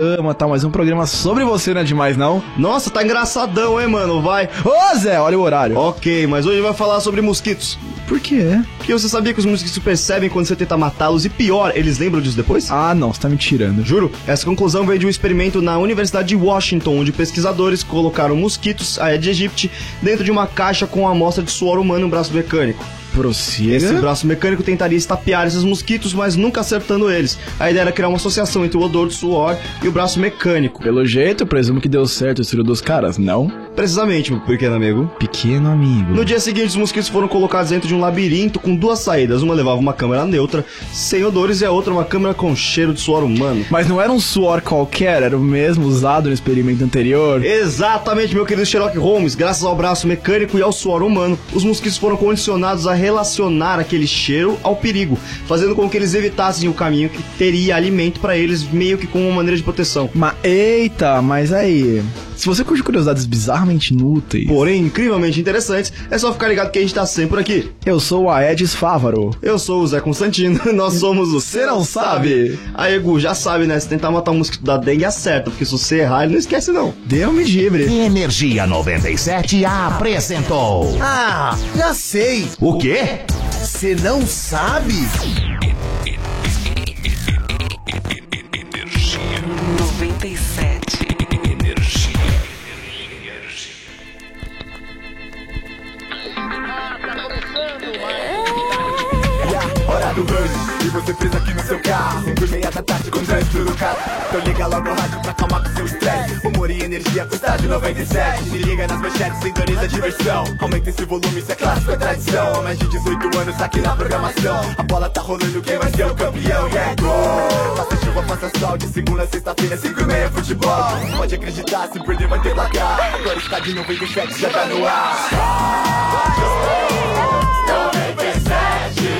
Tá, mas um programa sobre você não é demais, não? Nossa, tá engraçadão, hein, mano? Vai. Ô, Zé, olha o horário. Ok, mas hoje vai falar sobre mosquitos. Por quê? Porque você sabia que os mosquitos percebem quando você tenta matá-los e pior, eles lembram disso depois? Ah, não, você tá me tirando. Juro, essa conclusão veio de um experimento na Universidade de Washington, onde pesquisadores colocaram mosquitos, Aedes aegypti, dentro de uma caixa com uma amostra de suor humano e um braço mecânico. Prossiga. Esse braço mecânico tentaria estapear esses mosquitos, mas nunca acertando eles. A ideia era criar uma associação entre o odor de suor e o braço mecânico. Pelo jeito, eu presumo que deu certo o estudo dos caras, não? Precisamente, meu pequeno amigo. Pequeno amigo. No dia seguinte, os mosquitos foram colocados dentro de um labirinto com duas saídas. Uma levava uma câmera neutra, sem odores, e a outra uma câmera com cheiro de suor humano. Mas não era um suor qualquer, era o mesmo usado no experimento anterior? Exatamente, meu querido Sherlock Holmes. Graças ao braço mecânico e ao suor humano, os mosquitos foram condicionados a relacionar aquele cheiro ao perigo, fazendo com que eles evitassem o caminho que teria alimento pra eles, meio que como uma maneira de proteção. Mas aí... Se você curte curiosidades bizarramente inúteis, porém incrivelmente interessantes, é só ficar ligado que a gente tá sempre por aqui. Eu sou o Aedes Fávaro. Eu sou o Zé Constantino. Nós somos o Cê Não Sabe. Aí, Egu, já sabe, né? Se tentar matar um mosquito da dengue, acerta, porque se você errar, ele não esquece, não. Deu-me gibre. Energia 97 apresentou. Ah, já sei. O quê? Você não sabe? Energia 97. Hora do rush, e você presa aqui no seu carro 5:30 da tarde com trânsito no carro. Então liga logo o rádio pra acalmar com seu estresse. Humor e energia com estádio 97. Se liga nas manchetes, sintoniza a diversão. Aumenta esse volume, isso é clássico, é tradição. Há mais de 18 anos aqui na programação. A bola tá rolando, quem vai ser o campeão? E é gol! Faça chuva, faça sol, de segunda a sexta-feira 5:30 futebol. Pode acreditar, se perder vai ter placar. Agora o estádio 97 já tá no ar. 97.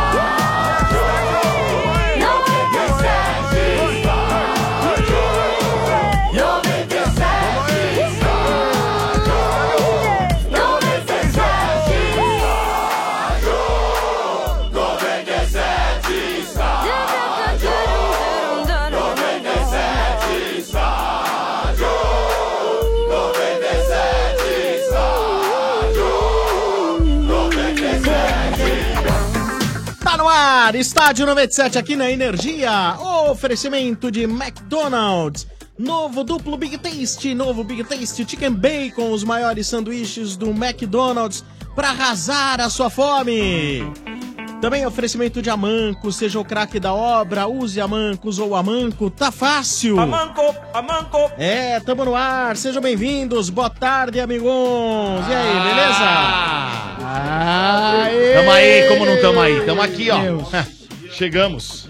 Estádio 97 aqui na Energia. Oferecimento de McDonald's. Novo duplo Big Taste. Novo Big Taste Chicken Bacon. Os maiores sanduíches do McDonald's para arrasar a sua fome. Também oferecimento de Amanco. Seja o craque da obra, use Amancos ou Amanco. Tá fácil. Amanco, Amanco. É, tamo no ar. Sejam bem-vindos. Boa tarde, amigos. E aí, beleza? Tamo aí, como não tamo aí? Tamo aqui, ó. Chegamos.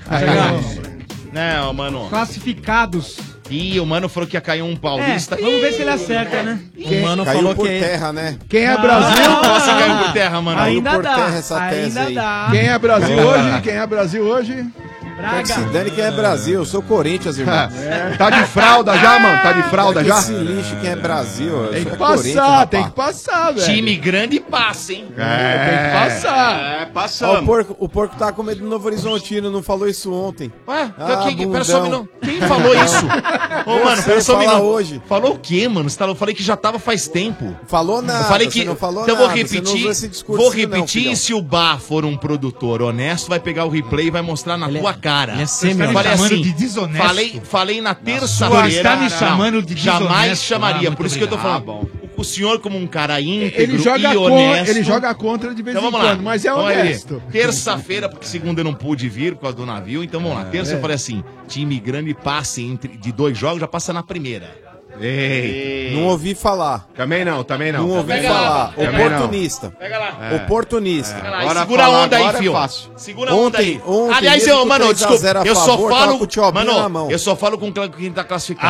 Né, ó, mano. Classificados. Ih, o mano falou que ia cair um paulista. Vamos ver se ele acerta, né? O mano caiu falou por que terra, né? Quem é Brasil? Nossa, caiu por terra, mano. Ainda por dá. terra essa tese Ainda aí. dá. Quem é Brasil hoje? Quem é Brasil hoje? Quer que se dane quem é Brasil, eu sou Corinthians, irmão. Tá de fralda já, mano? Tá de fralda Quer já? que se lixe quem é Brasil. eu Tem sou que Corinthians, passar, rapaz. tem que passar, velho. Time grande passa, hein? Tem que passar. É, Ó, passamos. o porco tá com medo do Novo Horizontino, não falou isso ontem. Ué, bundão. pera só um minuto. Quem falou isso? Ô, mano, pera só um fala minuto. hoje. Falou o quê, mano? Eu falei que já tava faz tempo. Falou nada, Eu falei que. você não falou então nada. vou você não repetir. usou esse discurso Vou assim, não, repetir filhão. e se o Bar for um produtor honesto, vai pegar o replay e vai mostrar na tua cara. ele é semi- Eu falei chamando assim, de desonesto. falei na sua- terça-feira. está me chamando de Jamais desonesto. chamaria. Muito Por isso que eu tô obrigado. falando. O senhor, como um cara íntegro Ele joga, e honesto. ele joga contra de vez Então em vamos lá. quando, mas é Vamos aí. honesto. Terça-feira, porque segunda eu não pude vir por causa do navio, então vamos lá. Terça eu falei assim: time grande passa de 2 jogos, já passa na primeira. Ei. Não ouvi falar. Também não. Não ouvi Pega falar. lá. Oportunista. Pega lá. Oportunista. Pega lá. Agora Segura a falar onda aí, agora é fio. fácil. Segura a onda aí. Ontem, Aliás, mesmo com mano, 3 a 0 desculpa, a eu só favor, tava falo. com o Thiobinho na mão. Eu só falo com quem tá classificado.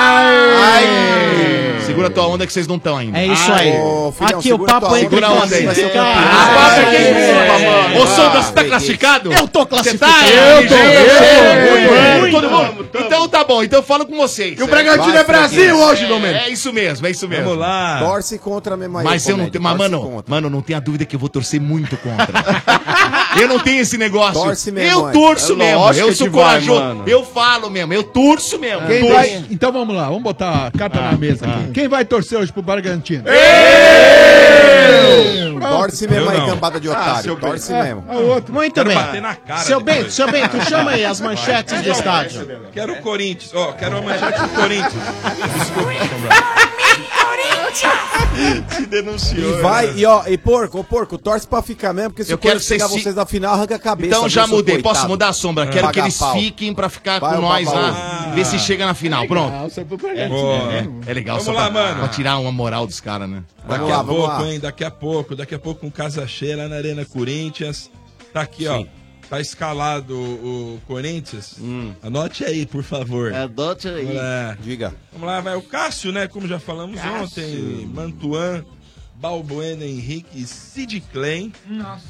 Ai. Segura a tua onda que vocês não estão ainda. É isso aí. Ô, filhão, Aqui o segura papo tua é entre Segura a onda aí. Vai ser o campeão. Ô, Sombra, você tá classificado? Eu tô classificado. Todo mundo. Então tá bom, então eu falo com vocês. E o Bragantino é Brasil! Sério hoje, Domênico? É isso mesmo, é isso mesmo. Vamos lá. Torce contra a mesma aí, Mas eu não Comédia, tenho. Mas, torce mano, contra. não tenha dúvida que eu vou torcer muito contra. Eu não tenho esse negócio. Torce mesmo, eu é. torço É mesmo. lógico Eu que sou vai, corajoso. mano. Eu falo mesmo. Eu torço mesmo. Quem Torço. vai... Então vamos lá, vamos botar a carta na mesa aqui. Quem vai torcer hoje pro Bragantino? Torce mesmo Eu aí, não. cambada de otário. Torce mesmo. A outra. Muito Quero bem. bater na cara Seu depois. Bento, chama aí as manchetes do estádio. Quero o Corinthians. Ó, quero a manchete do Corinthians. Se denunciou. E vai, e porco, torce pra ficar mesmo, porque se Eu o quero Corinthians que pegar vocês vocês na final, arranca a cabeça. Então já viu, seu mudei. coitado? Posso mudar a sombra? Quero que Paga eles pau. fiquem pra ficar Vai, com nós papai. lá. Ver se chega na final. Pronto. É legal Vamos só lá, pra, mano. pra tirar uma moral dos caras, né? Vamos Daqui lá, a vamos pouco, lá. hein? Daqui a pouco, um casa cheia lá na Arena Corinthians. Tá aqui, ó. Tá escalado o Corinthians. Anote aí, por favor. Adote aí. Vamos lá. Diga. Vamos lá, vai o Cássio, né? Como já falamos ontem. Mantuan, Balbuena, Henrique, Sid Klein. Nossa.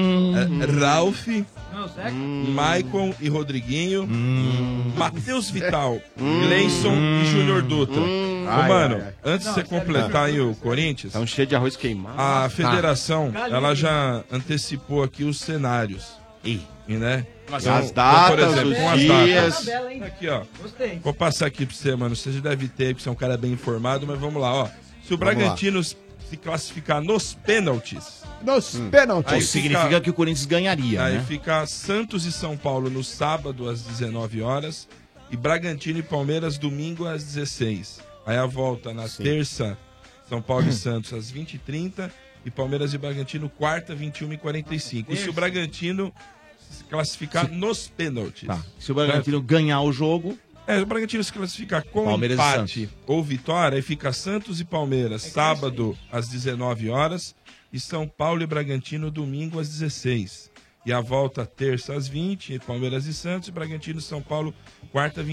Ralph, Não, sério? Maicon e Rodriguinho. Matheus Vital, Gleison e Júnior Dutra. Ô, mano, antes de você completar aí o Corinthians, Tá um cheio de arroz queimado. a federação, ela já antecipou aqui os cenários. E, né? As Então, datas, por exemplo, os com as dias. datas. Aqui, ó. Gostei. Vou passar aqui pra você, mano. Você já deve ter, porque você é um cara bem informado, mas vamos lá, ó. Se o Vamos Bragantino se classificar nos pênaltis, Nos pênaltis. Aí Isso significa que o Corinthians ganharia, aí né? fica Santos e São Paulo no sábado às 19 horas e Bragantino e Palmeiras domingo às 16. Aí a volta na terça, São Paulo e Santos às 20h30 e Palmeiras e Bragantino quarta, 21h45. E se o Bragantino se classificar nos pênaltis. Tá. Se o Bragantino ganhar o jogo, O Bragantino se classificar com Palmeiras e empate ou vitória, aí fica Santos e Palmeiras sábado às 19 horas e São Paulo e Bragantino domingo às 16. E a volta terça às 20, Palmeiras e Santos, e Bragantino e São Paulo quarta,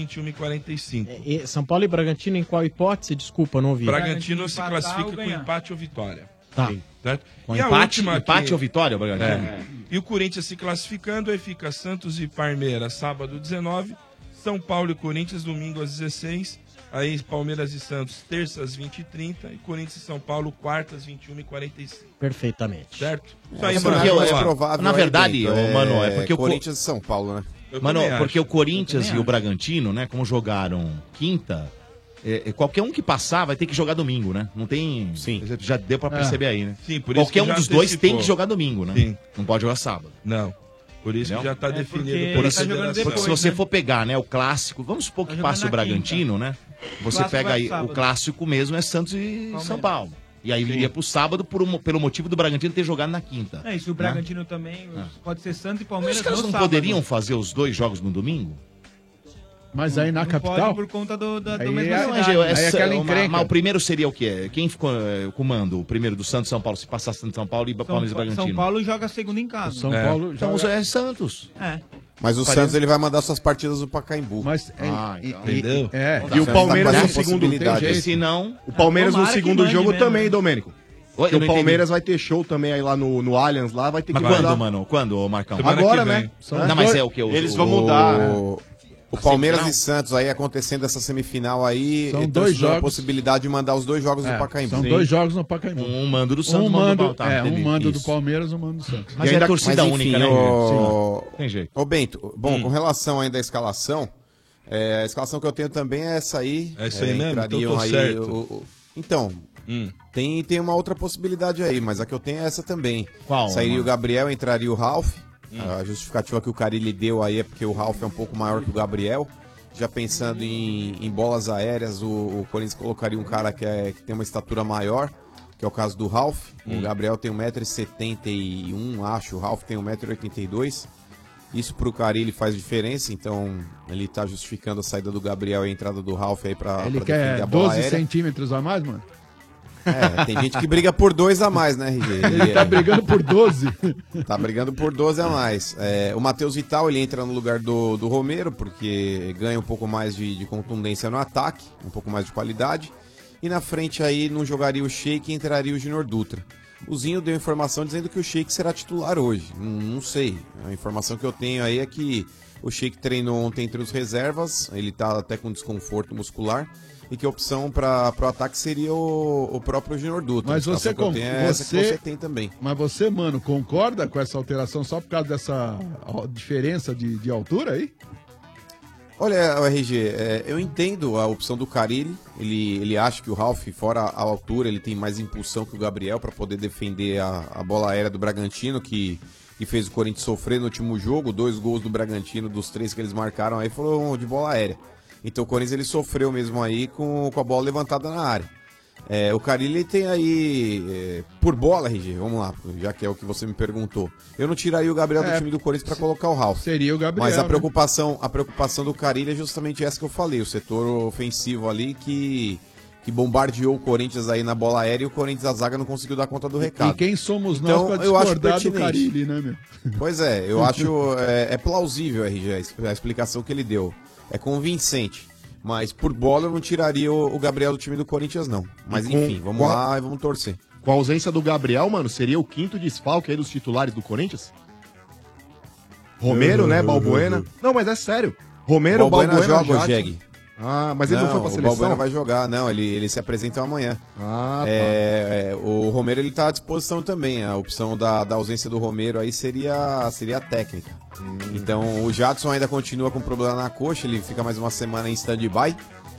21h45. São Paulo e Bragantino em qual hipótese? Desculpa, não ouvi. Bragantino se empatar classifica ou com ganhar. empate ou vitória. Tá. Certo? com E a empate, última empate aqui- ou vitória, o Bragantino? E o Corinthians se classificando, aí fica Santos e Palmeiras sábado 19, São Paulo e Corinthians domingo às 16, aí Palmeiras e Santos terça às 20h30 e Corinthians e São Paulo quarta às 21h45. Perfeitamente. Certo? Isso Aí, aí, mano, mano. mais Vamos lá. provável Na aí, verdade, Bento, ô, mano, é porque o Corinthians e São Paulo, né? Eu Mano, também porque acho. o Corinthians e o Bragantino, né, como jogaram quinta, qualquer um que passar vai ter que jogar domingo, né? Não tem. Sim. Já deu pra perceber aí, né? Sim, por isso Qualquer que um já dos dois antecipou. tem que jogar domingo, né? Sim. Não pode jogar sábado. Não. Por isso que já tá definido porque Por pela isso, tá jogando federação. porque se você for pegar, né, o clássico, vamos supor que Tá passe o jogando na Bragantino, né? Você Clássico pega vai aí, sábado. o clássico mesmo é Santos e Palmeiras. São Paulo. E aí iria pro sábado pelo motivo do Bragantino ter jogado na quinta. É, e se o Bragantino também pode ser Santos e Palmeiras Os caras no não sábado. poderiam fazer os dois jogos no domingo? Mas aí na Não capital? pode por conta do Aí mesmo é- cidade. aí é aquela encrenca. Mas o primeiro seria o quê? Quem ficou com o mando? O primeiro do Santos e São Paulo, se passar Santos e São Paulo e Palmeiras e Bragantino. São Paulo joga segundo em casa. São Paulo Então joga- é Santos. É. Mas o Santos ele vai mandar suas partidas no Pacaembu. Mas Entendeu? E o Palmeiras Tá no com segundo possibilidade. tempo. Se não... O Palmeiras no Tomara que segundo mande jogo mesmo, também, né? Domênico. Oi, Porque eu o não entendi. Palmeiras vai ter show também aí lá no Allianz, lá vai ter Mas que quando, mandar- mano? Quando, ô Marcão? Semana Agora, que né? vem. Não, mas é o que? Eles vão mudar. O Palmeiras e Santos aí acontecendo essa semifinal aí, São então dois estudando a jogos. possibilidade de mandar os dois jogos no Pacaembu. São dois jogos no Pacaembu. Um mando do Santos, Um mando, tá, um beleza, mando do isso. Palmeiras, um mando do Santos. Mas E é ainda- torcida mas, única, enfim, né? ô- Tem jeito. Ô Bento, bom, com relação ainda à escalação, a escalação que eu tenho também é essa aí. É isso aí mesmo? Então eu tô certo. Então, tem uma outra possibilidade aí, mas a que eu tenho é essa também. Qual, Sairia mano? o Gabriel, entraria o Ralf. A justificativa que o Carille deu aí é porque o Ralf é um pouco maior que o Gabriel. Já pensando em bolas aéreas, o Corinthians colocaria um cara que tem uma estatura maior, que é o caso do Ralf. O Gabriel tem 1,71m, acho. O Ralf tem 1,82m. Isso pro Carille faz diferença, então ele tá justificando a saída do Gabriel e a entrada do Ralf aí pra Ele defender quer a bola 12 aérea. centímetros a mais, mano? Tem gente que briga por 2 a mais, né, RG? Ele tá brigando por 12. Tá brigando por 12 a mais. O Matheus Vital, ele entra no lugar do Romero, porque ganha um pouco mais de contundência no ataque, um pouco mais de qualidade. E na frente aí não jogaria o Sheik e entraria o Júnior Dutra. O Zinho deu informação dizendo que o Sheik será titular hoje. Não sei. A informação que eu tenho aí é que o Sheik treinou ontem entre os reservas, ele tá até com desconforto muscular, e que a opção para o ataque seria o próprio Junior Dutra. Mas você, essa que você tem também. Mas você, mano, concorda com essa alteração só por causa dessa diferença de altura aí? Olha, o RG, eu entendo a opção do Carille. Ele acha que o Ralf, fora a altura, ele tem mais impulsão que o Gabriel para poder defender a bola aérea do Bragantino, que fez o Corinthians sofrer no último jogo. 2 gols do Bragantino, dos 3 que eles marcaram aí, foram de bola aérea. Então o Corinthians ele sofreu mesmo aí com a bola levantada na área. O Carille tem aí, por bola, RG, vamos lá, já que é o que você me perguntou. Eu não tiraria o Gabriel do time do Corinthians para colocar o Ralf. Seria o Gabriel. Mas a preocupação do Carille é justamente essa que eu falei, o setor ofensivo ali que bombardeou o Corinthians aí na bola aérea e o Corinthians, a zaga, não conseguiu dar conta do recado. E quem somos nós então, pra eu acho discordar do pertinente. Carille, né, meu? Pois é, eu acho plausível, RG, a explicação que ele deu. É convincente. Mas por bola eu não tiraria o Gabriel do time do Corinthians, não. Mas enfim, vamos lá e vamos torcer. Com a ausência do Gabriel, mano, seria o 5º desfalque aí dos titulares do Corinthians? Romero, né? Balbuena. Não, mas é sério. Romero, Balbuena joga o Jeg. Ah, mas ele não foi pra seleção? O Balbuena vai jogar, não, ele se apresenta amanhã. Ah, tá. O Romero ele tá à disposição também. A opção da ausência do Romero aí seria a técnica. Então o Jadson ainda continua com problema na coxa, ele fica mais uma semana em stand-by.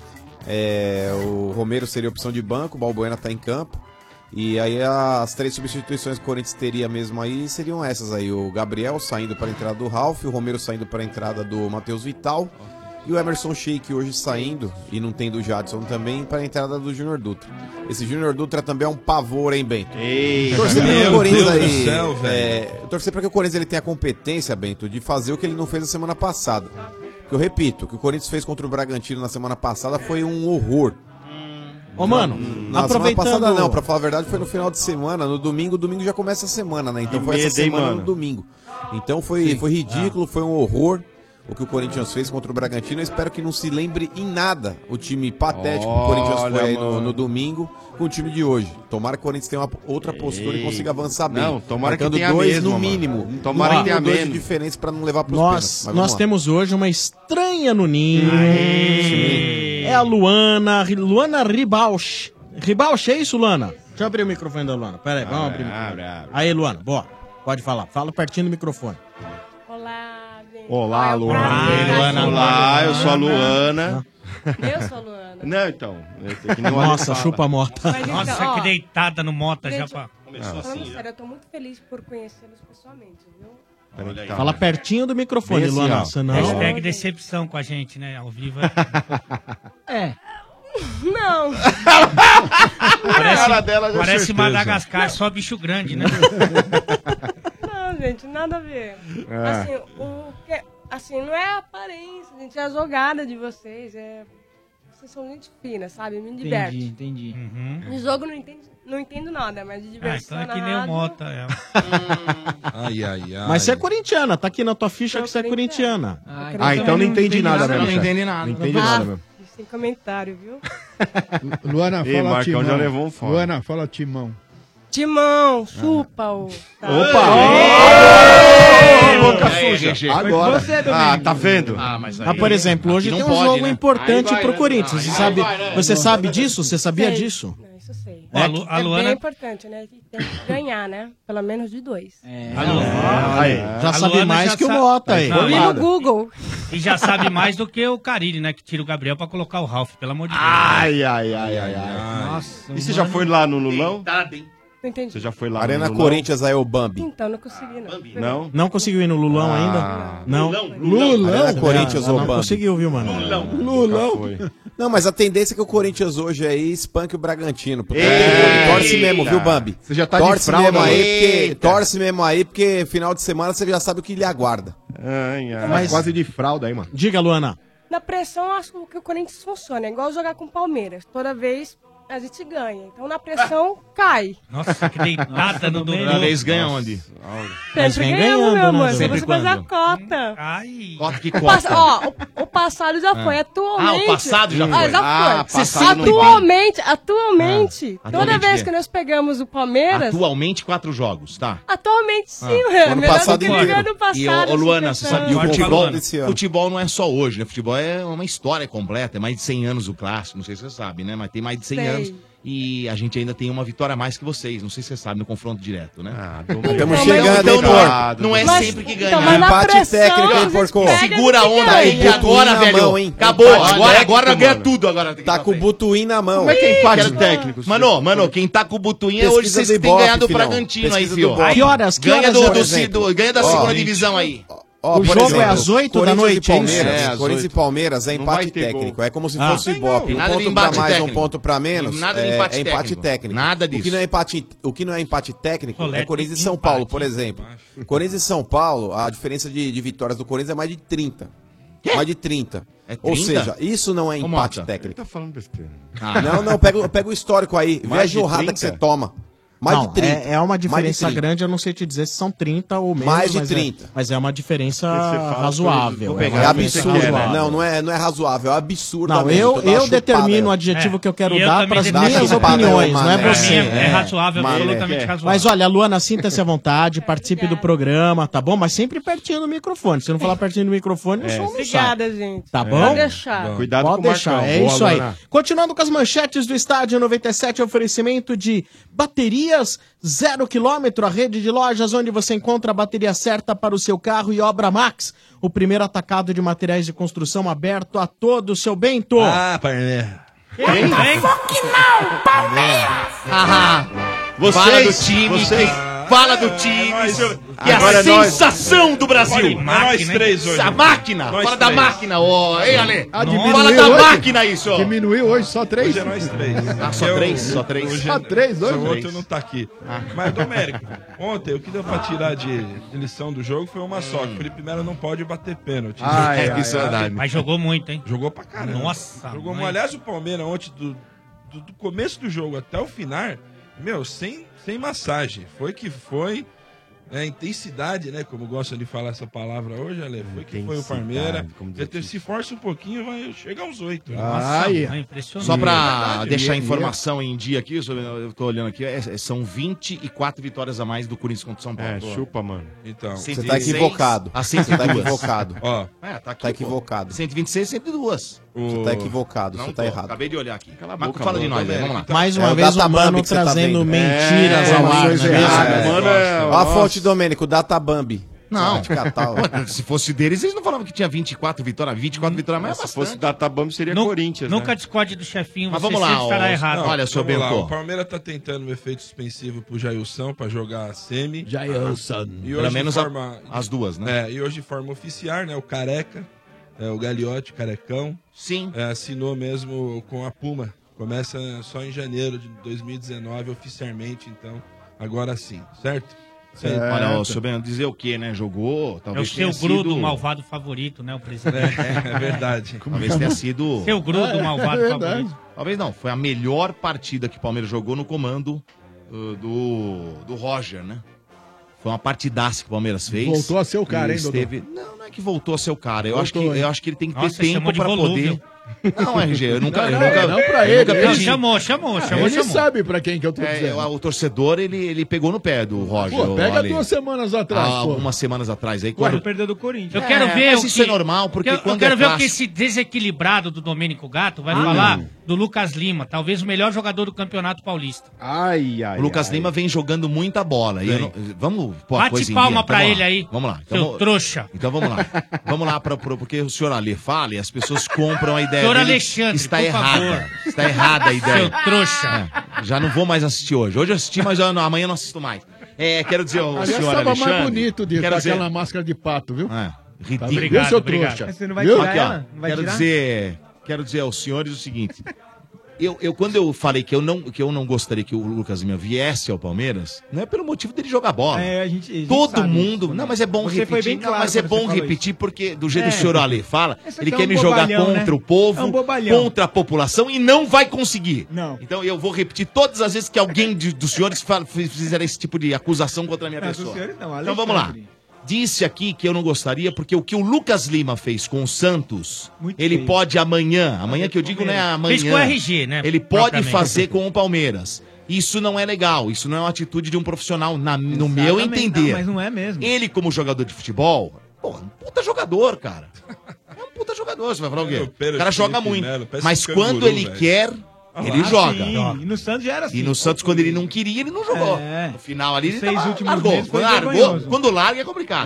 O Romero seria opção de banco, o Balbuena tá em campo. E aí as 3 substituições que o Corinthians teria mesmo aí seriam essas aí: o Gabriel saindo para a entrada do Ralf, o Romero saindo para a entrada do Matheus Vital. E o Emerson Sheik hoje saindo, e não tem do Jadson também, para a entrada do Junior Dutra. Esse Junior Dutra também é um pavor, hein, Bento? Torcer para que o Corinthians aí, torcer para que o Corinthians ele tenha a competência, Bento, de fazer o que ele não fez na semana passada. Porque eu repito, o que o Corinthians fez contra o Bragantino na semana passada foi um horror. Ô, mano, na semana passada não, pra falar a verdade, foi no final de semana, no domingo já começa a semana, né? Então foi essa semana no domingo. Então foi ridículo, foi um horror o que o Corinthians fez contra o Bragantino. Eu espero que não se lembre em nada o time patético que o Corinthians foi aí no domingo com o time de hoje. Tomara que o Corinthians tenha uma outra postura e consiga avançar bem. Não, tomara que tenha 2 mesmo, no mínimo. Mano. Tomara que tenha 2 de menos. diferença pra não levar pros pênaltis. Nós temos hoje uma estranha no ninho. É a Luana Ribausch. Ribausch, é isso, Luana? Deixa eu abrir o microfone da Luana. Pera aí, vamos abrir. Aí, Luana, boa. Pode falar. Fala pertinho do microfone. Olá, Luana. Olá, eu sou a Luana. Eu sou a Luana. Não, então. Nossa, chupa a Mota. Mas então, Nossa, ó, que deitada no Mota gente, já pra... Falando sério, eu tô muito feliz por conhecê-los pessoalmente, viu? Fala pertinho do microfone, Bem assim, Luana. ó. Senão... Hashtag decepção com a gente, né? Ao vivo. Não. Parece Madagascar, só bicho grande, né? Não, gente, nada a ver. Assim, não é a aparência, gente, é a jogada de vocês. Vocês são gente fina, sabe? Me diverte. Entendi. De jogo não entendo nada, mas de diversão então é que na nem o rádio... Mota. Mas você é corintiana, tá aqui na tua ficha que você é corintiana. Então não entendi nada mesmo. Não entendi nada. Não entendi nada mesmo. Sem comentário, viu? Luana, Ei, fala Marcão Timão. já levou um fora. Luana, fala Timão. Timão, chupa o... Boca suja. Agora. Tá vendo? Por exemplo, hoje tem um jogo importante pro Corinthians. Você sabe disso? Você sabia Sei. disso? Não, isso eu sei. A É Luana... bem importante, né? Tem que ganhar, né? Pelo menos de 2. Já sabe mais que o Mota aí. Eu vi no Google. E já sabe mais do que o Carille, né? Que tira o Gabriel pra colocar o Ralf, pelo amor de Deus. Ai. Nossa, E você já foi lá no Lulão? Não entendi. Você já foi lá Arena no Lulão? Corinthians aí, o Bambi. Então, não consegui, não. Não? Não conseguiu ir no Lulão ainda? Não. Lulão? Arena Corinthians ou Não Bambi? conseguiu, viu, mano? Lulão. Não, mas a tendência é que o Corinthians hoje aí espanque o Bragantino. Torce mesmo, viu, Bambi? Você já tá torce de fralda, mesmo aí, mano. porque, torce mesmo aí, porque final de semana você já sabe o que lhe aguarda. Mas quase de fralda aí, mano. Diga, Luana. Na pressão, acho que o Corinthians funciona. É igual jogar com o Palmeiras. Toda vez a gente ganha. Então na pressão cai. Nossa, que deitada no Toda vez ganha onde? Sempre ganhamos, meu amor. Sempre você fazer a cota. Ai. Cota que O, cota. o passado já foi, atualmente. Ah, o passado já foi. Ah, já foi. Passado não Atualmente, toda atualmente vez é. que nós pegamos o Palmeiras, Atualmente 4 jogos, tá? atualmente sim, Ano melhor passado do que no ano passado. E, ô, Luana, você sabe que o futebol futebol não é só hoje, né? Futebol é uma história completa, é mais de 100 anos o clássico, não sei se você sabe, né? Mas tem mais de 100 Sei. anos. E a gente ainda tem uma vitória a mais que vocês, não sei se você sabe, no confronto direto, né? Estamos chegando, hein, Porco? não é Mas- sempre que então, ganha. mas na Empate pressão, técnico, hein, Porco? Segura a onda Tá aí, com que o agora, Butuí na velho, mão, hein? acabou. Empate Agora técnico, ganha mano. tudo. Agora Tá com o Butuí na mão. Como é que é empate técnico? Mano, quem tá com o Butuí é hoje Pesquisa vocês do que têm Ibope, ganhado o filhão. Bragantino aí, Pesquisa filho. do Ibope. Que horas Ganha é, por exemplo? ganha da segunda divisão aí. O jogo é às 8 da noite, é isso? Corinthians e Palmeiras é Não vai empate ter técnico. gol. É como se Ah. fosse Ibope. Um Nada de ponto pra empate mais, técnico. um ponto pra menos. Nada de é empate empate técnico. técnico. Nada disso. O que não é empate técnico é Colete Corinthians e de São empate. Paulo, por exemplo. Corinthians e São Paulo, a diferença de vitórias do Corinthians é mais de 30. Mais de 30. Ou 30? seja, isso não é Ô, empate Mota. técnico. Tá falando besteira. Não, pega o histórico aí. Vê Mais a de jorrada 30? que você toma. Mais Não, de 30. é uma Mais de diferença 30. grande, eu não sei te dizer se são 30 ou menos. Mais de mas 30. mas é uma diferença Você fala razoável. coisas- É absurdo. razoável. Não é razoável, é absurdo. Não, eu determino o adjetivo que eu quero E eu dar também para as determino. minhas Dá chupada, opiniões, não é Mané. você. É razoável, Mané. absolutamente razoável. Mas olha, Luana, sinta-se à vontade, participe do programa, tá bom? Mas sempre pertinho do microfone. Se não falar pertinho do microfone, o som não sai. Obrigada, gente. Tá bom? Pode deixar. Cuidado Pode com o deixar, Marcão. é Boa, isso aí. Luana. Continuando com as manchetes do Estádio 97, oferecimento de baterias 0 km, a rede de lojas onde você encontra a bateria certa para o seu carro e Obra Max, o primeiro atacado de materiais de construção aberto a todo o seu Bento. Palmeiras. Quem? Fala do time, fala do time, que é a Agora é nós. sensação do Brasil. Nós três hoje. A máquina, Nós fala da três. máquina, ó. Ei, Ale, diminuiu fala da hoje? máquina isso, ó. Diminuiu hoje, só 3? Hoje é nós três. Ah, só Eu- três? Só três? hoje Só três hoje? O outro não tá aqui. Mas, Domérico, ontem o que deu pra tirar de lição do jogo foi uma só. Que o Felipe Melo não pode bater pênalti. Isso é verdade. Mas jogou muito, hein? Jogou pra caramba. Nossa, Jogou mãe. muito. Aliás, o Palmeiras ontem, do começo do jogo até o final, sem massagem. Foi que foi. Intensidade, né? Como gostam de falar essa palavra hoje, Ale. Foi que foi o Palmeiras. Se força um pouquinho, vai chegar uns 8. Nossa, impressionante. Só pra Verdade. deixar a informação em dia aqui, eu tô olhando aqui, são 24 vitórias a mais do Corinthians contra o São Paulo. Chupa, mano. Então, Você tá equivocado. A Você tá 102. equivocado. ó, Tá aqui, Tá equivocado. 126, 102. Você tá equivocado, Não você tá tô, errado. Acabei de olhar aqui. Cala a Mas boca, fala de mano. nós, aí, vamos lá. Mais É uma o vez o Databump Mano que você tá trazendo vendo. mentiras ao ar, informações não é erradas. mesmo? Mano, Ó a fonte, Domênico, Databambi. Não. Catal. Pô, se fosse deles, eles não falavam que tinha 24 vitórias. 24 vitórias, mas é Se bastante. fosse Databump, seria Nu- Corinthians, Nunca né? discorde do chefinho, Mas você vamos lá, sempre estará ó, errado. não, olha, seu vamos lá. Bento. O Palmeiras tá tentando um efeito suspensivo pro Jailson pra jogar a semi. Jailson. E Pelo hoje menos forma, as duas, né? e hoje de forma oficial, né? O Careca, o Gagliotti, Carecão, Sim. assinou mesmo com a Puma. Começa só em janeiro de 2019, oficialmente, então, agora sim, certo? Olha, ô, seu Bento, dizer o quê, né? Jogou, É o talvez seu tenha grudo sido... malvado favorito, né? O presidente. É verdade. Talvez tenha sido... Seu grudo malvado favorito. Talvez não, foi a melhor partida que o Palmeiras jogou no comando do Roger, né? Foi uma partidaça que o Palmeiras fez. Voltou a ser o cara, E hein, Dodô? Não é que voltou a ser o cara. Eu acho Voltou, que, hein? eu acho que ele tem que ter Nossa, tempo chamou de pra volúvel. poder. Não, RG, eu nunca. Não, eu nunca não pra eu ele, nunca ele pedi. Chamou. Ele sabe pra quem que eu tô dizendo. O torcedor, ele pegou no pé do Roger. Pô, pega ali. 2 semanas atrás, pô. Algumas semanas atrás aí. Quando Quando... perdeu do Corinthians. Eu quero ver mas o isso que... é normal, porque eu quando quero é ver o que clássico- esse desequilibrado do Domênico Gato vai falar do Lucas Lima, talvez o melhor jogador do Campeonato Paulista. O Lucas Lima vem jogando muita bola. E eu não- vamos pôr a Bate coisa em palma dia. pra Vamos ele lá. aí, Vamos lá. seu trouxa. Então vamos lá. Vamos lá, porque o senhor Ali fala e as pessoas compram a ideia Senhor dele. Alexandre, Está por errada. favor. Está errada a ideia. Seu trouxa. Já não vou mais assistir hoje. Hoje eu assisti, mas amanhã eu não assisto mais. Quero dizer, o Aliás, senhor tava Alexandre... mais bonito de quero com dizer- aquela máscara de pato, viu? Ridículo. Obrigado, seu trouxa. Mas você não vai Viu? tirar Aqui, ó. ela? Não vai Quero tirar? dizer aos senhores o seguinte. Quando eu falei que eu não gostaria que o Lucas Lima viesse ao Palmeiras, não é pelo motivo dele jogar bola. A gente Todo sabe mundo. isso, Não, né? mas é bom Você foi repetir. bem claro mas é quando bom você falou repetir porque, do jeito que o É. senhor Ale fala, Esse ele aqui quer é um me jogar bobalhão, contra né? o povo, É um bobalhão. contra a população e não vai conseguir. Não. Então eu vou repetir todas as vezes que alguém dos senhores fizer esse tipo de acusação contra a minha Não, dos pessoa. senhores não, Então vamos lá. Alexandre. Disse aqui que eu não gostaria, porque o que o Lucas Lima fez com o Santos, Muito ele feio. pode amanhã que eu digo não é amanhã. Fez com o RG, né? Ele pode Propriamente. fazer com o Palmeiras. Isso não é legal, isso não é uma atitude de um profissional, no meu Exatamente. entender. Não, mas não é mesmo. Ele, como jogador de futebol, porra, um puta jogador, cara. É um puta jogador, você vai falar o quê? O cara joga muito. Mas quando ele quer, ele joga. Sim. E no Santos já era assim. E no Santos, quando ele não queria, ele não jogou. É. No final ali, Os ele 6 tava, últimos largou. meses foi Largou. vergonhoso. Quando larga é complicado.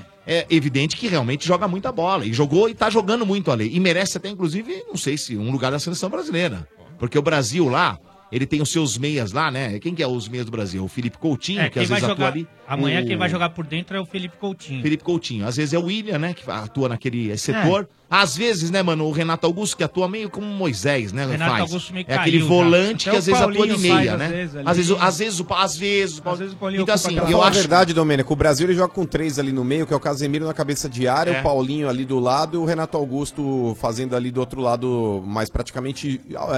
É evidente que realmente joga muita bola. E jogou e tá jogando muito ali. E merece até, inclusive, não sei se um lugar da seleção brasileira. Porque o Brasil lá, ele tem os seus meias lá, né? Quem que é os meias do Brasil? O Felipe Coutinho, que quem às vai vezes atua jogar ali. amanhã O quem vai jogar por dentro é o Felipe Coutinho. Felipe Coutinho. Às vezes é o William, né? Que atua naquele setor. Às vezes, né, mano, o Renato Augusto, que atua meio como Moisés, né? Renato faz. Augusto meio É aquele caiu já. volante Até que o às vezes atua de Paulinho meia, faz, né? às vezes, ali. Às vezes o Paulinho. Então, assim, Pra eu falar acho. a verdade, Domênico, o Brasil ele joga com 3 ali no meio, que é o Casemiro na cabeça de área, É. o Paulinho ali do lado e o Renato Augusto fazendo ali do outro lado, mais praticamente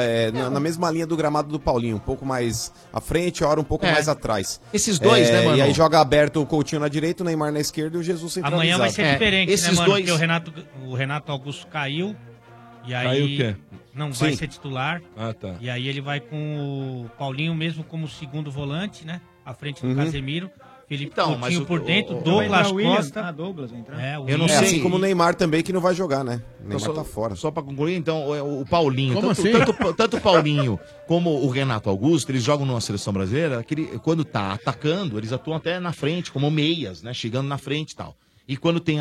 na mesma linha do gramado do Paulinho, um pouco mais à frente, a hora um pouco mais atrás. Esses dois, né, mano? E aí joga aberto o Coutinho na direita, o Neymar na esquerda e o Jesus centralizado. Amanhã vai ser diferente, esses né, mano? dois- Porque o Renato Augusto caiu. E aí Caiu o quê? não vai Sim. ser titular. Ah, tá. E aí ele vai com o Paulinho mesmo como segundo volante, né? À frente do Casemiro. Felipe Então, mas Coutinho o- por dentro, o- Douglas Vai entrar o Costa. William. Douglas vai entrar. É, o Eu não William. sei. Assim como o Neymar também, que não vai jogar, né? O Neymar Só- tá fora. Só pra concluir, então, o Paulinho, Como tanto, assim? tanto o Paulinho como o Renato Augusto, eles jogam numa seleção brasileira, que quando tá atacando, eles atuam até na frente, como meias, né? Chegando na frente e tal. E quando tem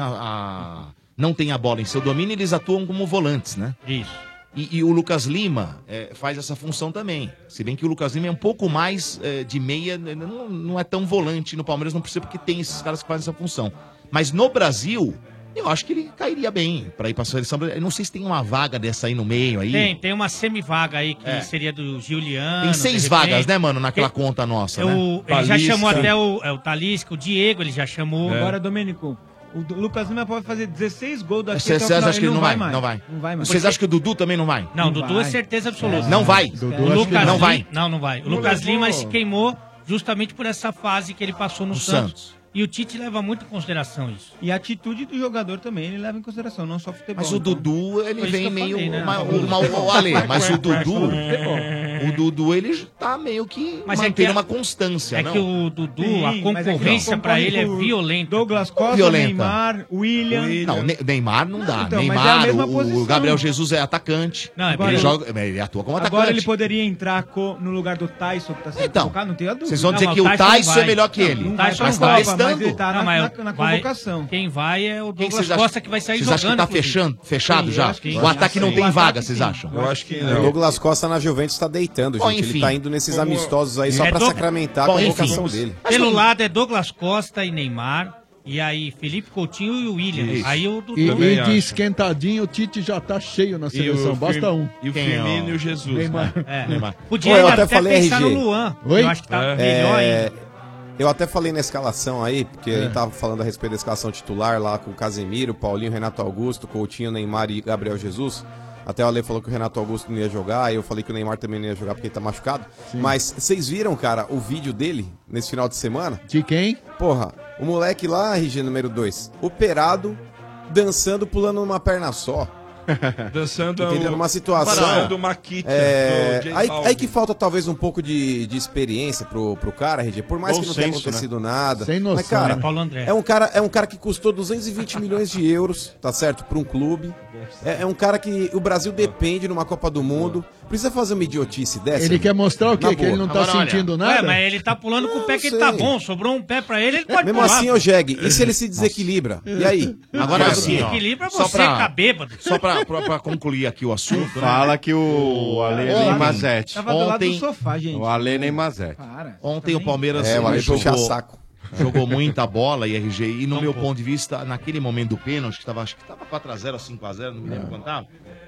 não tem a bola em seu domínio, eles atuam como volantes, né? Isso. E o Lucas Lima faz essa função também. Se bem que o Lucas Lima é um pouco mais de meia, não é tão volante no Palmeiras, não precisa, porque tem esses caras que fazem essa função. Mas no Brasil, eu acho que ele cairia bem pra ir pra seleção brasileira. Eu não sei se tem uma vaga dessa aí no meio aí. Tem uma semi-vaga aí que seria do Giuliano. Tem 6 de vagas, repente. né, mano, naquela conta nossa, né? Ele já chamou até o Talisca, o Diego, ele já chamou. Agora, Domênico, o Lucas Lima pode fazer 16 gols daqui Vocês até o final. acham que ele não vai? mais. Não vai. Não vai mais. Vocês acham que o Dudu também não vai? Não, o Dudu é vai. certeza absoluta. Não vai. O Dudu, acho que Lucas não vai. Lima- Não vai. O Não Lucas levou. Lima se queimou justamente por essa fase que ele passou no No Santos. E o Tite leva muito em consideração isso. E a atitude do jogador também ele leva em consideração, não só futebol. Mas o então. Dudu, ele Foi isso vem que eu meio. falei, né? O Ale, mas o Dudu. Futebol. O Dudu, ele tá meio que Mas é mantendo que uma constância, É não? que o Dudu, Sim, a mas é que concorrência não pra ele é concorre violenta. Douglas Costa, Violenta. Neymar, William. Não, Neymar não dá. Então, mas é a Neymar, mesma o posição. Gabriel Jesus é atacante. Não, é ele, ele atua como atacante. Agora ele poderia entrar no lugar do Tyson, que tá sendo Então, convocado, não tem a dúvida. vocês vão dizer Não, que o mas Tyson não é melhor que vai. ele. Não, O vai Tyson pra não vai. Copa, Testando? mas ele tá Não, mas na vai- convocação. Quem vai é o Quem Douglas vocês Costa acham? que vai sair Vocês jogando. acham que tá inclusive. fechado Sim, já? eu acho que- O ataque não sim. tem O vaga, ataque vocês sim. acham? Eu acho que O não. Douglas Costa na Juventus tá deitando, Bom, gente. enfim. Ele tá indo nesses Como- amistosos aí só É pra Doug- sacramentar Bom, a enfim. convocação dele. Pelo lado é Douglas Costa e Neymar. E aí, Felipe Coutinho e o William. Isso. Aí o Dudu. E de esquentadinho, o Tite já tá cheio na seleção, basta um. E o Quem é Firmino o- e o Jesus. Neymar. Né? Neymar. Podia eu ainda até falei, pensar RG. no Luan. Oi? Eu acho que tá melhor ainda. Eu até falei na escalação aí, porque a gente tava falando a respeito da escalação titular lá com o Casemiro, Paulinho, Renato Augusto, Coutinho, Neymar e Gabriel Jesus. Até o Ale falou que o Renato Augusto não ia jogar, aí eu falei que o Neymar também não ia jogar porque ele tá machucado. Mas vocês viram, cara, o vídeo dele nesse final de semana? De quem? Porra, o moleque lá, RG número 2, operado, dançando, pulando numa perna só. Dançando Entendeu? Numa situação. Dançando Maquita. do J Aí Balvin. que falta talvez um pouco de experiência pro cara, RG. Por mais Bom que não tenha senso, acontecido nada. Sem noção, Mas, cara, né? Paulo André. é um cara que custou 220 milhões de euros, tá certo? Pra um clube. É um cara que o Brasil depende numa Copa do Mundo. Precisa fazer uma idiotice dessa? Ele quer mostrar o quê? Na Que ele boa. não tá Agora, olha, sentindo Ué, nada? mas ele tá pulando com o pé que ele sei. tá bom. Sobrou um pé pra ele, ele pode Mesmo pular. assim, ô Jeg, e se ele se desequilibra? E aí? Agora Quebra. sim, ó. Equilibra Só você, pra- tá bêbado. Só pra concluir aqui o assunto, né? Fala que o Ale Ontem- Neymazete. Tava do lado Ontem- do sofá, gente. O Ale Neymazete. Para. Ontem o Palmeiras É, o Ale puxa jogou, saco. jogou muita bola e RG. E no meu ponto de vista, naquele momento do pênalti, acho que tava 4x0, 5x0, não me lembro quanto tava.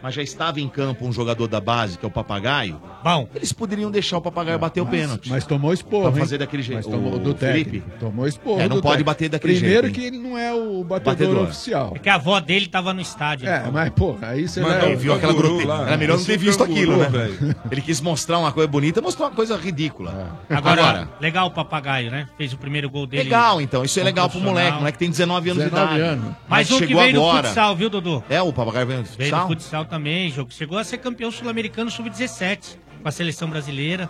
mas já estava em campo um jogador da base, que é o Papagaio, bom, eles poderiam deixar o Papagaio bater o pênalti. Mas tomou esporro, Pra hein? fazer daquele jeito. Mas tomou O do Felipe? técnico. Tomou esporro. É, não do pode técnico. bater daquele Primeiro jeito, que ele não é o batedor oficial. É que a avó dele tava no estádio. É, mas, pô, aí você Mas leva- ele viu aquela grotesca. Era melhor não ter visto aquilo, né? velho. Ele quis mostrar uma coisa bonita, mostrou uma coisa ridícula. Agora, legal o Papagaio, né? Fez o primeiro gol dele. Legal, então. Isso é como legal pro profissional. moleque. O moleque tem 19 anos de 19 idade. anos. Mais um que chegou veio agora. do futsal, viu, Dodô? É, o Papagaio veio do Veio futsal? do futsal também. Chegou a ser campeão sul-americano sub-17 com a seleção brasileira.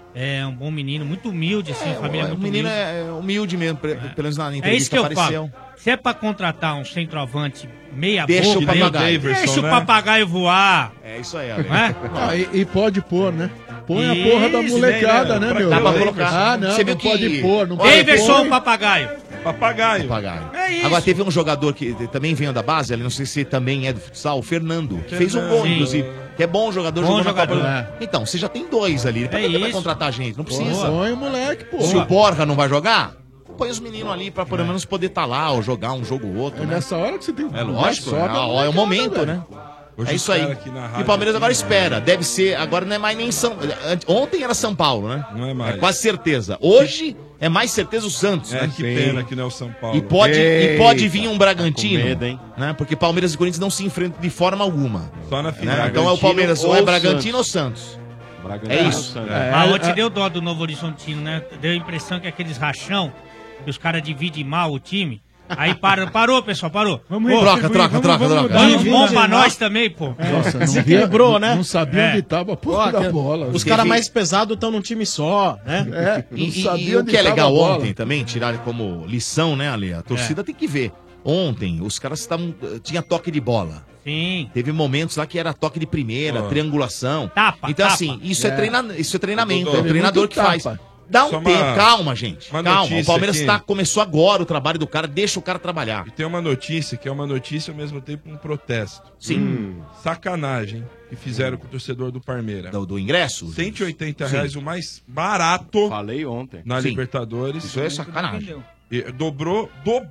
É um bom menino, muito humilde, assim, família O muito menino humilde. é humilde mesmo, pelo menos na É isso entrevista que eu apareceu. falo. Se é pra contratar um centroavante meia Deixa boca, o Papagaio. deixa o né? Papagaio voar. É isso aí, Ale. Não é? Ah, e pode pôr, né? Põe a porra da molecada, né, meu? Dá pra colocar. Ah, não, Você viu não que... pode pôr. Não pode Daverson pôr. Papagaio. Papagaio. É isso. Agora teve um jogador que também veio da base, ali não sei se também é do futsal, o Fernando, que fez um gol, Sim. inclusive. Que é bom jogador, Bom jogou jogador. na Copa. Então, você já tem dois ali. Pra que vai isso. contratar gente? Não precisa. Põe o moleque, pô. Se o Borja não vai jogar, põe os meninos ali pra pelo menos poder estar lá ou jogar um jogo ou outro. É né? nessa hora que você tem que... É lógico, Sobe a é o molecada, momento, velho. né? Hoje É isso aí. os caras aqui na E o rádio Palmeiras aqui, agora espera. Deve ser, agora não é mais nem São... Ontem era São Paulo, né? Não é mais. É quase certeza. Hoje é mais certeza o Santos, É, né? que pena que não é o São Paulo. E pode vir um Bragantino, com medo, hein? né? Porque Palmeiras e Corinthians não se enfrentam de forma alguma. Só na final. Né? Então é o Palmeiras, ou é Bragantino ou Santos. Bragantino É ou isso. Santos. Mas ontem deu dó do Novo Horizontino, né? Deu a impressão que aqueles rachão, que os caras dividem mal o time. Aí parou, pessoal, parou. Vamos Pô, retribuir, troca. Manda um bom pra nós também, pô. Nossa, não Se via- equilibrou, né? Não sabia É. onde tava a porra da bola. Os caras mais pesados estão num time só, né? É, não E sabia o onde que é tava legal a bola. ontem também, tirar como lição, né, Ale? A torcida tem que ver. Ontem, os caras estavam. Tinha toque de bola. Sim. Teve momentos lá que era toque de primeira, triangulação. Tapa, então, tapa. assim, isso é treinamento. Teve É o treinador muito que faz. tapa. Dá um Só tempo, uma- calma, gente. uma Calma. notícia O Palmeiras aqui. começou agora o trabalho do cara, deixa o cara trabalhar. E tem uma notícia que é uma notícia ao mesmo tempo um protesto. Sim. Sacanagem que fizeram com o torcedor do Palmeiras. Do ingresso? R$180 o mais barato Falei ontem. na Sim. Libertadores. Isso é sacanagem. E dobrou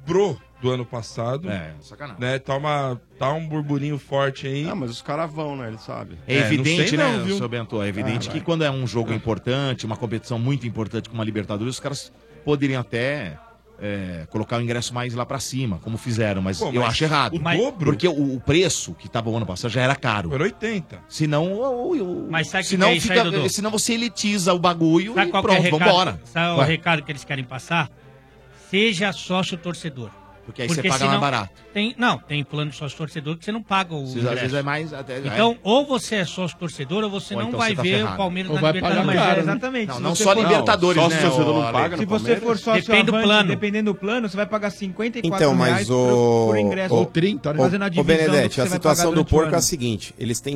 do ano passado. É, sacanagem. Né? Tá um burburinho forte aí. Ah, mas os caras vão, né? Eles sabem. É não evidente, sei né, não, viu? seu Bento? É evidente que quando é um jogo importante, uma competição muito importante como a Libertadores, os caras poderiam até colocar o ingresso mais lá pra cima, como fizeram, mas Pô, eu mas acho errado. o dobro? Porque o preço que tava o ano passado já era caro. Por 80. Senão, Mas sabe o que senão, é isso aí, Dodô? senão você elitiza o bagulho Sabe e qual que é o pronto, recado? vambora. Sabe o Ué, recado que eles querem passar? Seja sócio torcedor. Porque aí você paga mais barato. Tem plano de sócio torcedor que você não paga o Às ingresso. vezes é mais... Então, ou você é sócio torcedor ou você Ou não então vai você tá ver ferrado. o Palmeiras Ou na vai Libertadores. pagar Mas caro, é né? exatamente. Não, se não você só for- Libertadores, sócio né? torcedor não ô, Ale? paga no Se você Palmeiras? for sócio Depende do avante, plano. dependendo do plano, você vai pagar R$54 Então, mas reais o... por ingresso. Ou 30, né? Fazendo a Ô divisão do que Benedetti, você a vai situação pagar do durante o porco é ano. a seguinte: eles têm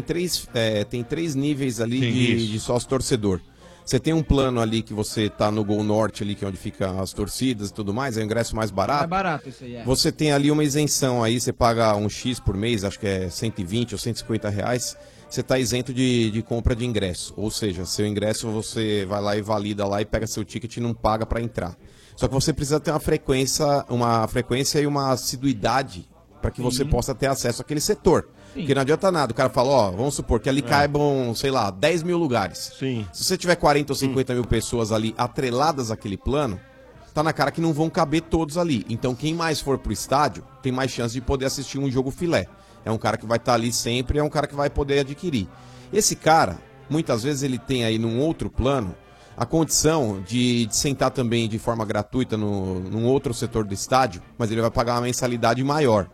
três níveis ali Sim, de, isso. de sócio-torcedor. Você tem um plano ali que você tá no Gol Norte, ali que é onde ficam as torcidas e tudo mais, é o ingresso mais É barato. barato isso aí, é. Você tem ali uma isenção aí, você paga um X por mês, acho que é 120 ou 150 reais, você está isento de compra de ingresso. Ou seja, seu ingresso você vai lá e valida lá e pega seu ticket e não paga para entrar. Só que você precisa ter uma frequência e uma assiduidade para que você possa ter acesso àquele setor. Porque não adianta nada, o cara fala, ó, vamos supor que ali caibam, sei lá, 10 mil lugares. Sim. Se você tiver 40 ou 50 mil pessoas ali atreladas àquele plano, tá na cara que não vão caber todos ali. Então quem mais for pro estádio tem mais chance de poder assistir um jogo filé. É um cara que vai estar ali sempre, é um cara que vai poder adquirir. Esse cara, muitas vezes ele tem aí num outro plano a condição de sentar também de forma gratuita num outro setor do estádio, mas ele vai pagar uma mensalidade maior.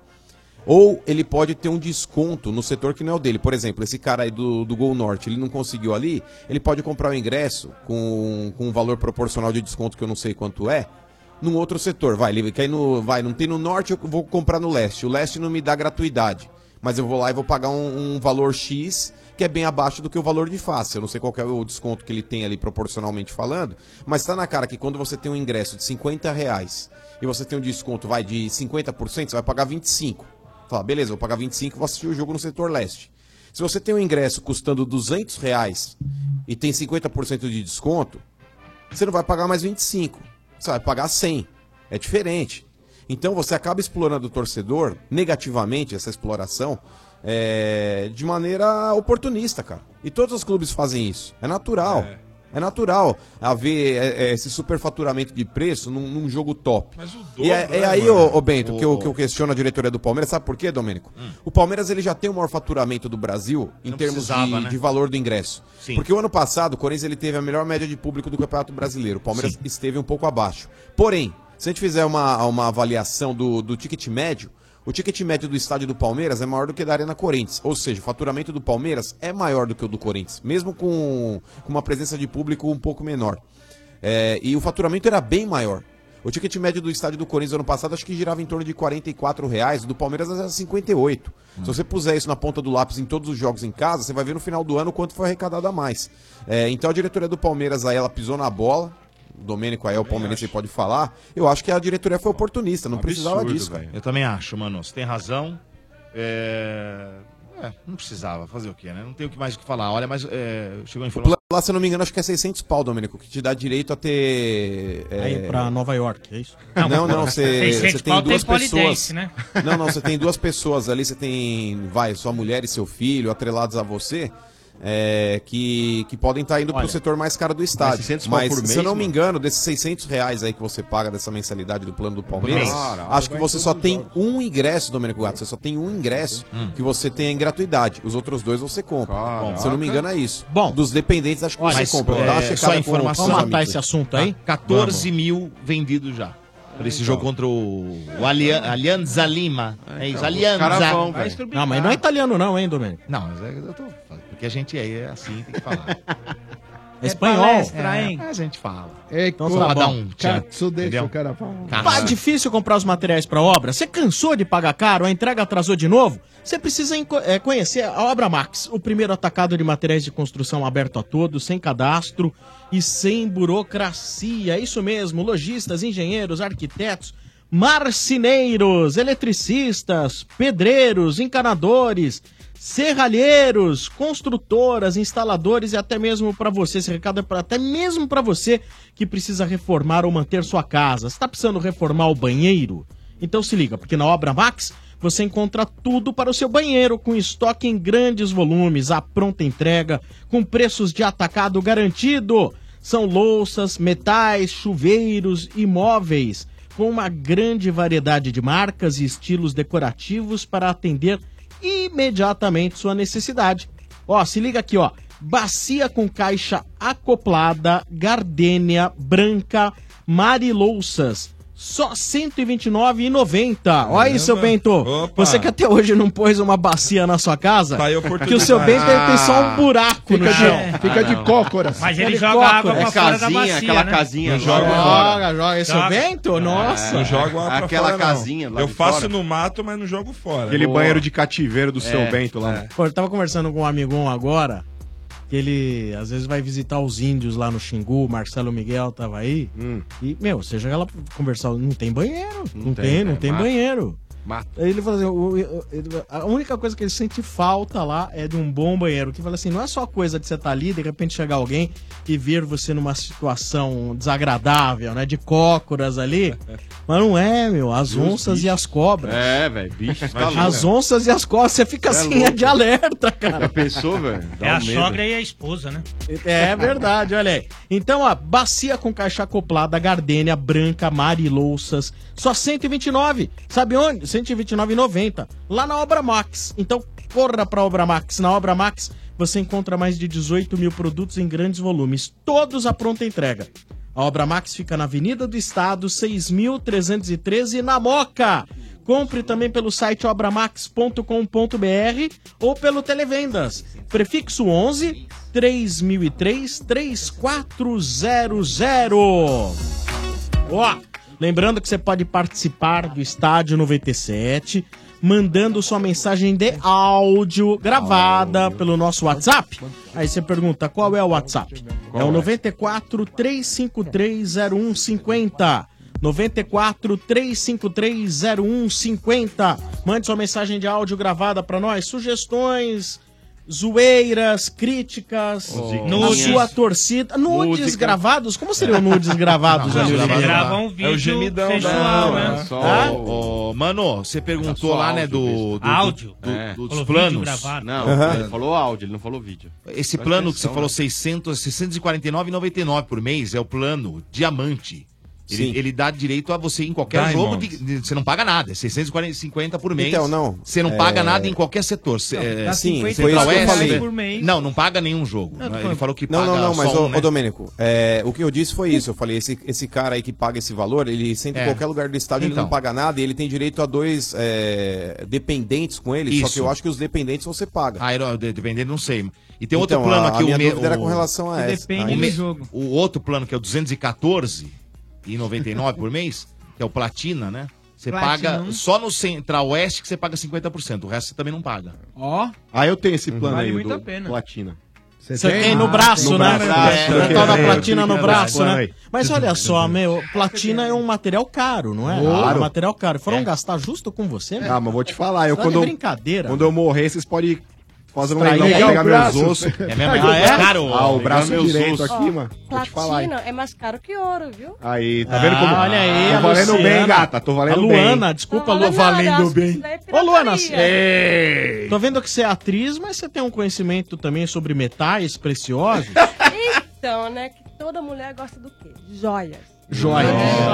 Ou ele pode ter um desconto no setor que não é o dele. Por exemplo, esse cara aí do Gol Norte, ele não conseguiu ali, ele pode comprar o ingresso com um valor proporcional de desconto que eu não sei quanto é, num outro setor. Ele quer ir não tem no Norte, eu vou comprar no Leste. O Leste não me dá gratuidade, mas eu vou lá e vou pagar um valor X, que é bem abaixo do que o valor de face. Eu não sei qual que é o desconto que ele tem ali proporcionalmente falando, mas tá na cara que quando você tem um ingresso de R$50 e você tem um desconto de 50%, você vai pagar 25%. Fala, beleza, vou pagar 25 e vou assistir o jogo no setor leste. Se você tem um ingresso custando R$200 e tem 50% de desconto, você não vai pagar mais 25. Você vai pagar 100. É diferente. Então você acaba explorando o torcedor negativamente, essa exploração, de maneira oportunista, cara. E todos os clubes fazem isso. É natural. É natural haver esse superfaturamento de preço num jogo top. Mas o dobro, E aí, ô Bento, que eu questiono a diretoria do Palmeiras, sabe por quê, Domênico? O Palmeiras ele já tem o maior faturamento do Brasil em Não termos precisava, né? de valor do ingresso. Sim. Porque o ano passado o Corinthians ele teve a melhor média de público do Campeonato Brasileiro. O Palmeiras esteve um pouco abaixo. Porém, se a gente fizer uma avaliação do ticket médio, o ticket médio do estádio do Palmeiras é maior do que da Arena Corinthians. Ou seja, o faturamento do Palmeiras é maior do que o do Corinthians, mesmo com uma presença de público um pouco menor. E o faturamento era bem maior. O ticket médio do estádio do Corinthians ano passado acho que girava em torno de R$44, o do Palmeiras era 58. Se você puser isso na ponta do lápis em todos os jogos em casa, você vai ver no final do ano quanto foi arrecadado a mais. Então a diretoria do Palmeiras aí, ela pisou na bola. O Domênico aí é o palmeirense, pode falar. Eu acho que a diretoria foi oportunista, não precisava disso, cara. Eu também acho, mano. Você tem razão. Não precisava. Fazer o quê, né? Não tem o que mais que falar. Olha, mas chegou a informação. Lá, se eu não me engano, acho que é 600 pau, Domênico, que te dá direito a ter... Aí pra Nova York, é isso? Não, você tem duas pessoas. Né? Não, você tem duas pessoas ali, você tem, sua mulher e seu filho atrelados a você, que podem estar indo pro setor mais caro do estádio. 600 pau por mês, se eu não me engano, desses R$600 aí que você paga dessa mensalidade do plano do Palmeiras, acho que você só tem um ingresso, Domênico Gato, você só tem um ingresso que você tem em gratuidade. Os outros dois você compra. Se eu não me engano é isso. Bom, dos dependentes acho que você compra. Dá uma checada só informação. Vamos matar esse assunto aí? 14 mil vendidos já. Por esse jogo contra o Alianza Lima. É isso, Alianza. Não, mas não é italiano não, hein, Domênico? Não, mas eu tô... Porque a gente é assim, tem que falar. É espanhol. A gente fala. Então Então tá tá bom. Isso deixa o cara falar. Tá difícil comprar os materiais para obra? Você cansou de pagar caro? A entrega atrasou de novo? Você precisa conhecer a Obra Max, o primeiro atacado de materiais de construção aberto a todos, sem cadastro e sem burocracia. Isso mesmo, lojistas, engenheiros, arquitetos, marceneiros, eletricistas, pedreiros, encanadores, serralheiros, construtoras, instaladores e até mesmo para você, esse recado é até mesmo para você que precisa reformar ou manter sua casa. Está precisando reformar o banheiro? Então se liga, porque na Obra Max você encontra tudo para o seu banheiro, com estoque em grandes volumes, à pronta entrega, com preços de atacado garantido. São louças, metais, chuveiros e móveis, com uma grande variedade de marcas e estilos decorativos para atender imediatamente sua necessidade. Ó, se liga aqui, ó. Bacia com caixa acoplada, gardênia, branca, Marilouças. Só R$ 129,90. Olha aí, seu Bento. Opa. Você que até hoje não pôs uma bacia na sua casa, Tá aí a oportunidade. que o seu Bento ele tem só um buraco no chão. Fica de cócoras. Mas ele Ele joga água pra É fora da casinha, bacia, aquela né? casinha. Não joga Joga. Esse é o Joga. Bento? Nossa. Não jogo água pra Aquela fora, não. casinha lá Eu de faço fora. no mato, mas não jogo fora. Aquele Boa. banheiro de cativeiro do seu Bento lá. Pô, eu tava conversando com um amigão agora, que ele às vezes vai visitar os índios lá no Xingu, Marcelo Miguel tava aí, e, meu, você chega lá pra conversar, não tem banheiro, não tem mata. banheiro. Mata. Aí ele falou assim, a única coisa que ele sente falta lá é de um bom banheiro, que fala assim, não é só coisa de você estar ali, de repente chegar alguém e ver você numa situação desagradável, né, de cócoras ali, mas não é, meu, as onças e as cobras. É, velho, bicho, tá louco. As onças e as cobras, você fica assim, louco. de alerta, cara. Já pensou, velho? É a sogra e a esposa, né? É verdade, olha aí. Então, ó, bacia com caixa acoplada, gardênia, branca, Marilouças, só R$ 129. Sabe onde? R$ 129,90. Lá na Obra Max. Então, corra pra Obra Max. Na Obra Max, você encontra mais de 18 mil produtos em grandes volumes, todos à pronta entrega. A Obra Max fica na Avenida do Estado, 6.313, na Moca. Compre também pelo site obramax.com.br ou pelo Televendas. Prefixo 11 3003 3400. Ó, lembrando que você pode participar do Estádio 97 mandando sua mensagem de áudio gravada pelo nosso WhatsApp. Aí você pergunta, qual é o WhatsApp? É o 94 353 0150. 94 353 0150. Mande sua mensagem de áudio gravada para nós, sugestões, zoeiras, críticas, na sua torcida. Nudes gravados? Como seriam nudes gravados? Não, ali? eles gravam um vídeo É o gemidão sensual, da- né? Ô, mano, você perguntou só lá, né, áudio Áudio. dos Falou planos. vídeo gravado. Não, ele falou áudio, ele não falou vídeo. Esse Presta plano que você atenção, falou, né? 649,99 por mês, é o plano diamante. Sim. Ele dá direito a você em qualquer jogo, você não paga nada, é 650 por mês. Então, não. Você não paga nada em qualquer setor. dá 50 foi isso que eu falei. por mês. Não paga nenhum jogo. Ele falou que paga Não, mas, só um, ô Domênico, o que eu disse foi isso. Eu falei, esse cara aí que paga esse valor, ele senta em qualquer lugar do estádio, ele Então. não paga nada e ele tem direito a 2 dependentes com ele, só Isso. que eu acho que os dependentes você paga. Dependendo, não sei. E tem Então, outro plano a aqui. minha dúvida era com relação a essa. Depende do jogo. O outro plano, que é o 214,99 por mês, que é o Platina, né? Você Platinum. paga só no Central Oeste que você paga 50%. O resto você também não paga. Ó, Ah, eu tenho esse plano Vale aí, muito do a pena. Platina. Você tem no braço, né? braço. O tal da É, platina no eu braço, queria né? ver. Mas olha só, meu, platina é um material caro, não é? Claro. É um material caro. Foram gastar justo com você, Ah, mas vou te falar, eu Tá de quando, brincadeira. quando eu morrer, vocês podem fazer um Extrair leilão, aí pegar o meus braço. ossos. É mesmo? Ah, é caro? Ah, o braço Pegar meus direito ossos. aqui, mano. Vou te falar, hein. Platina é mais caro que ouro, viu? Aí, tá vendo como? olha aí, Tô a valendo Luciana. bem, gata, tô valendo A Luana, desculpa, Não Lu, vale nada, valendo acho bem. que isso daí é Ô, Luana, pirataria. Ei! tô vendo que você é atriz, mas você tem um conhecimento também sobre metais preciosos. Então, né, que toda mulher gosta do quê? De joias. Joia.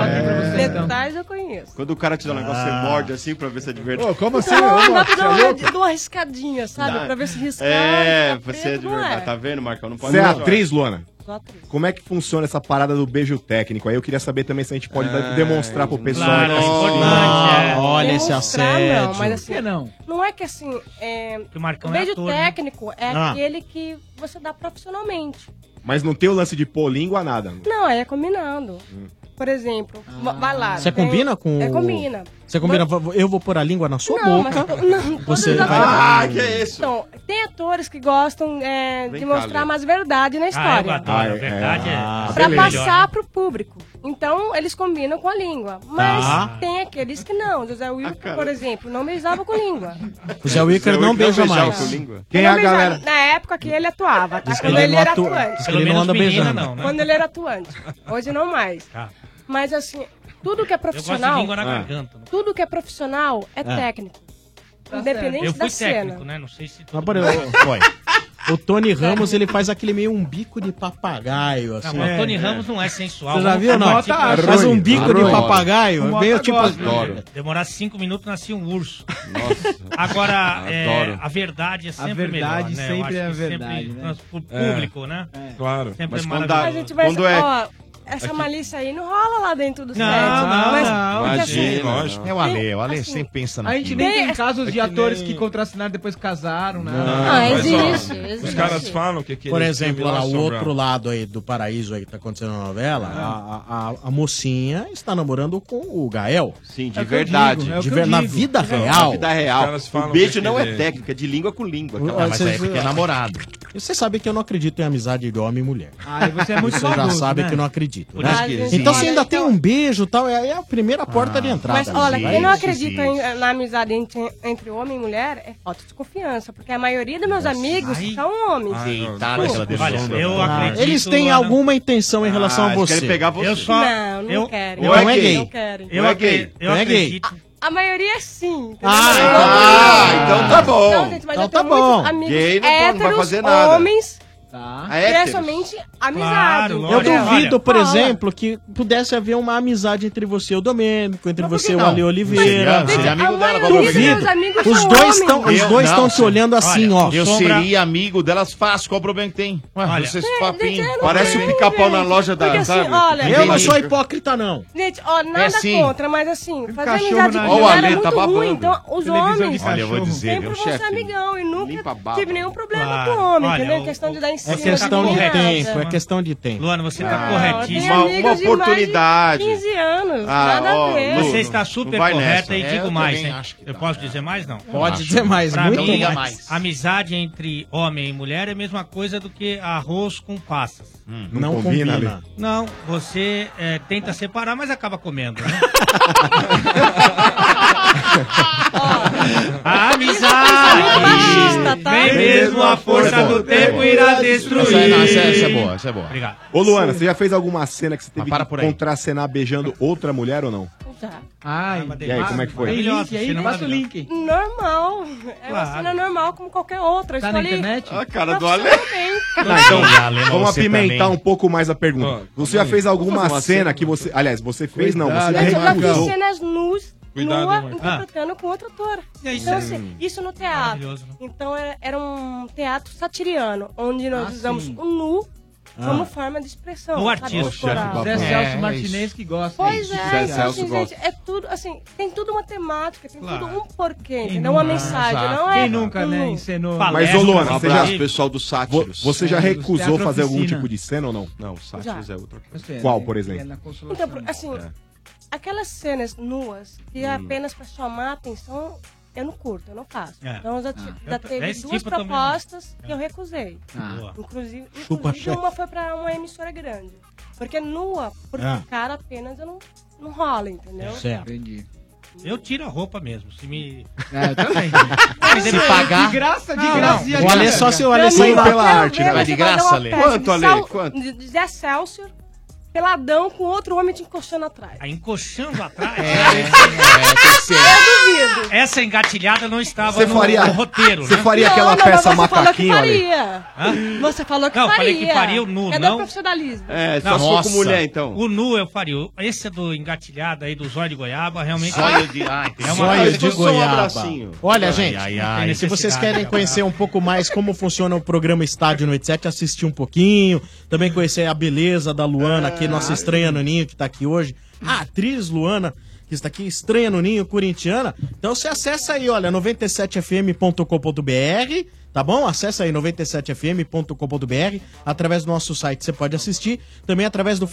Detalhes eu conheço. Quando o cara te dá um negócio, você morde assim pra ver se é de verdade. Ô, como assim? Não, Ô, dá Marcos, pra você dar é louco? uma riscadinha, sabe? Dá. Pra ver se riscar. É, fica você é de preto, não verdade. Tá vendo, Marcão? Não pode Você é mostrar. atriz, Luana? Sou atriz. Como é que funciona essa parada do beijo técnico? Aí eu queria saber também se a gente pode demonstrar pro pessoal. Claro, que é tá assistindo. importante, é. Olha esse Demonstrar, assédio. Não, mas assim, Por que não? não é que assim, Que o Marcão o é beijo ator, né? técnico é Ah. aquele que você dá profissionalmente. Mas não tem o lance de pôr língua, nada. Não, aí é combinando. Por exemplo, vai lá. Você tem- combina com... É, combina. Você combina, eu vou pôr a língua na sua Não, boca. mas não, Você todos vai... Ah, que é isso? Então, tem atores que gostam de Vem cá, mostrar Lê. mais verdade na Ah, eu história. adoro. A verdade é. Pra melhor, passar né? pro público. Então, eles combinam com a língua. Mas Tá. tem aqueles que não. José Wilker, por exemplo, não beijava com língua. O Zé Wicker não beija mais. Quem Ele é não a beijava. galera? Na época que ele atuava, tá? Diz que Quando ele ele não era atua- atuante. diz que Pelo ele não menos anda menina, beijando. não, né? Quando ele era atuante. Hoje não mais. Tá. Mas assim, tudo que é Eu gosto de profissional, língua na garganta. né? tudo que é profissional é técnico. Independente Eu da fui cena. técnico, né? Não sei se... Mas, por exemplo, o Tony Ramos, ele faz aquele meio um bico de papagaio, Não, assim. mas o Tony Ramos não é sensual. Você já Vamos viu, não? participar. Faz um bico de Arroio. papagaio, O meio Mota tipo... gosta. Adoro. Demorar 5 minutos, nascia um urso. Nossa. Agora, Adoro. a verdade é sempre verdade melhor, né? Eu sempre acho é que verdade, sempre, né? pro público, né? Claro. Sempre Mas é quando maravilhoso. A gente vai. Quando é- Ó, essa malícia aí não rola lá dentro do set. não, mas, não, porque, Sim, assim, lógico. É o Ale assim, sempre pensa A gente naquilo. nem tem Tem- casos de é que atores nem- que contracenaram depois casaram, né? Mas, existe, ó, existe. Os caras falam que aquele Por exemplo, filme lá, lá, o Sombra- outro lado aí do paraíso aí que tá acontecendo na novela, a mocinha está namorando com o Gael. Sim, de É o que eu verdade. digo, é o que De eu na digo. vida Na real. vida Os real. caras falam O beijo que não é aquele- técnica, é de língua com língua. Ah, Mas aí é porque é namorado. E você sabe que eu não acredito em amizade de homem e mulher. Ah, e você é muito Você já maldoso, sabe né? que eu não acredito. Por né? isso que existe. Então se ainda Olha, tem um beijo e tal, é a primeira porta de entrada. Mas olha, ali. quem não Existe, acredita na amizade entre homem e mulher é falta de confiança. Porque a maioria dos meus amigos Ai. são homens. Deitada aquela Olha, desonda. eu acredito... Eles têm Luana, alguma intenção em relação a eles você. querem pegar você. Eu só... Não eu, querem. Não é gay. Não querem. Eu, Não é gay. eu Não é gay. acredito... A maioria sim. entendeu? então tá bom. Não, gente, mas Então eu tenho tá bom. muitos amigos Gay não vai héteros, fazer nada. homens, Tá. que é somente amizade. Claro, Eu Olha, duvido, por olha. exemplo, que pudesse haver uma amizade entre você e o Domênico, entre Mas por você que e o não? Ale Oliveira. Seria- seria amigo a dela, maioria qual dos meus Duvido. amigos Os são dois homens. estão, os Eu dois não, estão te olhando assim, ó. Eu Sombra- seria amigo delas fácil, qual o problema que tem? Ué, Olha, vocês Gente, papinho. eu não Parece tenho, o pica-pau na gente. loja da- Porque assim, sabe? olha, Eu não sou hipócrita, não. gente, ó, nada assim. contra, mas assim, fazer cachorro amizade na com Ó, o mulher Ale é muito tá babando. ruim. Então, os Televisão de homens Olha, eu vou cachorro. dizer, sempre viu, vão ser chefe? amigão e Limpa a nunca baba. tive nenhum problema Claro. com homem, Olha, entendeu? o- Questão de dar em É cima. questão de correto, tempo, mano. é questão de tempo. Luana, você tá Eu tenho corretíssima. Uma amigos de oportunidade. mais de 15 anos, Ah, nada ó, a ver. Lu, Você não- está não super vai correta nessa. e digo eu mais, também hein? acho que Eu tá. posso dizer mais, não? Pode dizer mais, Pra muito mim, mais. amizade entre homem e mulher é a mesma coisa do que arroz com passas. Não combina. Não, você tenta separar, mas acaba comendo, né? A Isso é amizade! machista. Vem mesmo a força do tempo irá destruir. Essa é boa, essa é boa. Obrigado. Ô, Luana, você já fez alguma cena que você teve para que por aí. contracenar beijando outra mulher ou não? Já. Ai, E aí, como é que foi? Tem link aí? Passa o link. Normal. É uma Claro. cena normal como qualquer outra. Tá na internet? A cara do Ale. Profissionalmente. Então, vamos você apimentar também. um pouco mais a pergunta. Você já fez alguma cena que você... Aliás, você fez não, você já Gente, eu já fiz recusou. cenas nus, Cuidado, nua, hein, Marcos. interpretando com outra ator. Então, assim, isso no teatro. Maravilhoso, né? Então, era um teatro satiriano, onde nós usamos sim. o nu como forma de expressão. O sabe, artista. corporal. Zé Celso Martinez que gosta. Pois é, Zé então, Celso assim, gosta. gente, é tudo, assim, tem tudo uma temática, tem Claro. tudo um porquê, Quem entendeu? Uma nunca? mensagem, Exato. não é... Quem nunca, né, nu. encenou? Mas, ô, Luana, Um você abraço, já, pessoal do Sátiros. você já É, recusou Teatro fazer algum Oficina. tipo de cena ou não? Não, o Sátiros Já. é outra coisa. Você, Qual, né, por que exemplo? é na Consolação. Então, assim, aquelas cenas nuas que é apenas pra chamar a atenção, eu não curto, eu não faço. É. Então, já eu teve esse duas tipo também não. propostas que eu recusei. Boa. Inclusive Chupa chefe. uma foi pra uma emissora grande. Porque nua, por Ah. ficar apenas, eu não rola, entendeu? Certo. Entendi. Eu tiro a roupa mesmo. Se me. É, eu também. Se pagar. De graça, de Não, graça. não. e a O Ale graça? só se o Ale Pra sair mim, lá. eu quero arte, ver né? você De fazer graça, uma Ale. peça Quanto, de Ale? Sal- Quanto? de Zé Celso, peladão com outro homem te encostando atrás. Aí encoxando atrás. Eu duvido. Essa engatilhada não estava Você no, faria- no roteiro, Você né? faria aquela mas peça você falou que macaquinho, Ale? faria. Hã? Você falou que Não, eu faria. falei que faria o nu, É não. do profissionalismo. É, só Não, se for com nossa. mulher, então. O nu eu faria. Esse é do engatilhado aí, do zóio de goiaba, realmente. Zóio de... Ai, É uma Zóio coisa de só um goiaba. abracinho. Olha, Ai, gente, ai, Tem ai. se vocês necessidade, querem né? conhecer um pouco mais como funciona o programa Estádio Noite 7, assistir um pouquinho, também conhecer a beleza da Luana aqui, nossa estranha no ninho que tá aqui hoje, a atriz Luana que está aqui, estranha no ninho, corintiana. Então você acessa aí, olha, 97fm.com.br, tá bom? Acessa aí 97fm.com.br, através do nosso site você pode assistir, também através do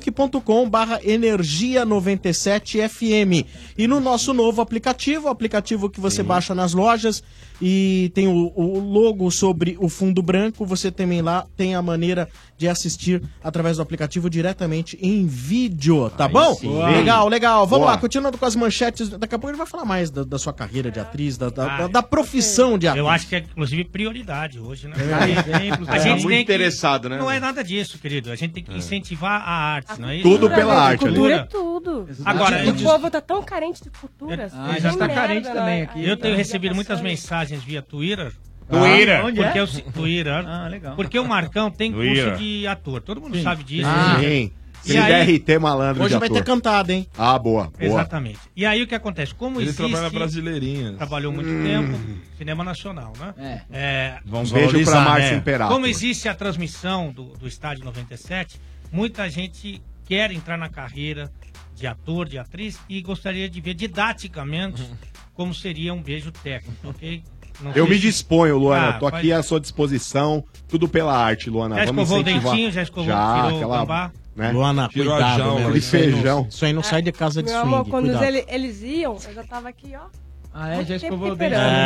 facebook.com/energia97fm e no nosso novo aplicativo, o aplicativo que você baixa nas lojas e tem o logo sobre o fundo branco, você também lá tem a maneira de assistir através do aplicativo diretamente em vídeo, tá bom? Legal, legal. Vamos lá, continuando com as manchetes, daqui a pouco ele vai falar mais da sua carreira de atriz, da profissão de atriz. Eu acho que é, inclusive, prioridade hoje, né? Exemplos, A né? gente muito tem que- interessado, né? Não é nada disso, querido. A gente tem que incentivar a arte, não é isso? Tudo pela arte, Cultura Ale. é tudo. Agora, o povo tá tão carente de cultura. Ah, já está carente também aqui. Eu tenho recebido muitas mensagens via Twitter. Twitter? Porque Onde é? Twitter. Ah, legal. Porque o Marcão tem curso Twitter. de ator. Todo mundo sabe disso. Sim. Se E ele aí- der RT malandro Hoje de vai ter ator. cantado, hein? Ah, boa, boa. Exatamente. E aí o que acontece? Como Ele existe... trabalha na Brasileirinhas. Trabalhou muito tempo, cinema nacional, né? Vamos Beijo valorizar, pra Márcio né? Imperato. Como existe a transmissão do Estádio 97, muita gente quer entrar na carreira de ator, de atriz, e gostaria de ver didaticamente como seria um beijo técnico, ok? Não Eu sei me se- disponho, Luana. Ah, Tô aqui faz- à sua disposição. Tudo pela arte, Luana. Já Vamos escovou o incentivar. dentinho? Já escovou? Já, Tirou o aquela, gambá? né? Luana, Tirou a cuidado, jaula, meu. aquele Isso aí não- feijão. Isso aí não sai de casa de Meu swing, amor, quando cuidado. eles iam, eu já tava aqui, ó. Ah, é? Já Muito escovou o tempo dente. esperando,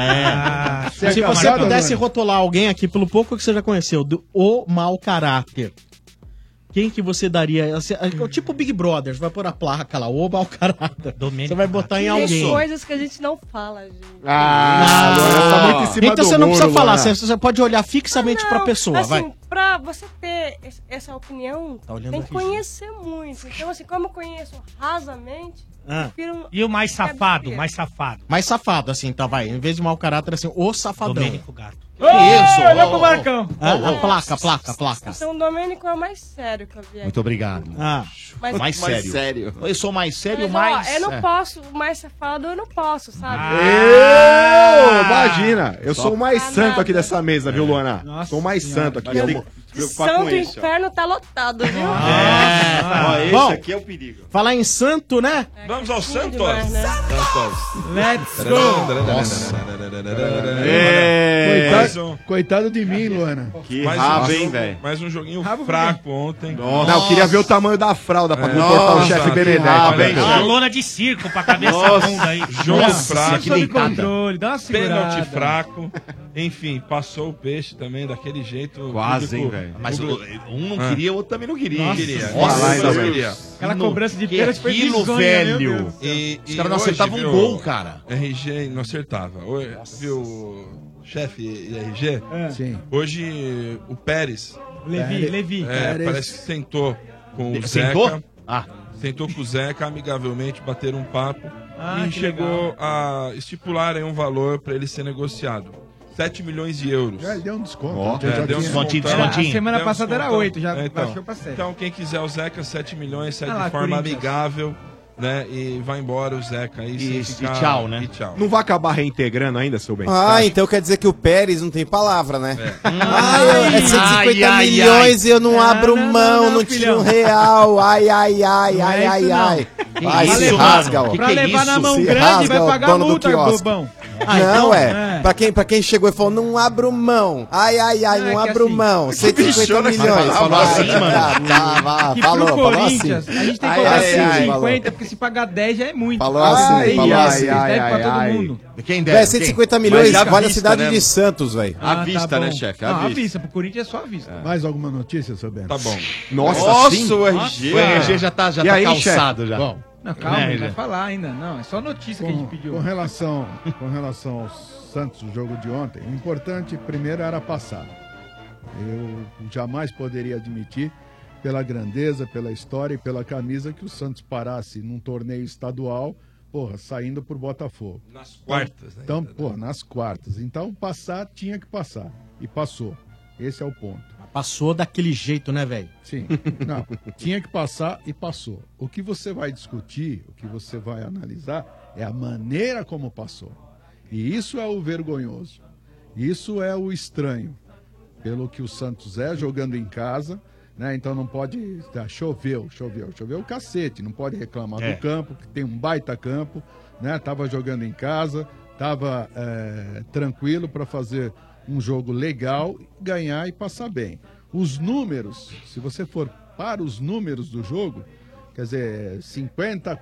Ah, Se você casado, pudesse Luana? rotular alguém aqui, pelo pouco que você já conheceu, do O Mau Caráter, quem que você daria? Assim, tipo Big Brother, você vai pôr a placa lá, O Mau Caráter. Domênico Você vai botar em Tem alguém. coisas que a gente não fala, gente. Ah, Luana, tá muito em cima Então do você não muro, precisa falar, Luana. você pode olhar fixamente pra pessoa, assim, vai. pra você ter essa opinião, Tá olhando tem que aqui, conhecer muito. Então, assim, como eu conheço rasamente, Ah. prefiro... E o mais safado, É, mais safado. Mais safado, assim, tá, vai. Em vez de mau caráter, assim, o safadão. Domênico Gato. Que isso? Olha pro Marcão. Ah, a placa. Então, o Domênico é o mais sério que eu vi aqui. Muito obrigado. Ah, Mas, Mais sério. Eu sou mais sério, mas, ó, mais... eu não posso, o mais safado eu não posso, sabe? Eu, imagina, eu sou o mais Ah, santo nada. aqui dessa mesa, viu, Luana? Nossa Sou o mais Senhora. santo aqui. Mas tem Eu- que se preocupar Santo com esse, ó. Inferno tá lotado, viu? Ó, esse Bom. aqui é o perigo. falar em santo, né? Vamos ao Santos? demais, né? Let's go. Coitado de mim, Luana. Que Mais rabo, um hein, jogo- velho. Mais um joguinho Rabo fraco ontem. Não, eu queria ver o tamanho da fralda pra comportar o Nossa, chefe que Benedetto. rabo, velho. hein, Uma lona de circo pra cabeça bunda aí. Jogo Nossa, fraco. que Sob deitada. controle, dá uma segurada. Pênalti fraco. Enfim, passou o peixe também daquele jeito. Quase, hein, público- velho. Mas um não Ah. queria, o outro também não queria. Não hein? queria. Nossa, Não ainda bem. queria. Aquela cobrança de Que pênalti foi aquilo, bizonha, velho. meu Deus. E Os caras não hoje, acertavam um viu, gol, cara. RG não acertava. Viu? chefe e RG. Sim. Hoje o Pérez. Levi. Pérez. Parece que sentou com o Sentou? Zeca. Sentou com o Zeca, amigavelmente, bateram um papo. E que chegou a estipular aí um valor para ele ser negociado. 7 milhões de euros. Ele deu um desconto. Deu um descontinho. A semana Deu um passada era descontão. 8, já então, baixou pra 7. Então, quem quiser o Zeca, 7 milhões, sai lá, de forma Corinthians. amigável, né? E vai embora o Zeca aí. E sem ficar- tchau, né? E tchau. Não vai acabar reintegrando ainda, seu bem? Então quer dizer que o Pérez não tem palavra, né? Ai, 150 ai, milhões e eu não abro mão, não filhão. tiro um real. Ai. Vai, se rasga, ó. Pra levar na mão Se grande rasga, vai ó, pagar dono do multa, quiosque. bobão. Não, Pra quem chegou e falou, não abro mão. Não que abro assim, mão. 150 milhões. Falou assim, mano. Que Falou pro assim. Corinthians, a gente tem que cobrar 150, porque se pagar 10 já é muito. Falou assim, falou assim. Deve pra todo mundo. Quem Véi, deve? 150 milhões Mas à vale a vista, cidade né? de Santos, velho. À vista, bom. né, chefe? Não, À à vista. vista. Pro Corinthians é só à vista. Mais alguma notícia, seu Bento? Tá bom. Nossa, sim? o RG. O RG já tá E aí, calçado já. Bom, Não, calma, Né, ele vai já. falar ainda. Não, é só notícia que a gente pediu. com relação ao Santos, o jogo de ontem, o importante primeiro era passar. Eu jamais poderia admitir, pela grandeza, pela história e pela camisa, que o Santos parasse num torneio estadual, saindo por Botafogo. Nas quartas, né? Então, nas quartas. Então, passar tinha que passar. E passou. Esse é o ponto. Passou daquele jeito, né, velho? Sim. Não, tinha que passar e passou. O que você vai discutir, o que você vai analisar, é a maneira como passou. E isso é o vergonhoso. Isso é o estranho. Pelo que o Santos é, jogando em casa, né? Então não pode... Choveu o cacete. Não pode reclamar do campo, que tem um baita campo, né? Tava jogando em casa, tava tranquilo para fazer um jogo legal, ganhar e passar bem. Os números, se você for para os números do jogo, quer dizer, 50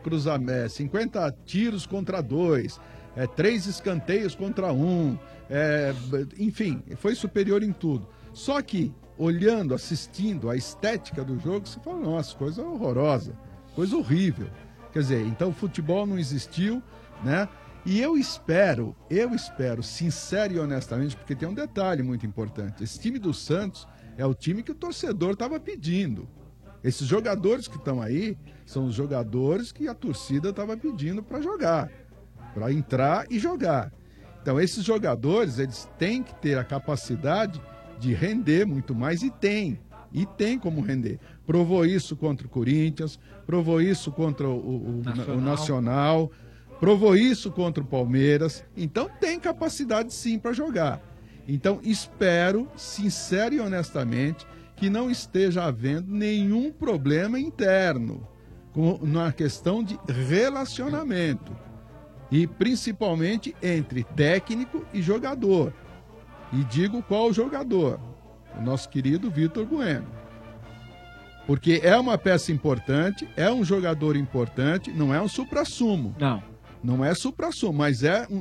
tiros contra 2, 3 escanteios contra 1, enfim, foi superior em tudo. Só que, olhando, assistindo a estética do jogo, você fala, nossa, coisa horrorosa, coisa horrível. Quer dizer, então o futebol não existiu, né? E eu espero, sincero e honestamente, porque tem um detalhe muito importante. Esse time do Santos é o time que o torcedor estava pedindo. Esses jogadores que estão aí são os jogadores que a torcida estava pedindo para jogar, para entrar e jogar. Então, esses jogadores, eles têm que ter a capacidade de render muito mais e tem como render. Provou isso contra o Corinthians, provou isso contra o Nacional, provou isso contra o Palmeiras, então tem capacidade sim para jogar. Então espero, sincero e honestamente, que não esteja havendo nenhum problema interno na questão de relacionamento e principalmente entre técnico e jogador. E digo qual jogador? O nosso querido Vitor Bueno. Porque é uma peça importante, é um jogador importante, não é um suprassumo. Não é suprassumo, mas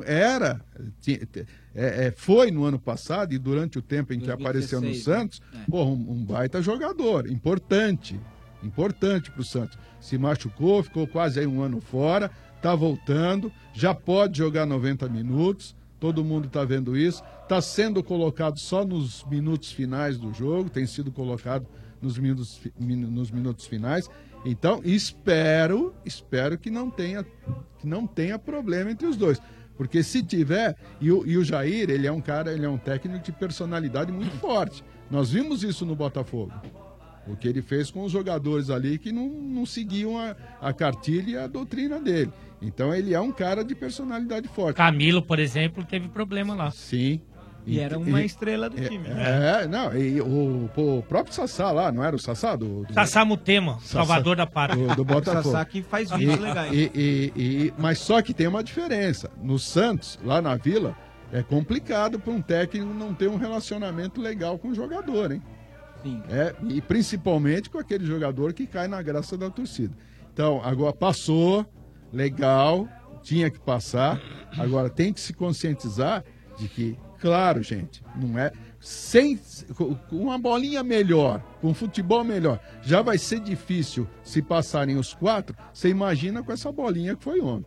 foi no ano passado e durante o tempo em que 2016, apareceu no Santos, um baita jogador, importante para o Santos. Se machucou, ficou quase aí um ano fora, tá voltando, já pode jogar 90 minutos, todo mundo tá vendo isso, tá sendo colocado só nos minutos finais do jogo, tem sido colocado nos minutos finais. Então, espero que não tenha problema entre os dois. Porque se tiver, e o Jair, ele é um técnico de personalidade muito forte. Nós vimos isso no Botafogo. O que ele fez com os jogadores ali que não seguiam a cartilha e a doutrina dele. Então, ele é um cara de personalidade forte. Camilo, por exemplo, teve problema lá. Sim. E era uma estrela do time. E o próprio Sassá lá, não era o Sassá? Sassá Mutema, Salvador da Pátria. Do Botafogo. Sassá que faz vídeos legais. Mas só que tem uma diferença. No Santos, lá na Vila, é complicado para um técnico não ter um relacionamento legal com o jogador, hein? Sim. E principalmente com aquele jogador que cai na graça da torcida. Então, agora passou, legal, tinha que passar. Agora tem que se conscientizar de que, claro, gente, não é... Com uma bolinha melhor, com um futebol melhor, já vai ser difícil se passarem os 4. Você imagina com essa bolinha que foi ontem, né?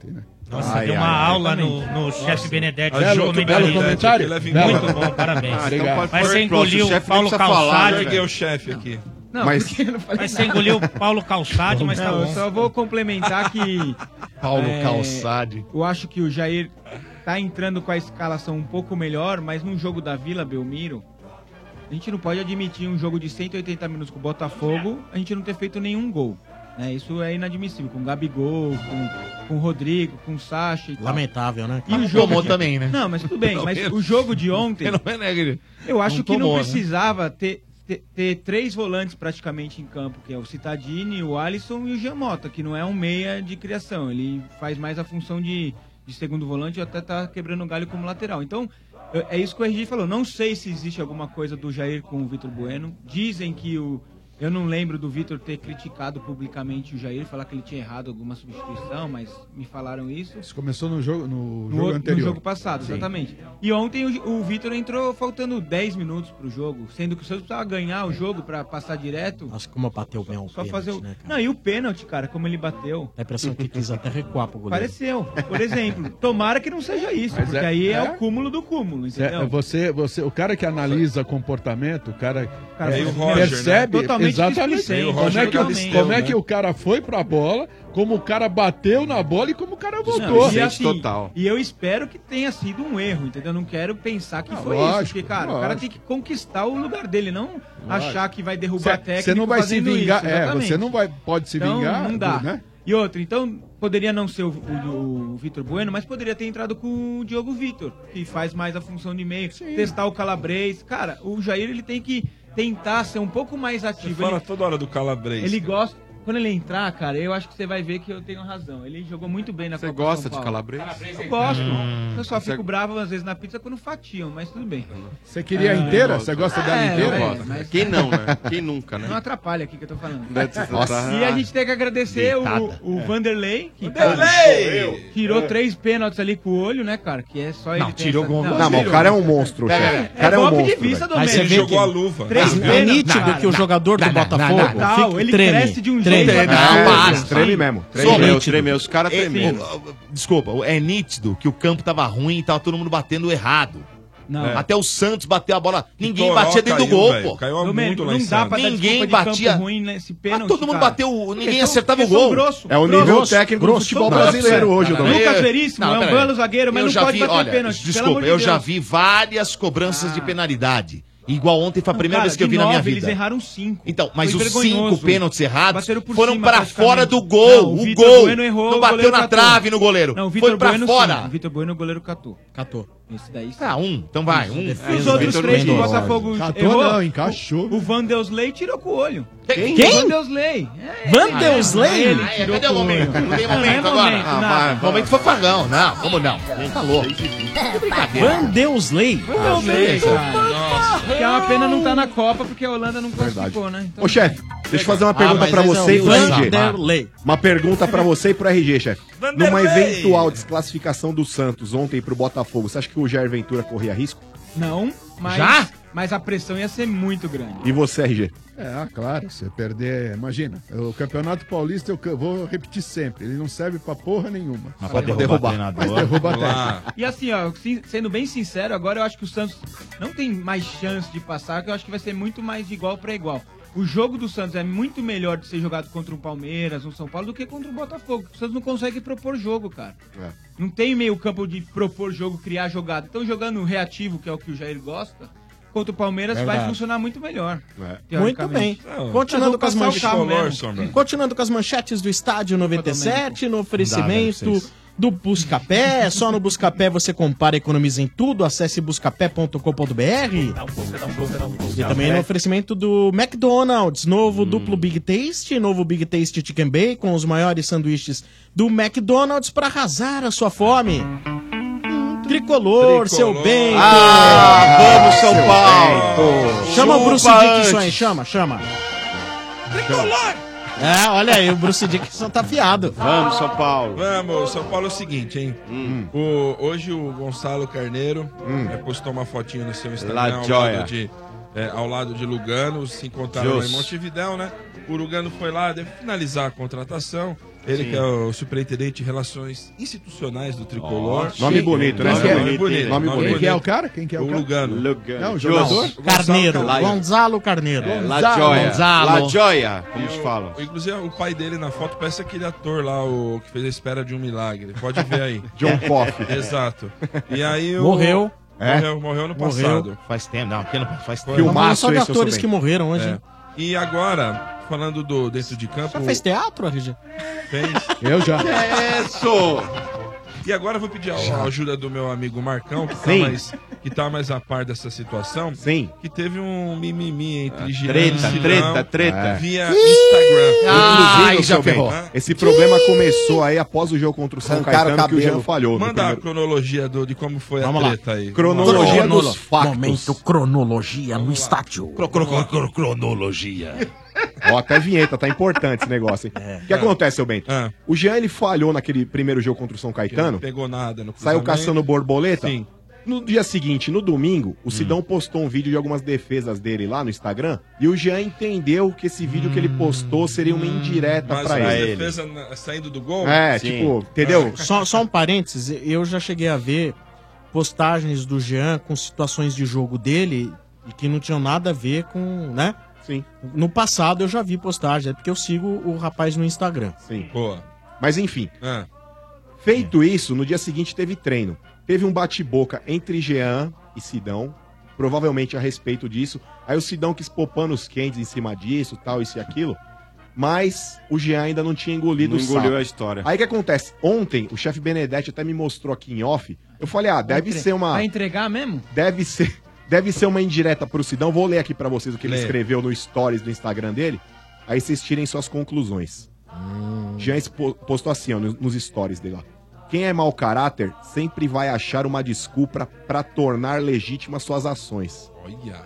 Nossa, deu uma aula no chefe Benedetti. Belo comentário. Muito bom, parabéns. Mas você engoliu o Paulo Calçade. Peguei o chefe aqui. Não, Mas- porque eu não falei Mas você nada. engoliu o Paulo Calçade, mas tá Não, eu bom. só vou complementar que... Paulo Calçade. Eu acho que o Jair tá entrando com a escalação um pouco melhor, mas num jogo da Vila Belmiro, a gente não pode admitir um jogo de 180 minutos com o Botafogo, a gente não ter feito nenhum gol. Né? Isso é inadmissível, com o Gabigol, com o Rodrigo, com o Sacha e tal. Lamentável, né? E o jogo Tomou também, né? Não, mas tudo bem, mas o jogo de ontem, eu acho que não tomou, né? precisava ter 3 volantes praticamente em campo, que é o Cittadini, o Alisson e o Giamota, que não é um meia de criação, ele faz mais a função de segundo volante e até tá quebrando o galho como lateral. Então, é isso que o RG falou, não sei se existe alguma coisa do Jair com o Vitor Bueno, dizem que eu não lembro do Vitor ter criticado publicamente o Jair, falar que ele tinha errado alguma substituição, mas me falaram isso. Isso começou no jogo, anterior. No jogo passado, Sim. exatamente. E ontem o Vitor entrou faltando 10 minutos pro jogo, sendo que o Santos precisava ganhar o jogo pra passar direto. Nossa, como bateu bem o Só pênalti, fazer o... né, cara? Não, e o pênalti, cara, como ele bateu. Dá a impressão que quis até recuar pro goleiro. Pareceu. Por exemplo, tomara que não seja isso, Mas porque aí é o cúmulo do cúmulo, entendeu? O cara que analisa comportamento, o cara, Meio Roger, percebe né? Totalmente exatamente displicente. como é que o cara foi pra bola, como o cara bateu na bola e como o cara voltou. Não, e assim, e eu espero que tenha sido um erro, entendeu? Eu não quero pensar que foi lógico, isso, porque, cara, o cara lógico. tem que conquistar o lugar dele, não Lógico. achar que vai derrubar técnico Você não vai se fazendo vingar, isso, exatamente. você não pode se Então, vingar, não dá. né? E outra, então, poderia não ser o Vitor Bueno, mas poderia ter entrado com o Diogo Vitor, que faz mais a função de meio, testar o Calabres. Cara, o Jair, ele tem que tentar ser um pouco mais Você ativo. fala Ele, toda hora do Calabres. ele gosta... Quando ele entrar, cara, eu acho que você vai ver que eu tenho razão. Ele jogou muito bem na Copa gosta São de Paulo. Calabres? Eu gosto. Eu só Você- fico bravo às vezes na pizza quando fatiam, mas tudo bem. Você queria inteira? Você gosta dela inteira? Eu gosto. Mas... Quem não, né? Quem nunca, né? Não atrapalha aqui que eu tô falando. Nossa. E a gente tem que agradecer o Vanderlei, que Vanderlei! tirou 3 pênaltis ali com o olho, né, cara? Que é só ele. Não, ter tirou essa- gol. Não, tirou. mas o cara é um monstro, chefe. O cara é um golpe de monstro. vista, velho. Aí você Domênico. vê Jogou que a luva. 3 é pênaltis. nítido que o jogador do Botafogo Tal, fica, ele treme. cresce de um treme. jeito. Treme mesmo. Tremeu, os caras tremeram. Desculpa, é nítido que o campo tava ruim e tava todo mundo batendo errado. Não. Até o Santos bateu a bola. Ninguém Toró batia dentro do caiu, gol, velho. pô. Caiu Domênico, muito lá em não dá pra Santos. dar Ninguém desculpa de batia. campo ruim nesse pênalti, todo mundo cara. bateu, Porque ninguém são- acertava o porque são gol. grosso, É o nível grosso. técnico do futebol grosso. brasileiro hoje, Cara, Domênico. Lucas Veríssimo é um peraí. belo zagueiro, mas Eu não já pode vi, bater olha, pênalti. pelo desculpa, amor de eu já Deus. vi várias cobranças de penalidade. Igual ontem foi a primeira Cara, vez que eu de vi na minha 9, vida. Eles erraram 5. Então, mas Foi os vergonhoso. 5 pênaltis errados Bateram por foram cima, pra praticamente. fora do gol. Não, o Vitor gol Bueno errou, não o bateu goleiro na catou. trave no goleiro. Não, o Vitor Foi pra Bueno, fora. sim. O Vitor Bueno, o goleiro catou. Catou. Esse daí sim. Ah, então vai. Os outros Vitor 3 que o Bueno. Botafogo Catou errou, não, encaixou. o Vanderlei tirou com o olho. Quem? O Vanderlei. Vanderlei? Ele tirou Cadê o com o momento? olho. Não tem Não é momento agora. momento, Ah, nada. vai. Momento fofagão. Não, como não? Tá louco. Que brincadeira. Vandeusley. Vanderlei, cara. Que é uma pena não estar na Copa, porque a Holanda não classificou, né? Então, Ô, chefe, deixa eu fazer uma pergunta mas pra esse você é e o pro RG. Vanderlei. Uma pergunta pra você e pro RG, chefe. Vanderlei! Numa eventual desclassificação do Santos ontem pro Botafogo, você acha que o Jair Ventura corria risco? não, mas, Já? mas a pressão ia ser muito grande. E você, RG? Claro, você perder, imagina, o Campeonato Paulista, vou repetir sempre, ele não serve pra porra nenhuma. Mas pra derrubar. Mas derruba Vamos até. lá. E assim, ó, sendo bem sincero, agora eu acho que o Santos não tem mais chance de passar, que eu acho que vai ser muito mais de igual pra igual. O jogo do Santos é muito melhor de ser jogado contra um Palmeiras, um São Paulo, do que contra o Botafogo. O Santos não consegue propor jogo, cara. Não tem meio campo de propor jogo, criar jogada. Então jogando reativo, que é o que o Jair gosta, contra o Palmeiras Verdade. vai funcionar muito melhor. Muito bem. Não, Continuando com as mas vou passar o carro Color, mesmo. Sombra. Continuando com as manchetes do Estádio 97, no oferecimento do Buscapé. É só no Buscapé você compara e economiza em tudo. Acesse buscapé.com.br. E também no oferecimento do McDonald's. Novo duplo Big Taste, novo Big Taste Chicken Bacon, os maiores sanduíches do McDonald's para arrasar a sua fome. Tricolor, seu bem. Vamos, São Paulo! Chama o Bruce Chupa Dickinson aí, antes. chama. É, olha aí, o Bruce Dickinson tá afiado. Vamos, São Paulo! Vamos, São Paulo é o seguinte, hein? Hoje o Gonçalo Carneiro postou uma fotinha no seu Instagram La ao joia. lado de ao lado de Lugano, se encontraram lá em Justo. Montevidéu, né? O Lugano foi lá, deve finalizar a contratação. Ele Sim. que é o superintendente de relações institucionais do Tricolor. Nome bonito, né? Nome bonito. Nome bonito. Quem que é o cara? Quem que é o cara? Lugano. Não, o jogador? Carneiro, Gonzalo Carneiro. La Joia. La Joia, como se fala. Inclusive, o pai dele na foto parece aquele ator lá, o que fez A Espera de um Milagre. Pode ver aí. John Coffey. Exato. E aí o... Morreu. Morreu no passado. Faz tempo, não, porque não faz tempo. Filmaço só de atores que morreram hoje. É. E agora, falando do dentro de campo... Já fez teatro, RG? Fez. Eu já. Isso! E agora eu vou pedir a ajuda do meu amigo Marcão, que tá mais a par dessa situação. Sim. Que teve um mimimi entre Treta. via Instagram. Inclusive, seu bem, esse problema começou aí após o jogo contra o São Arrancaram Caetano, que o Jean cabelo. falhou. Manda a cronologia de como foi Vamos a lá. treta aí. Cronologia dos factos. Momento cronologia no estádio. Cronologia. Ó, até vinheta, tá importante esse negócio, hein? O que acontece, seu Bento? O Jean, ele falhou naquele primeiro jogo contra o São Caetano. Não pegou nada no Saiu cruzamento. caçando borboleta. Sim. No dia seguinte, no domingo, o Sidão postou um vídeo de algumas defesas dele lá no Instagram. E o Jean entendeu que esse vídeo que ele postou seria uma indireta Mas pra a ele. defesa saindo do gol? É, tipo, entendeu? Só um parênteses, eu já cheguei a ver postagens do Jean com situações de jogo dele e que não tinham nada a ver com, né? Sim. No passado eu já vi postagem, é porque eu sigo o rapaz no Instagram. Sim. Boa. Mas enfim. Feito isso, no dia seguinte teve treino. Teve um bate-boca entre Jean e Sidão, provavelmente a respeito disso. Aí o Sidão quis pôr panos quentes em cima disso, tal, isso e aquilo. Mas o Jean ainda não tinha engolido Não o engoliu sapo. a história. Aí o que acontece? Ontem, o chefe Benedetti até me mostrou aqui em off. Eu falei, deve ser uma... Vai entregar mesmo? Deve ser uma indireta pro Sidão. Vou ler aqui pra vocês o que ele Lê. escreveu no stories do Instagram dele. Aí vocês tirem suas conclusões. Jean postou assim, ó, nos stories dele, ó. Quem é mau caráter sempre vai achar uma desculpa pra tornar legítimas suas ações. Olha.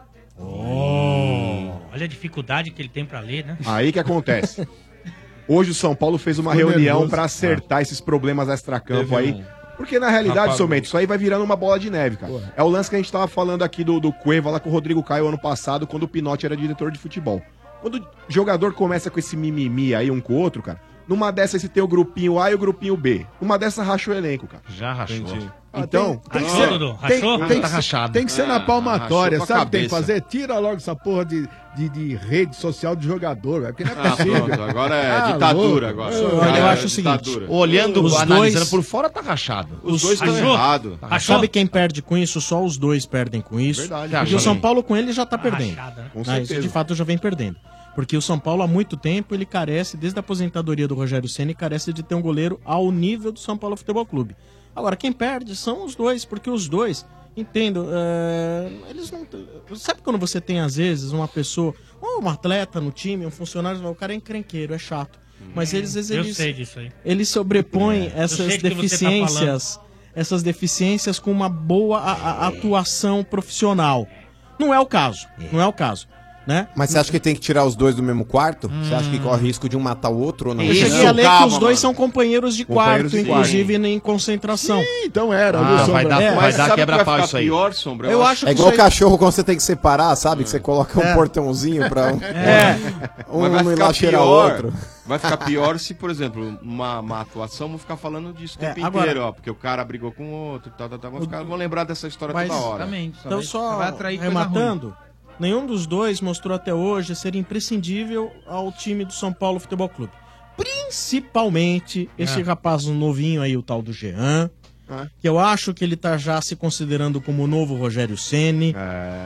Olha a dificuldade que ele tem pra ler, né? Aí que acontece. Hoje o São Paulo fez uma Ficou reunião nervoso. pra acertar esses problemas extracampo Teve aí. um Porque na realidade, rapaz, seu Mendes, isso aí vai virando uma bola de neve, cara. É o lance que a gente tava falando aqui do Cueva lá com o Rodrigo Caio ano passado, quando o Pinotti era diretor de futebol. Quando o jogador começa com esse mimimi aí um com o outro, cara, numa dessas você tem o grupinho A e o grupinho B. Uma dessas racha o elenco, cara. Já rachou. Entendi. Então, tem que Rachou, ser, Dudu? tem, Rachou? tem Tá que, rachado. tem que ser na palmatória, rachou com a sabe o que tem que cabeça. fazer? Tira logo essa porra de rede social de jogador, velho, porque não é Ah, possível. pronto, agora é ditadura louco. agora. Olha, eu É acho o seguinte, ditadura. Olhando, Os analisando dois- por fora, tá rachado. Os dois estão Achou? errados. Sabe quem perde com isso? Só os dois perdem com isso. Verdade. Porque o São Paulo com ele já tá perdendo. Rachada, né? Com Isso certeza. de fato já vem perdendo. Porque o São Paulo há muito tempo ele carece, desde a aposentadoria do Rogério Ceni, carece de ter um goleiro ao nível do São Paulo Futebol Clube. Agora, quem perde são os dois, porque os dois, entendo, eles não... Sabe quando você tem, às vezes, uma pessoa, ou um atleta no time, um funcionário, o cara é encrenqueiro, é chato. Mas eles, às vezes, Eu eles, sei disso aí. eles sobrepõem Eu essas sei do que você tá deficiências, essas deficiências com uma boa atuação profissional. Não é o caso, não é o caso, né? Mas você acha que tem que tirar os dois do mesmo quarto? Você acha que corre risco de um matar o outro ou não? Eu cheguei a ler que os dois são companheiros de Companheiros quarto, de quarto. inclusive em concentração. Então era, viu, vai Sombra? dar, É, vai Mas dar sabe o que vai quebra-pau ficar isso aí. pior, Sombra? Eu acho É que igual isso aí- cachorro quando você tem que separar, sabe? Que você coloca um portãozinho pra um, Mas vai um ir ficar lá cheirar o pior. outro. Vai ficar pior se, por exemplo, uma atuação, vão ficar falando disso o tempo agora- inteiro, ó. Porque o cara brigou com o outro, vão lembrar dessa história Mas- toda hora. Exatamente. Então, só vai atrair coisa rematando, nenhum dos dois mostrou até hoje ser imprescindível ao time do São Paulo Futebol Clube. Principalmente esse rapaz novinho aí, o tal do Jean, que eu acho que ele tá já se considerando como o novo Rogério Ceni.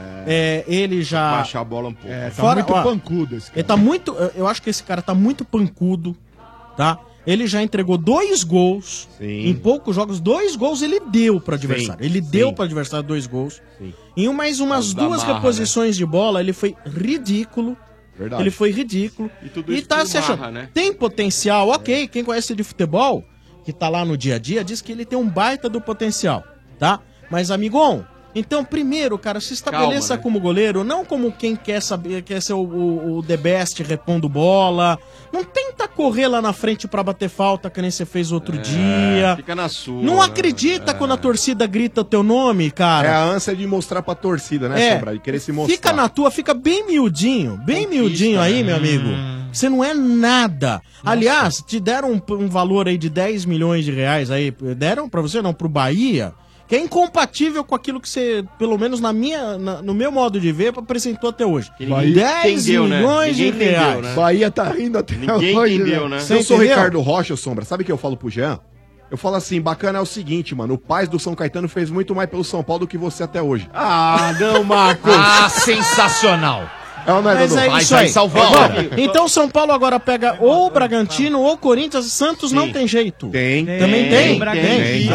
Ele já... Baixar a bola um pouco. É, tá Fora- muito ó, pancudo esse cara. Ele tá muito. Eu acho que esse cara tá muito pancudo, tá? Ele já entregou 2 gols Sim. em poucos jogos. 2 gols ele deu pro adversário. Ele deu sim. pro adversário 2 gols. Sim. Em mais umas Da 2 marra, reposições de bola, ele foi ridículo. Verdade. Ele foi ridículo. E tudo E isso tá por se achando. marra, né? Tem potencial, ok. Quem conhece de futebol, que tá lá no dia a dia, diz que ele tem um baita do potencial, tá? Mas, amigão, então, primeiro, cara, se estabeleça Calma, né? como goleiro, não como quem quer saber, quer ser o the best repondo bola. Não tenta correr lá na frente pra bater falta, que nem você fez outro dia. Fica na sua. Não acredita quando a torcida grita teu nome, cara. É a ânsia de mostrar pra torcida, né, Sombra? De querer se mostrar. Fica na tua, fica bem miudinho aí, meu amigo. Você não é nada. Aliás, te deram um valor aí de 10 milhões de reais aí. Deram pra você, não, pro Bahia, que é incompatível com aquilo que você, pelo menos no meu modo de ver, apresentou até hoje. 10 milhões de reais. Né? Bahia tá rindo até Ninguém hoje, entendeu, né? Eu sou o Ricardo Rocha, Sombra. Sabe o que eu falo pro Jean? Eu falo assim, bacana é o seguinte, mano. O Paz do São Caetano fez muito mais pelo São Paulo do que você até hoje. Ah, não, Marcos. Sensacional. É uma Mas é isso aí. Então São Paulo agora pega ou o Bragantino ou o Corinthians. Santos não tem jeito. Tem. Também tem? Tem.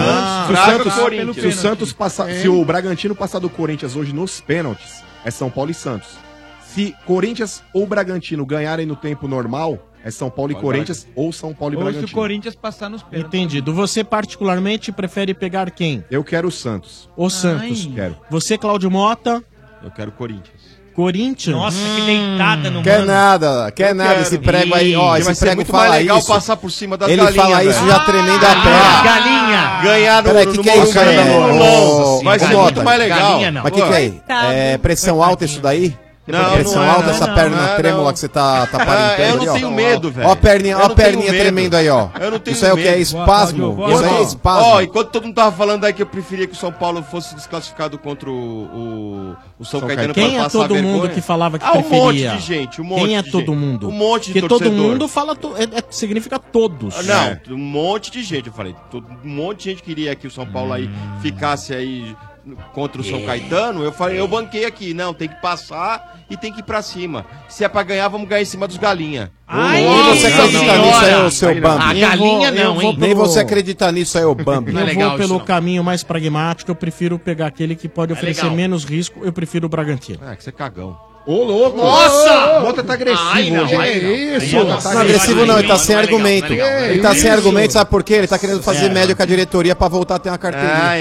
Se o Bragantino passar do Corinthians hoje nos pênaltis, é São Paulo e Santos. Se Corinthians ou Bragantino ganharem no tempo normal, é São Paulo e Corinthians ou São Paulo e Ou Bragantino. se o Corinthians passar nos pênaltis. Entendido. Você particularmente prefere pegar quem? Eu quero o Santos. O Santos. Quero. Você, Cláudio Mota? Eu quero Corinthians. Corinthians? Nossa, que deitada no Quer mano. nada, esse prego aí, ó, esse prego muito fala mais legal isso. passar por cima das Ele galinhas, fala isso velho. já tremendo a perna. Galinha! Ganhar no Peraí, que é isso aí? Vai ser muito mais legal. Mas que é aí? É pressão alta isso daí? Não, pressão não é, alta, não, essa não, perna não é, trêmula não. que você tá aparentando eu ali, não ó. tenho medo, velho. Ó a perninha, Eu não tenho medo. tremendo aí, ó. Eu não tenho Isso aí é o que? É medo. espasmo? Ó, Isso aí é espasmo. Ó, enquanto todo mundo tava falando aí que eu preferia que o São Paulo fosse desclassificado contra o São Caetano Quem pra é passar todo vergonha. mundo que falava que um preferia? monte de gente, um monte Quem é de todo gente. mundo? Um monte de Porque todo torcedor. mundo fala... significa todos. Não, um monte de gente, eu falei. Um monte de gente queria que o São Paulo aí ficasse aí contra o São Caetano. Eu falei, eu banquei aqui. Não, tem que passar e tem que ir pra cima. Se é pra ganhar, vamos ganhar em cima dos galinha. Nem você acredita nisso aí, ô seu Bambi. A galinha não, hein? Nem você acredita nisso aí, ô Bambi. Eu vou pelo caminho mais pragmático, eu prefiro pegar aquele que pode oferecer legal. menos risco, eu prefiro o Bragantino. É, que você é cagão. Ô, louco! Nossa! O Mota tá agressivo hoje. É isso? Não, agressivo não, ele tá sem argumento. Ele tá sem argumento, sabe por quê? Ele tá querendo fazer média com a diretoria pra voltar a ter uma carteirinha.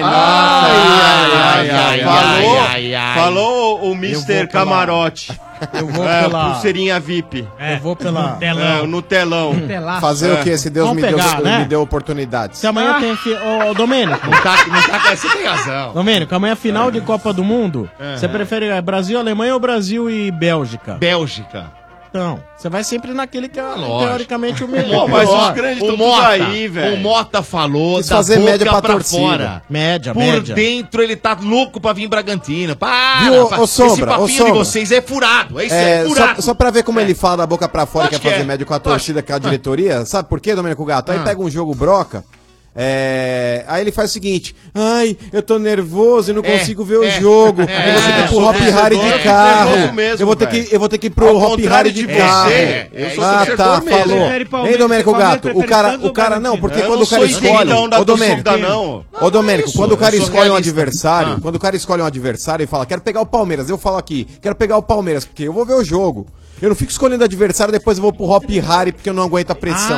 Falou o Mr. Camarote. Eu vou pela... Pulseirinha VIP. Eu vou pela... No telão. Fazer o quê? Se Deus Vamos me pegar, né? me deu oportunidades. Se amanhã tem... Ô, Domênico. Você tem razão. Domênico, amanhã é final de Copa do Mundo. Você prefere Brasil, Alemanha ou Brasil e Bélgica? Bélgica. Então, você vai sempre naquele que é Lógico. teoricamente o melhor. Mas os grandes estão tudo aí, velho. O Mota falou Quis fazer média pra torcida. fora. Média, Por média. dentro ele tá louco pra vir em Bragantino. Para, Viu, para. ô, Sombra, Esse ô, papinho de Sombra. vocês é furado. É isso, é furado. Só pra ver como ele fala da boca pra fora, Acho quer fazer que é. média com a torcida, com a diretoria. Sabe por quê, Domênico Gato? Aí pega um jogo broca. Aí ele faz o seguinte: ai, eu tô nervoso e não consigo ver o jogo. Eu vou ter que ir pro Hop Harry de carro. Eu vou ter que ir pro Hop Harry de carro. Eu sou Ah, torcedor tá, mesmo. falou. Ei, Domênico Gato, o cara não, porque Eu quando não o cara sou escolhe. isentão da Ô, Domênico, torcida, não. ô, Domênico, Isso, quando o cara eu sou escolhe um realista. adversário, quando o cara escolhe um adversário e fala, quero pegar o Palmeiras, eu falo aqui, quero pegar o Palmeiras, porque eu vou ver o jogo. Eu não fico escolhendo adversário, depois eu vou pro Hop Harry porque eu não aguento a pressão.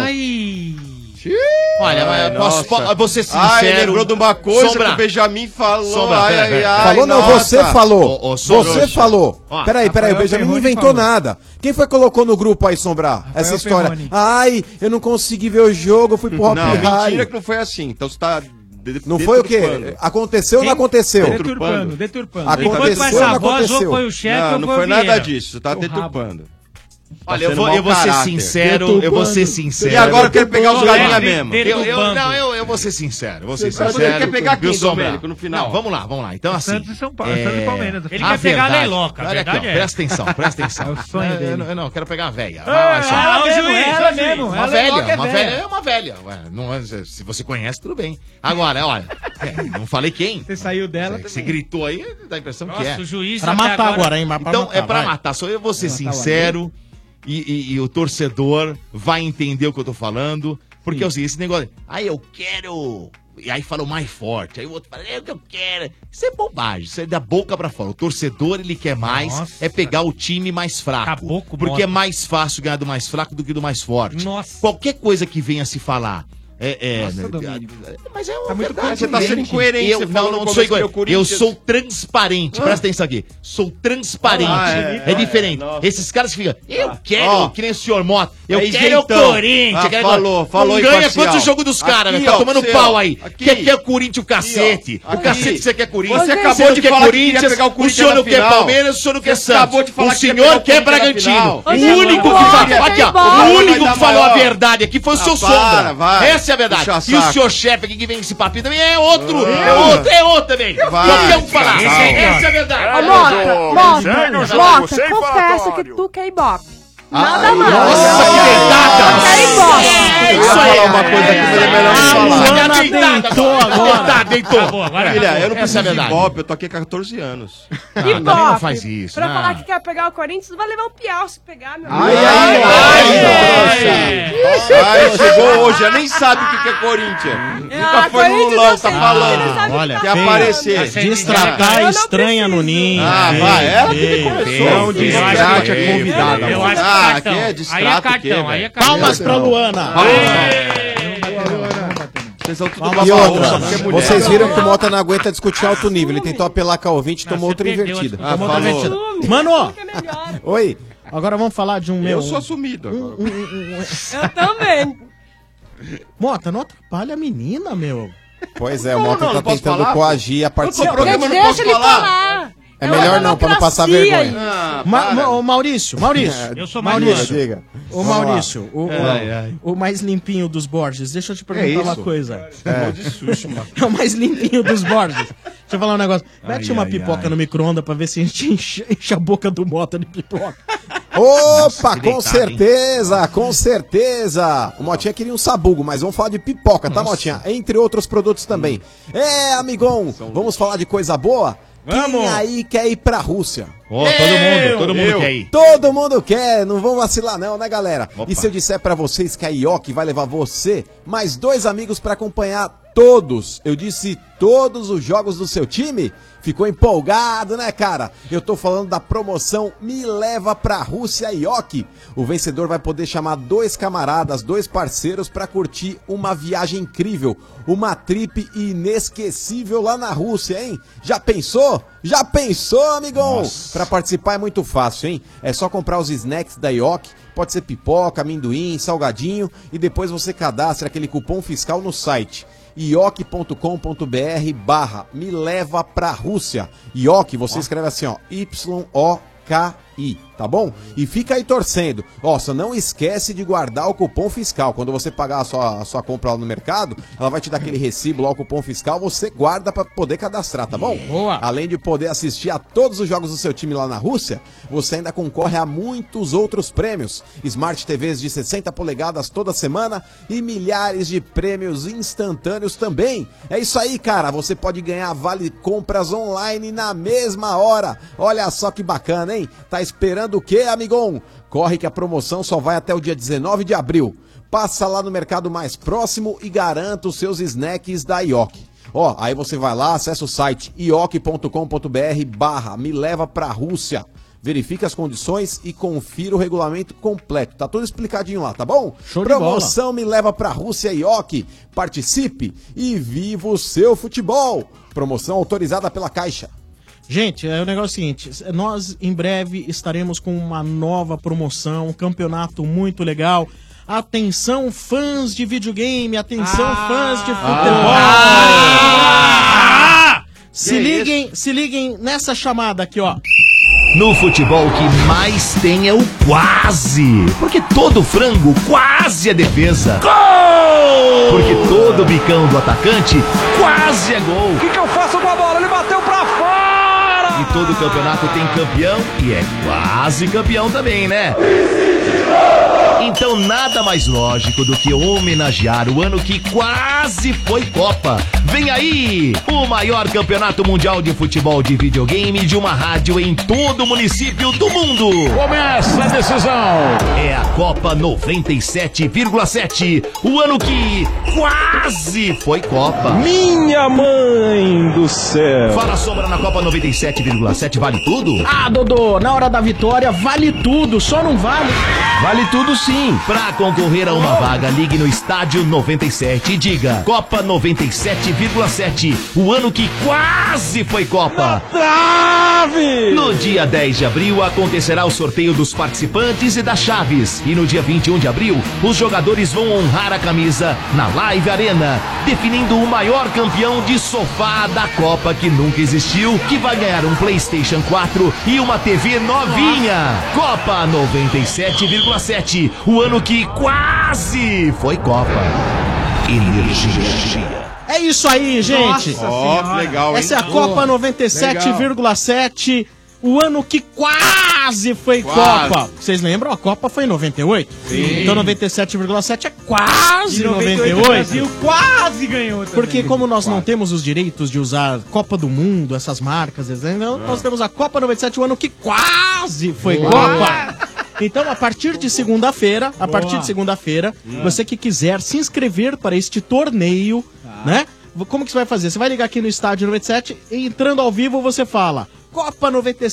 Olha, mas vou ser sincero. Ah, ele lembrou de uma coisa Sombra. que o Benjamin falou. Sombra, Falou não, você falou. Sombra. Você falou. Ó, Peraí, o Benjamin não inventou nada. Quem foi que colocou no grupo aí, Sombra? Essa história. Perrone. Ai, eu não consegui ver o jogo, eu fui pro Hop Não, mentira Harry. que não foi assim. Então você tá... Não foi o quê? Aconteceu ou não aconteceu? Deturpando. Aconteceu ou não aconteceu? Foi o chefe Não, ou não foi foi o nada Vieira? disso. Você tá deturpando. Olha, eu sendo vou mau ser caráter. sincero, eu vou ser sincero. E agora eu quero pegar os galinha mesmo. Eu vou ser sincero, Você quer pegar quem, Viu, Sombra? Domênico, no final? Não, vamos lá. Então assim... Santos e São Paulo, Santos e Palmeiras. Ele quer pegar a Leiloca, a Olha aqui, ó, verdade é. presta atenção. É o sonho dele. Eu não, quero pegar a velha. Ah, o juiz, ela mesmo. Uma Ela velha, é uma velha é uma velha. Ué, não, se você conhece, tudo bem. Agora, olha, não falei quem. Você saiu dela Você também. gritou aí, dá a impressão que é. Nossa, o juiz Pra até matar agora, hein? Então, é pra vai. matar. Só eu vou ser sincero e o torcedor vai entender o que eu tô falando. Porque é o seguinte, esse negócio... eu quero... E aí fala o mais forte. Aí o outro fala, é o que eu quero. Isso é bobagem. Isso é da boca pra fora. O torcedor, ele quer mais, é pegar o time mais fraco. Porque é mais fácil ganhar do mais fraco do que do mais forte. Nossa. Qualquer coisa que venha se falar... Mas é uma Tá muito verdade. você tá sendo incoerente. Eu Você não falou no sou começo que incoerente. o Corinthians- Eu sou transparente. Presta atenção aqui. Sou transparente. É diferente. Esses caras que ficam, eu quero, que nem o senhor Mota. Eu É quero o isentão. Corinthians. quero Falou não ganha imparcial. quanto o jogo dos caras, Aqui, velho. Tá ó, tomando você, pau ó. aí. Aqui. Quer o Corinthians, o cacete. Aqui, ó. O cacete que você quer Corinthians. Você acabou não de quer falar que queria Corinthians. pegar o O Corinthians senhor na não quer final. Palmeiras, o senhor não quer Você acabou Santos. de falar O que queria pegar senhor o quer Corinthians na Bragantino. final. O único que fala. Aqui, ó. O único que falou a verdade aqui foi o seu Sombra. vai. Essa é a verdade. Puxa E o saco. senhor chefe aqui que vem com esse papinho também é outro. É outro também. Qualquer um falar. Essa é a verdade. Ô, Mota, confessa que tu quer Ibope. Nada mais. Nossa, que deitada! Quer Ibope. É Eu ia isso aí. falar uma coisa aqui, mas é melhor não falar. Deitou agora. Deitou. Filha, eu não Essa é preciso a de verdade. Ibope, eu tô aqui há 14 anos. Ibope. não faz isso, Pra não. falar que quer pegar o Corinthians, vai levar um piau se pegar, meu Ai, chegou hoje, já nem sabe o que é Corinthians. Nunca foi no Lulão, tá falando. Olha, Quer aparecer. Destratar estranha no ninho. Ah, vai, ela que começou. Não distrate a convidada. Eu acho que Ah, cartão. aqui é Aí é distrato, cartão, aí é cartão. Palmas pra Luana. Vocês são tudo E outra, só porque é mulher. vocês viram que o Mota não aguenta discutir alto nível. Ele tentou apelar com a ouvinte e tomou outra perdeu, invertida. tomou outra invertida. Mano, Oi. agora vamos falar de um meu. Eu sou assumido agora. Eu também. Mota, não atrapalha a menina, meu. Pois é, o Mota tá posso tentando falar, pô? coagir a participação. programa, eu não Deixa posso ele falar. É melhor não, pra não passar democracia vergonha. Ah, Ô, Maurício. Eu sou mais Maurício. Luana. Diga. Ô, Maurício, Ai. o mais limpinho dos Borges. Deixa eu te perguntar uma isso? coisa. De sushi, mano. É o mais limpinho dos Borges. Deixa eu falar um negócio. Mete uma pipoca no micro-ondas pra ver se a gente enche a boca do Mota de pipoca. Opa, com certeza, com certeza. O Motinha queria um sabugo, mas vamos falar de pipoca, tá, Motinha? Entre outros produtos também. É, amigão, vamos falar de coisa boa? Vamos. Quem aí quer ir pra Rússia? Todo mundo quer ir. Todo mundo quer, não vão vacilar não, né, galera? E se eu disser pra vocês que a IOC vai levar você, mais 2 amigos pra acompanhar todos, eu disse todos os jogos do seu time? Ficou empolgado, né, cara? Eu tô falando da promoção Me Leva pra Rússia IOC. O vencedor vai poder chamar 2 camaradas, 2 parceiros pra curtir uma viagem incrível, uma trip inesquecível lá na Rússia, hein? Já pensou? Já pensou, amigão? Pra participar é muito fácil, hein? É só comprar os snacks da IOC, pode ser pipoca, amendoim, salgadinho, e depois você cadastra aquele cupom fiscal no site ioc.com.br/me leva pra Rússia. IOC, você escreve assim, ó, YOKI, tá bom? E fica aí torcendo. Ó, só não esquece de guardar o cupom fiscal. Quando você pagar a sua compra lá no mercado, ela vai te dar aquele recibo lá, o cupom fiscal, você guarda pra poder cadastrar, tá bom? Boa. Além de poder assistir a todos os jogos do seu time lá na Rússia, você ainda concorre a muitos outros prêmios. Smart TVs de 60 polegadas toda semana e milhares de prêmios instantâneos também. É isso aí, cara. Você pode ganhar vale compras online na mesma hora. Olha só que bacana, hein? Tá esperando o quê, amigão? Corre que a promoção só vai até o dia 19 de abril. Passa lá no mercado mais próximo e garanta os seus snacks da IOC. Ó, aí você vai lá, acessa o site ioc.com.br/me leva pra Rússia. Verifique as condições e confira o regulamento completo. Tá tudo explicadinho lá, tá bom? Show de bola. Promoção Me Leva pra Rússia IOC. Participe e viva o seu futebol. Promoção autorizada pela Caixa. Gente, o negócio é o seguinte, nós em breve estaremos com uma nova promoção, um campeonato muito legal. Atenção, fãs de videogame, atenção, fãs de futebol. Se liguem nessa chamada aqui, ó. No futebol, o que mais tem é o quase. Porque todo frango quase é defesa. Gol! Porque todo bicão do atacante quase é gol. O que eu faço com a bola? Ele bateu pra fora! E todo campeonato tem campeão e é quase campeão também, né? Então nada mais lógico do que homenagear o ano que quase foi Copa. Vem aí, o maior campeonato mundial de futebol de videogame de uma rádio em todo o município do mundo. Começa a decisão. É a Copa 97,7. O ano que quase foi Copa. Minha mãe do céu. Fala, Sombra, na Copa 97,7 vale tudo? Ah, Dodô, na hora da vitória vale tudo, só não vale. Vale tudo sim. Pra concorrer a uma vaga, ligue no Estádio 97 e diga Copa 97,7. O ano que quase foi Copa. Trave! No dia 10 de abril acontecerá o sorteio dos participantes e das chaves. E no dia 21 de abril, os jogadores vão honrar a camisa na Live Arena, definindo o maior campeão de sofá da Copa que nunca existiu, que vai ganhar um PlayStation 4 e uma TV novinha. Copa 97,7. O ano que quase foi Copa. Energia. É isso aí, gente. Ó, que legal, hein? Essa é a Copa 97,7. O ano que quase foi Quase. Copa. Vocês lembram? A Copa foi em 98. Sim. Então 97,7 é quase 98. O Brasil quase ganhou também. Porque como nós não temos os direitos de usar Copa do Mundo, essas marcas, então nós temos a Copa 97, o ano que quase foi Copa. Então, a partir de segunda-feira, você que quiser se inscrever para este torneio, né? Como que você vai fazer? Você vai ligar aqui no Estádio 97 e entrando ao vivo você fala Copa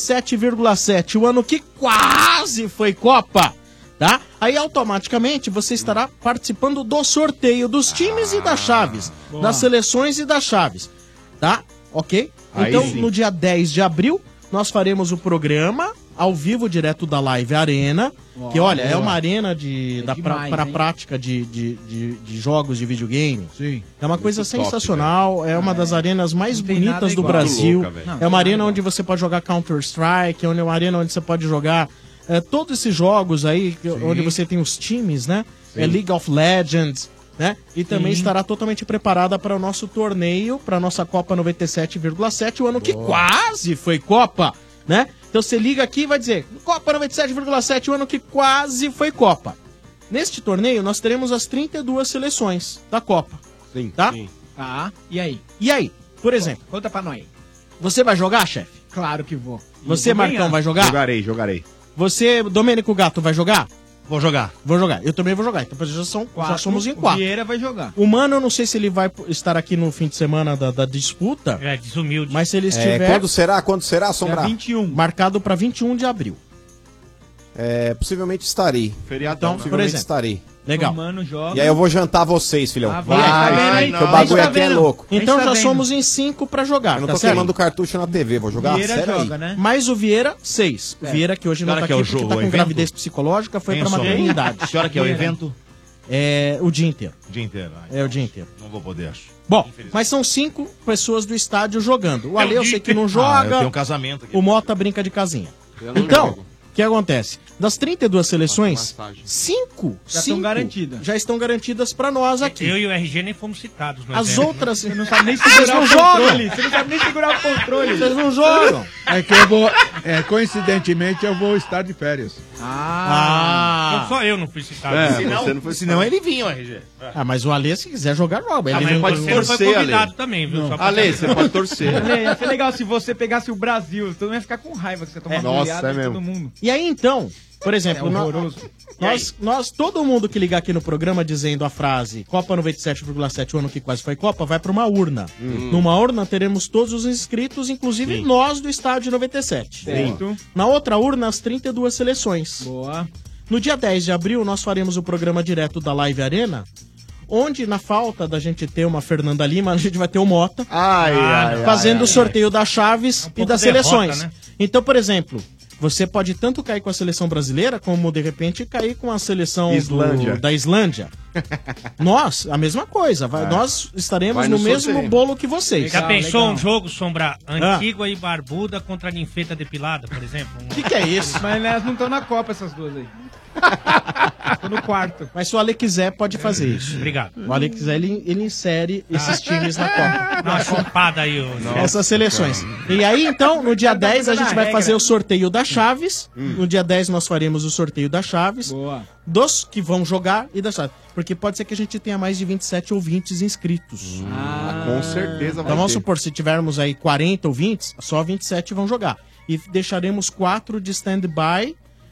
97,7, o ano que quase foi Copa, tá? Aí automaticamente você estará participando do sorteio dos times e das chaves, das seleções e das chaves, tá? Ok? Aí Então, sim. no dia 10 de abril, nós faremos o programa ao vivo direto da Live Arena, que olha, é uma arena para prática de jogos de videogame. Sim. É uma coisa Muito top, sensacional, é uma das arenas mais bonitas do Brasil. Louca, velho. É uma arena onde você pode jogar Counter-Strike, é uma arena onde você pode jogar todos esses jogos aí, onde você tem os times, né? É League of Legends, né? E também estará totalmente preparada para o nosso torneio, para a nossa Copa 97,7, o ano que quase foi Copa, né? Então você liga aqui e vai dizer Copa 97,7, o ano que quase foi Copa. Neste torneio nós teremos as 32 seleções da Copa. Sim. Tá? Tá, e aí? E aí, por exemplo, Conta pra nós. você vai jogar, chefe? Claro que vou. E Você, vou Marcão, ganhar. vai jogar? Jogarei. Você, Domênico Gato, vai jogar? Vou jogar. Vou jogar. Eu também vou jogar. Então já somos em 4. O Vieira vai jogar. O Mano, eu não sei se ele vai estar aqui no fim de semana da disputa. É, desumilde. Mas se ele estiver... Quando será, Sombra? Dia 21. Marcado para 21 de abril. Possivelmente estarei. Feriadão. Então, por Possivelmente exemplo. estarei. Legal. O Mano joga. E aí eu vou jantar vocês, filhão. Vai, tá vendo aí? que o bagulho Tá aqui é vendo? louco. Então A gente já tá vendo. somos em 5 pra jogar, Eu não tá tô certo? queimando cartucho na TV, vou jogar Vieira sério joga, aí. né? Mais o Vieira, 6. O Vieira que hoje não Que tá hora que é aqui o porque jogo, tá o com evento? gravidez psicológica, foi pra Pensa. maternidade. Que hora que é o evento? É o dia inteiro. Dia inteiro. É o dia inteiro. Não vou poder, acho. Bom, mas são 5 pessoas do estádio jogando. O Ale eu sei que não eu joga. tenho um casamento aqui. O Mota brinca de casinha. Eu não Então, jogo. o que acontece? Das 32 seleções, massagem. 5 Já estão garantidas. já estão garantidas pra nós aqui. Eu e o RG nem fomos citados. no As evento, né? outras... Você não sabe nem Vocês segurar não o jogam! controle. Você não sabe nem segurar o controle. Vocês não jogam! É que eu vou. Coincidentemente, eu vou estar de férias. Então só eu não fui citado. Você não foi Senão ele vinha, o RG. Ah, mas o Ale, se quiser jogar, joga. Ah, Ele mas não- pode você não foi torcer, convidado Ale. também, viu? Só pra Ale, saber. você pode torcer. Ale, ia ser legal se você pegasse o Brasil. Todo mundo ia ficar com raiva que você tomou Nossa, goleada é de mesmo. todo mundo. E aí, então, por exemplo, horroroso. todo mundo que ligar aqui no programa dizendo a frase Copa 97,7, o ano que quase foi Copa, vai pra uma urna. Numa urna teremos todos os inscritos, inclusive nós do Estádio 97. Certo. Na outra urna, as 32 seleções. Boa. No dia 10 de abril, nós faremos o programa direto da Live Arena, onde, na falta da gente ter uma Fernanda Lima, a gente vai ter o Mota fazendo o sorteio das chaves e pouco das derrota, seleções. né? Então, por exemplo, você pode tanto cair com a seleção brasileira, como de repente cair com a seleção Islândia. da Islândia. Nós, a mesma coisa. Nós estaremos Vai no no mesmo sorteio. bolo que vocês. Já pensou legal. um jogo, Sombra, Antígua e Barbuda contra a Ninfeta Depilada, por exemplo? O que é isso? Mas elas não estão na Copa, essas duas aí. Tô no quarto. Mas se o Ale quiser, pode fazer isso. Obrigado. O Ale quiser, ele insere esses times na Copa. Dá uma chupada aí, ô. Essas seleções. E aí, então, no dia 10 a gente vai fazer o sorteio das chaves. No dia 10 nós faremos o sorteio das chaves. Boa. Dos que vão jogar e das chaves. Porque pode ser que a gente tenha mais de 27 ouvintes inscritos. Com certeza vai Então vamos ter. supor, se tivermos aí 40 ouvintes, só 27 vão jogar. E deixaremos 4 de stand-by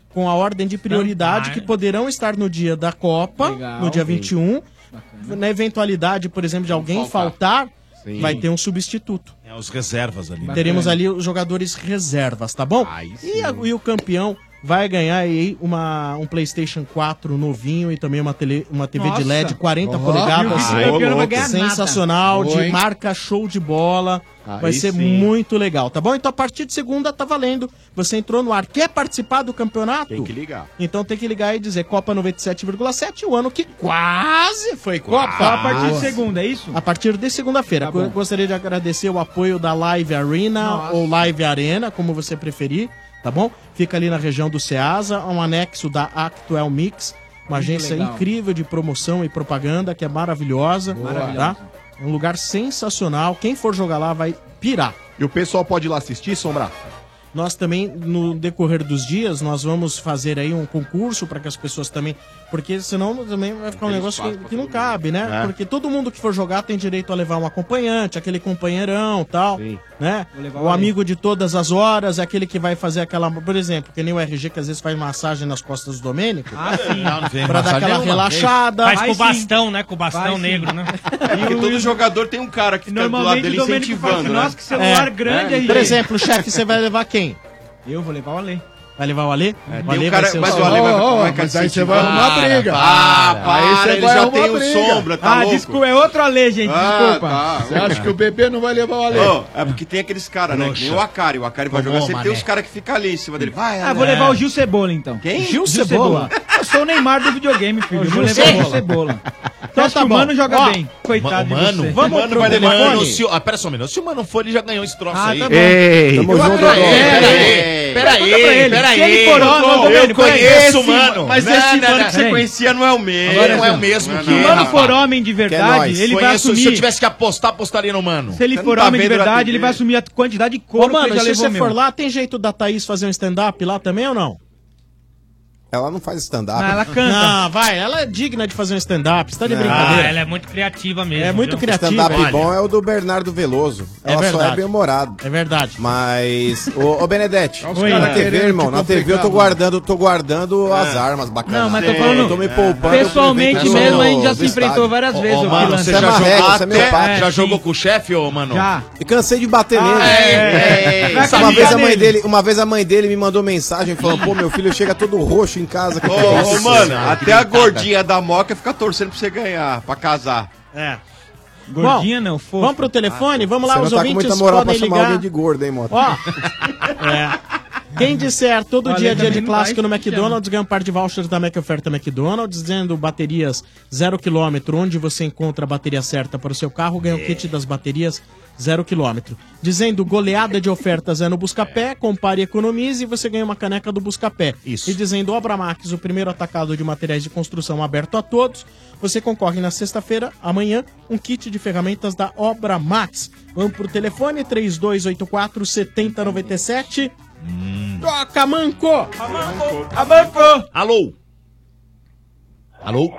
com a ordem de prioridade que poderão estar no dia da Copa, Legal. no dia Sim. 21. Na eventualidade, por exemplo, de alguém faltar, Sim. vai ter um substituto. É, os reservas ali. Teremos ali os jogadores reservas, tá bom? E o campeão vai ganhar aí um PlayStation 4 novinho e também uma TV de LED 40 polegadas. E o campeão não vai ganhar Sensacional, nada. de Boa, hein? marca show de bola. Aí Vai ser sim. muito legal, tá bom? Então a partir de segunda tá valendo. Você entrou no ar, quer participar do campeonato? Tem que ligar. Então tem que ligar e dizer Copa 97,7, o ano que quase foi Copa. Só a partir de segunda, é isso? A partir de segunda-feira. Tá bom. Gostaria de agradecer o apoio da Live Arena ou Live Arena, como você preferir, tá bom? Fica ali na região do Ceasa, um anexo da Actual Mix, uma Muito agência legal. incrível de promoção e propaganda, que é maravilhosa, Boa. tá? É um lugar sensacional. Quem for jogar lá vai pirar. E o pessoal pode ir lá assistir, Sombra? Nós também, no decorrer dos dias, nós vamos fazer aí um concurso para que as pessoas também... Porque senão também vai ficar um negócio que não cabe, né? É. Porque todo mundo que for jogar tem direito a levar um acompanhante, aquele companheirão e tal, né? Vou levar O o amigo de todas as horas, é aquele que vai fazer aquela... Por exemplo, que nem o RG, que às vezes faz massagem nas costas do Domênico. Ah, sim. Não vem Pra dar massagem aquela nenhuma. relaxada. Faz com o Aí sim. bastão, né? Com o bastão Vai sim. negro, né? Porque todo jogador tem um cara que fica do lado Normalmente dele o Domênico fala incentivando, assim, né? nossa, que celular grande aí. Por exemplo, chefe, você vai levar quem? Eu vou levar o Ale. Vai levar o Alê? É, o tem Alê um cara- vai ser mas seu- o Ale vai- Ó, ó, vai ficar mas aí você incentivando. vai arrumar briga. Aí você ele vai já arrumar tem o briga. Sombra, tá louco? Desculpa, é outro Ale, gente, desculpa. Você acha que o bebê não vai levar o Ale? Ô, é porque tem aqueles caras, né? Que nem o Acari. O Acari vai Tomou, jogar, sempre tem mané. os caras que ficam ali em cima dele. Vai, Ah, vou levar o Gil Cebola, então. Quem? Gil Cebola. Eu sou o Neymar do videogame, filho. Eu vou levar o Gil Cebola. Então Acho tá que o bom. Mano joga Ó, bem. Coitado de Mano, você. vamos pro vai levar telefone. fone? Pera só um minuto. Se o Mano for, ele já ganhou esse troço Ah, aí. tá bom. Ei, Tamo junto, Dodô. Peraí, Peraí. Se ele for homem, Eu Domênico, conheço o esse- Mano. Mas Não, esse não, mano não. que você conhecia não é o mesmo. Agora não é o mesmo que Se o Mano rapaz. for homem de verdade, ele vai Conheço- assumir. Se eu tivesse que apostar, apostaria no Mano. Se ele Você for não tá homem de vendo na verdade, TV? ele vai assumir a quantidade de Ô, couro que mano, ele já se levou você meu. for lá, tem jeito da Thaís fazer um stand-up lá também ou não? Ela não faz stand-up. Não, ela canta. Não, vai, ela é digna de fazer um stand-up, você tá de Ah, brincadeira. ela é muito criativa mesmo. É muito viu? criativa. Stand-up Olha. bom é o do Bernardo Veloso. É Ela só verdade. é bem-humorado. É verdade. Mas, ô Benedetti, Oi. na Tá TV, querendo irmão, te na TV eu tô guardando as armas bacanas. Não, mas tô falando Eu tô me poupando. pessoalmente pro evento mesmo, a gente já do se enfrentou estádio. várias Ô, vezes. ô, Mano, Pilantra. você Você é já uma jogou regra, você é meu papo. Já sim. jogou com o chefe, ô, Mano? Já. E cansei de bater nele. Vai Uma vez a mãe dele me mandou mensagem falando, pô, meu filho chega todo roxo em casa. Que que é Ô, isso? mano, até a gordinha da Moca fica torcendo pra você ganhar, pra casar. É. Gordinha Bom, não, fofo. Vamos pro telefone, vamos lá, Você não os tá com ouvintes muita moral pra podem chamar ligar. alguém de gordo, hein, Mota? Ó, quem disser todo Olha, dia é dia também de não clássico vai, no que McDonald's ganha um par de vouchers da Mac Oferta McDonald's, dizendo baterias 0 km, onde você encontra a bateria certa para o seu carro, ganha o kit das baterias 0 km. Dizendo goleada de ofertas é no Buscapé, compare e economize e você ganha uma caneca do Buscapé. Isso. E dizendo Obra Max, o primeiro atacado de materiais de construção aberto a todos, você concorre na sexta-feira, amanhã, um kit de ferramentas da Obra Max. Vamos pro telefone 3284 7097. Toca, Manco! Alô? Alô?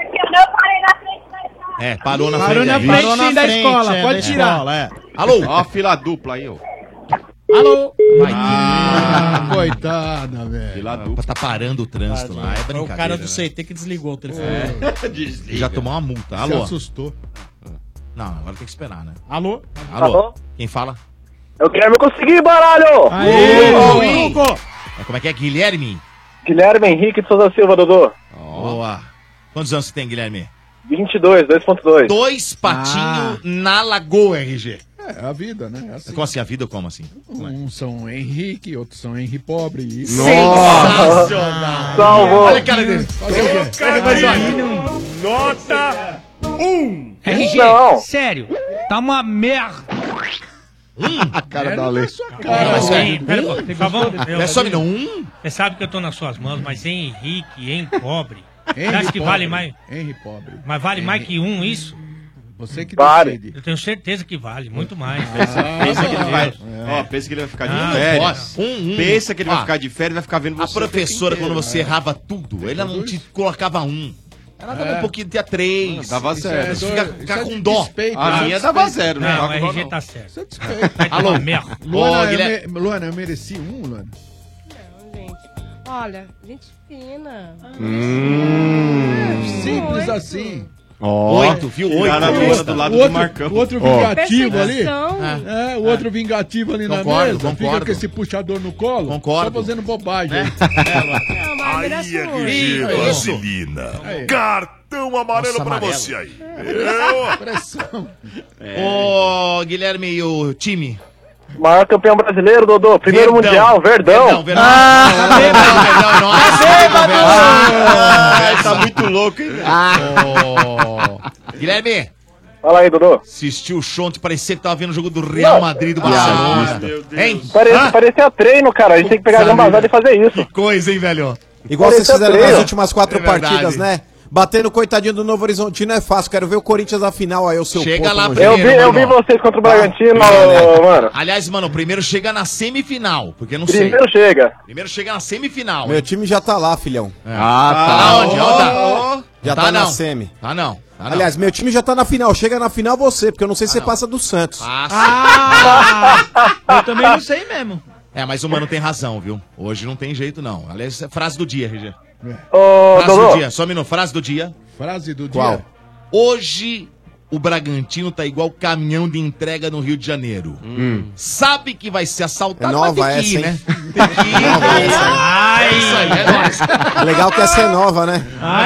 É, parou na Parou frente. na aí. frente da escola, é, pode da tirar. escola, é. Alô? Ó a fila dupla aí, ó. Alô? Coitada, velho. Fila dupla. Tá parando o trânsito lá, é Foi brincadeira. o cara do né? CT que desligou o telefone. Desliga. Já tomou uma multa. Se Alô? assustou. Não, agora tem que esperar, né? Alô? Alô? Quem fala? Eu quero conseguir, baralho! Aê, Oi. Como é que é? Guilherme? Guilherme Henrique de Souza Silva, Dodô. Boa. Quantos anos você tem, Guilherme? 22, 2.2. Dois patinhos na lagoa, RG. É a vida, né? É assim. Como assim? A vida como assim? Uns são Henrique, outros são Henri Pobre. E... Sensacional! Salvou. Olha a cara dele. Nota 1. RG, Não. sério, tá uma merda. A cara da Lê. Pera, por favor. É só um? Você sabe que eu tô nas suas mãos, mas em Henrique, em pobre. Você Henri acha que Pobre. vale mais? Henri Pobre. Mas vale mais que um isso? Você que Vale. decide. Eu tenho certeza que vale, muito mais. Pensa que ele vai. É. Ó, pensa que ele vai ficar de Ah, férias. nossa. Pensa que ele vai Ó, ficar de férias, vai ficar vendo a você. A professora, o tempo quando inteiro, você errava tudo, ela não te colocava um. Ela dava um pouquinho, tinha 3. Dava zero. Você fica com dó. A minha dava zero, né? Não, o Dava com dó, RG não. tá certo. Isso é despeito. Vai tomar merda. Luana, Guilherme. Luana, eu mereci um, Luana? Olha, gente fina. Simples assim. Ó. 8, viu? 8. Tiraram a bola do lado do Marcão. O outro Ó. vingativo ali. Perseguição. O outro vingativo ali na Concordo, mesa. Fica concordo. com esse puxador no colo. Concordo. Só fazendo bobagem. Não, mas merece muito. RG Vaselina. Cartão amarelo Nossa, pra amarelo. você aí. Pressão. Ô, Guilherme e o time. Maior campeão brasileiro, Dodô. Primeiro Verdão. Mundial, Verdão. Verdão. Tá muito louco, hein? Guilherme, Fala aí, Dodô. assistiu o show, parecia que tava vendo o jogo do Real Madrid do Barcelona. Hein? Parecia treino, cara. A gente tem que pegar a gambazada e fazer isso. Que coisa, hein, velho? Igual vocês Parecia fizeram treino. nas últimas 4 É verdade. partidas, né? Batendo o coitadinho do Novo Horizontino é fácil. Quero ver o Corinthians na final aí, o seu Chega porco lá no primeiro. jeito. Eu vi vocês contra o Bragantino, mano. Aliás, mano, primeiro chega na semifinal, porque eu não Primeiro sei. chega. Primeiro chega na semifinal. Meu time já tá lá, filhão. Tá onde? Já tá na semi. Tá não. Tá não. Aliás, meu time já tá na final. Chega na final você, porque eu não sei se você passa do Santos. Eu também não sei mesmo. É, mas o mano tem razão, viu? Hoje não tem jeito, não. Aliás, é frase do dia, RG. Ô, Frase do Dodô. dia, só um minuto. Frase do dia. Frase do Qual? dia. Hoje o Bragantino tá igual caminhão de entrega no Rio de Janeiro. Sabe que vai ser assaltado, É nova mas tem que ir, essa, né? hein? Tem que ir. É isso aí, é nóis. Legal que essa é nova, né?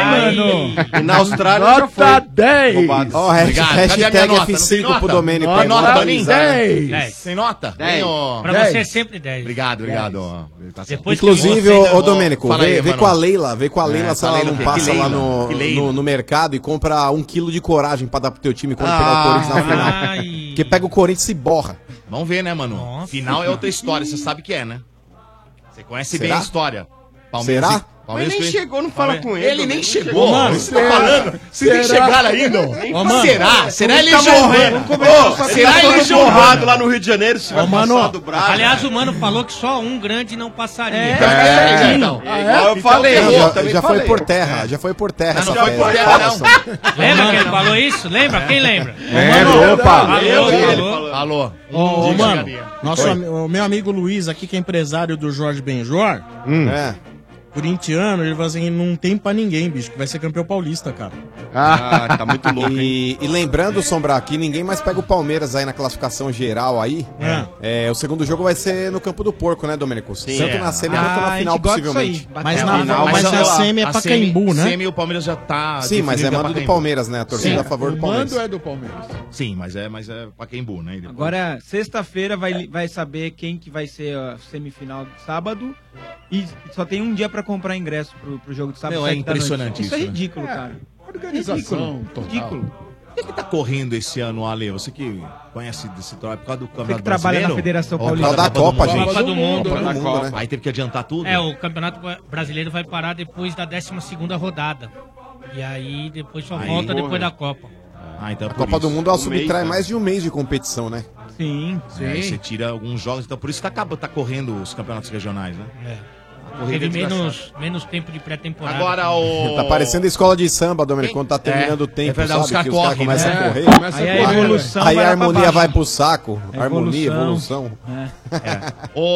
E na Austrália já foi. Nota 10. Roubado. Ó, Obrigado. Cadê a minha hashtag nota? Não tem F5 pro nota? Domênico. Tem aí, nota, bora Toninho? avisar, né? 10. Tem nota? 10. Tem, ó. Pra 10. você é sempre 10. Obrigado, obrigado. ó. Tá certo. Depois que Inclusive, você- ô Domênico, Fala aí, vê mano. com a Leila, vê com a Leila se com a ela Leila não o quê? passa Que lá Leila? Que Leila? no mercado e compra 1 quilo de coragem pra dar pro teu time quando pegar o Corinthians na final. Ai. Porque pega o Corinthians e borra. Vamos ver, né, mano? Nossa. Final é outra história, você sabe que é, né? Você conhece bem Será? a história. Será? Mas nem chegou, não fala com ele. Ele nem nem chegou, Mano, mano. Você tá falando? Você nem será? chegaram ainda. Ô, mano. Será? Será ele tá Giovana? morrendo. Será ele borrado Giovana? lá no Rio de Janeiro, se vai mano, passar do Braga. Aliás, o mano falou que só um grande não passaria. Então. Eu falei, Não, eu já também já foi falei. por terra, já foi por terra. Não essa foi por festa. terra, não. Lembra que ele falou isso? Lembra? Quem lembra? Opa. Falou. Ô, Diga, mano, Galinha. o meu amigo Luiz aqui, que é empresário do Jorge Benjor, É. corintiano, ele falou assim, não tem pra ninguém, bicho, que vai ser campeão paulista, cara. Ah, tá muito louco, hein? E lembrando, Sombra, que ninguém mais pega o Palmeiras aí na classificação geral aí. É. O segundo jogo vai ser no Campo do Porco, né, Domênico? Tanto na semi quanto na a final, gente gosta possivelmente. disso aí. Mas, Bateu. mas a semi é pra Caimbu, né? Semi o Palmeiras já tá... Sim, mas é definido mando do Pacaembu. Palmeiras, né? A torcida Sim. a favor do O Palmeiras. mando é do Palmeiras. Sim, mas é Pacaembu, né? E depois- Agora, sexta-feira vai saber quem que vai ser a semifinal de sábado. E só tem um dia pra comprar ingresso pro jogo de sábado. Meu, é 7 da noite. impressionante Isso é isso, né? ridículo, cara. Organização total. Ridículo. O que tá correndo esse ano, Ale? Você que conhece desse troço, por causa do Você Campeonato que trabalha na Brasileiro? Federação Por Paulista. causa da Copa, gente. Copa do Mundo. Copa do né? Mundo, né? Aí teve que adiantar tudo? É, o Campeonato Brasileiro vai parar depois da 12ª rodada. E aí depois só Aí, volta porra. depois da Copa. Ah, então é A por Copa do isso. Mundo ela Um mês, subtrai né? mais de um mês de competição, né? Sim, É, sim. você tira alguns jogos, então por isso tá correndo os campeonatos regionais, né? É. Corrida Teve desgraçada. menos tempo de pré-temporada. Agora o... Tá parecendo escola de samba, Domênico, Quem- quando tá terminando o tempo, verdade, os sabe? caras Que os caras correm, começam né? a correr. Começa Aí a a correr. evolução Aí vai a lá pra harmonia baixo. vai pro saco. Harmonia, Evolução. evolução.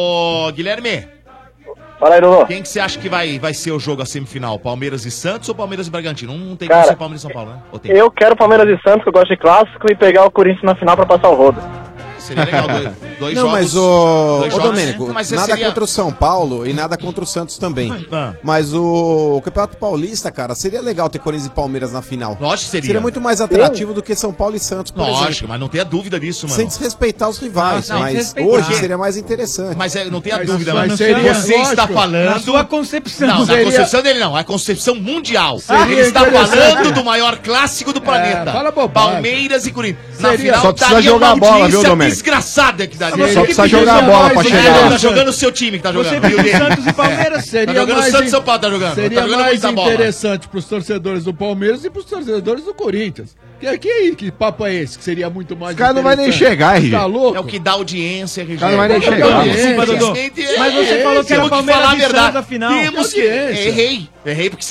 Ô, Guilherme, Fala aí, Dodô. quem que você acha que vai ser o jogo a semifinal? Palmeiras e Santos ou Palmeiras e Bragantino? Não tem Cara, como ser Palmeiras e São Paulo, né? Ou tem? Eu quero Palmeiras e Santos, que eu gosto de clássico, e pegar o Corinthians na final pra passar o rodo. Seria legal, dois Não, jogos... mas dois ô jogos, Domênico, né? Mas nada seria- contra o São Paulo e nada contra o Santos também. Ah. Mas o Campeonato Paulista, cara, seria legal ter Corinthians e Palmeiras na final. Lógico que seria. Seria muito mais atrativo do que São Paulo e Santos, por Lógico, exemplo. mas não tenha dúvida disso, mano. Sem desrespeitar os rivais, Não, sem mas desrespeitar. hoje seria mais interessante. Mas não tenha Mas dúvida, mas mano. seria- Você está lógico, falando... Na sua concepção. Não, na Seria- concepção dele não, é a concepção mundial. Seria Ele está interessante. falando do maior clássico do planeta. fala bobagem. Palmeiras e Corinthians. Na Seria- final Só precisa daria jogar uma a bola, audiência viu, Domênico? desgraçada que daria. Só precisa jogar a bola pra mais chegar lá. Tá jogando o seu time que tá jogando. Você viu, pediu dele? Santos e Palmeiras. Tá Seria jogando mais Santos e in- São Paulo, tá jogando. Seria Tá jogando mais muita bola. interessante pros torcedores do Palmeiras e pros torcedores do Corinthians. Que papo é esse? Que seria muito mais Os caras não vai nem interessante. chegar, RG. Tá louco? É o que dá audiência, RG. Cara, não vai nem Que chegar. audiência, Desculpa, Dodô. Simplesmente Mas você falou que era temos Palmeiras falar a e verdade. Santos a final. Temos que... Que audiência. Errei porque vocês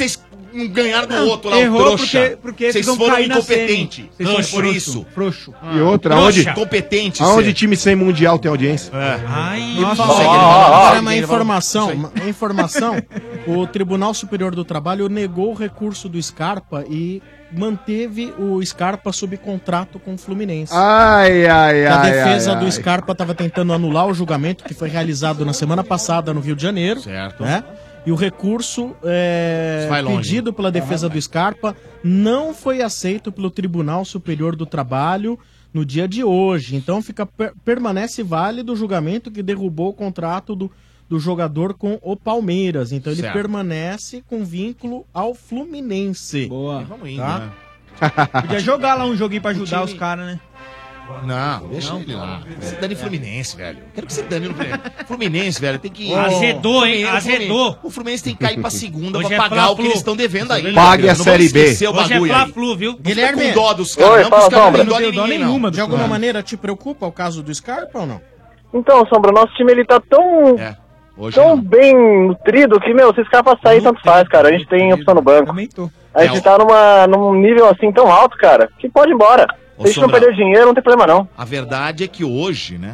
ganharam do outro lá, o Errou trouxa. porque vocês vão foram cair na incompetentes. semi. Vocês são Por frouxo, isso. frouxo. E outra, Incompetente. aonde time sem mundial tem audiência? Ai, Agora uma informação. O Tribunal Superior do Trabalho negou o recurso do Scarpa e manteve o Scarpa sob contrato com o Fluminense. A defesa do Scarpa estava tentando anular o julgamento que foi realizado na semana passada no Rio de Janeiro. Certo. Né? E o recurso vai longe, pedido pela defesa do Scarpa não foi aceito pelo Tribunal Superior do Trabalho no dia de hoje. Então permanece válido o julgamento que derrubou o contrato do jogador com o Palmeiras. Então ele Certo. permanece com vínculo ao Fluminense. Boa. Vamos indo, Tá? né? Podia jogar lá um joguinho pra ajudar os caras, né? Não, deixa ele lá. Você dane Fluminense, velho. Quero que você dane no Fluminense. Fluminense, velho, tem que... Azedou, hein? Azedou. O Fluminense tem que cair pra segunda Hoje pra é pagar Fla-Flu. o que eles estão devendo aí. Pague a Série B. Hoje é Fla-Flu, viu? Guilherme, Com dó dos caras, Oi, não, porque os fala, caras não Sombra. têm dó de ninguém, não. de alguma maneira te preocupa o caso do Scarpa ou não? Então, Sombra, nosso time ele tá tão, Hoje tão não. bem nutrido que, meu, se Scarpa sair, tanto faz, cara. A gente tem opção no banco. Também tô. A gente tá num nível assim tão alto, cara, que pode ir embora. Ô, Se a gente não Sombra. perder dinheiro, não tem problema não. A verdade é que hoje, né,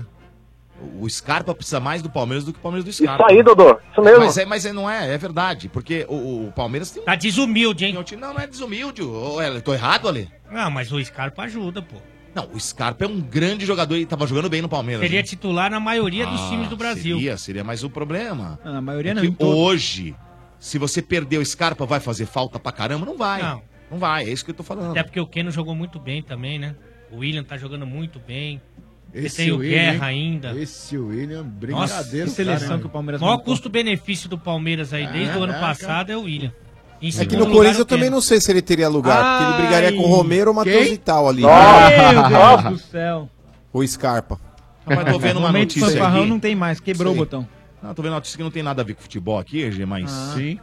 o Scarpa precisa mais do Palmeiras do que o Palmeiras do Isso Scarpa. aí, Dodô. Isso mesmo. Mas não é verdade, porque o Palmeiras tem... Tá desumilde, hein? Não é desumilde. Eu tô errado, Ale? Não, mas o Scarpa ajuda, pô. Não, o Scarpa é um grande jogador e tava jogando bem no Palmeiras. Seria né? titular na maioria dos times do Brasil. Seria mais um problema. Na maioria É não, que em todos. hoje, se você perder o Scarpa, vai fazer falta pra caramba? Não vai. Não vai, é isso que eu tô falando. Até porque o Keno jogou muito bem também, né? O William tá jogando muito bem. Você Esse tem o William, Guerra hein? ainda. Esse William, Nossa, brincadeira. que seleção que o Palmeiras O maior custo-benefício do Palmeiras aí, desde o ano passado, é o William. Em É que segundo no lugar, Corinthians o eu também Keno. não sei se ele teria lugar, porque ele brigaria com o Romero ou o Matheus Quem? Vital ali. Meu Deus do céu. O Scarpa. Mas tô vendo uma Momento notícia fanfarrão aqui. não tem mais, quebrou Sei. o botão. Não, tô vendo uma notícia que não tem nada a ver com futebol aqui, EG, mas... Sim.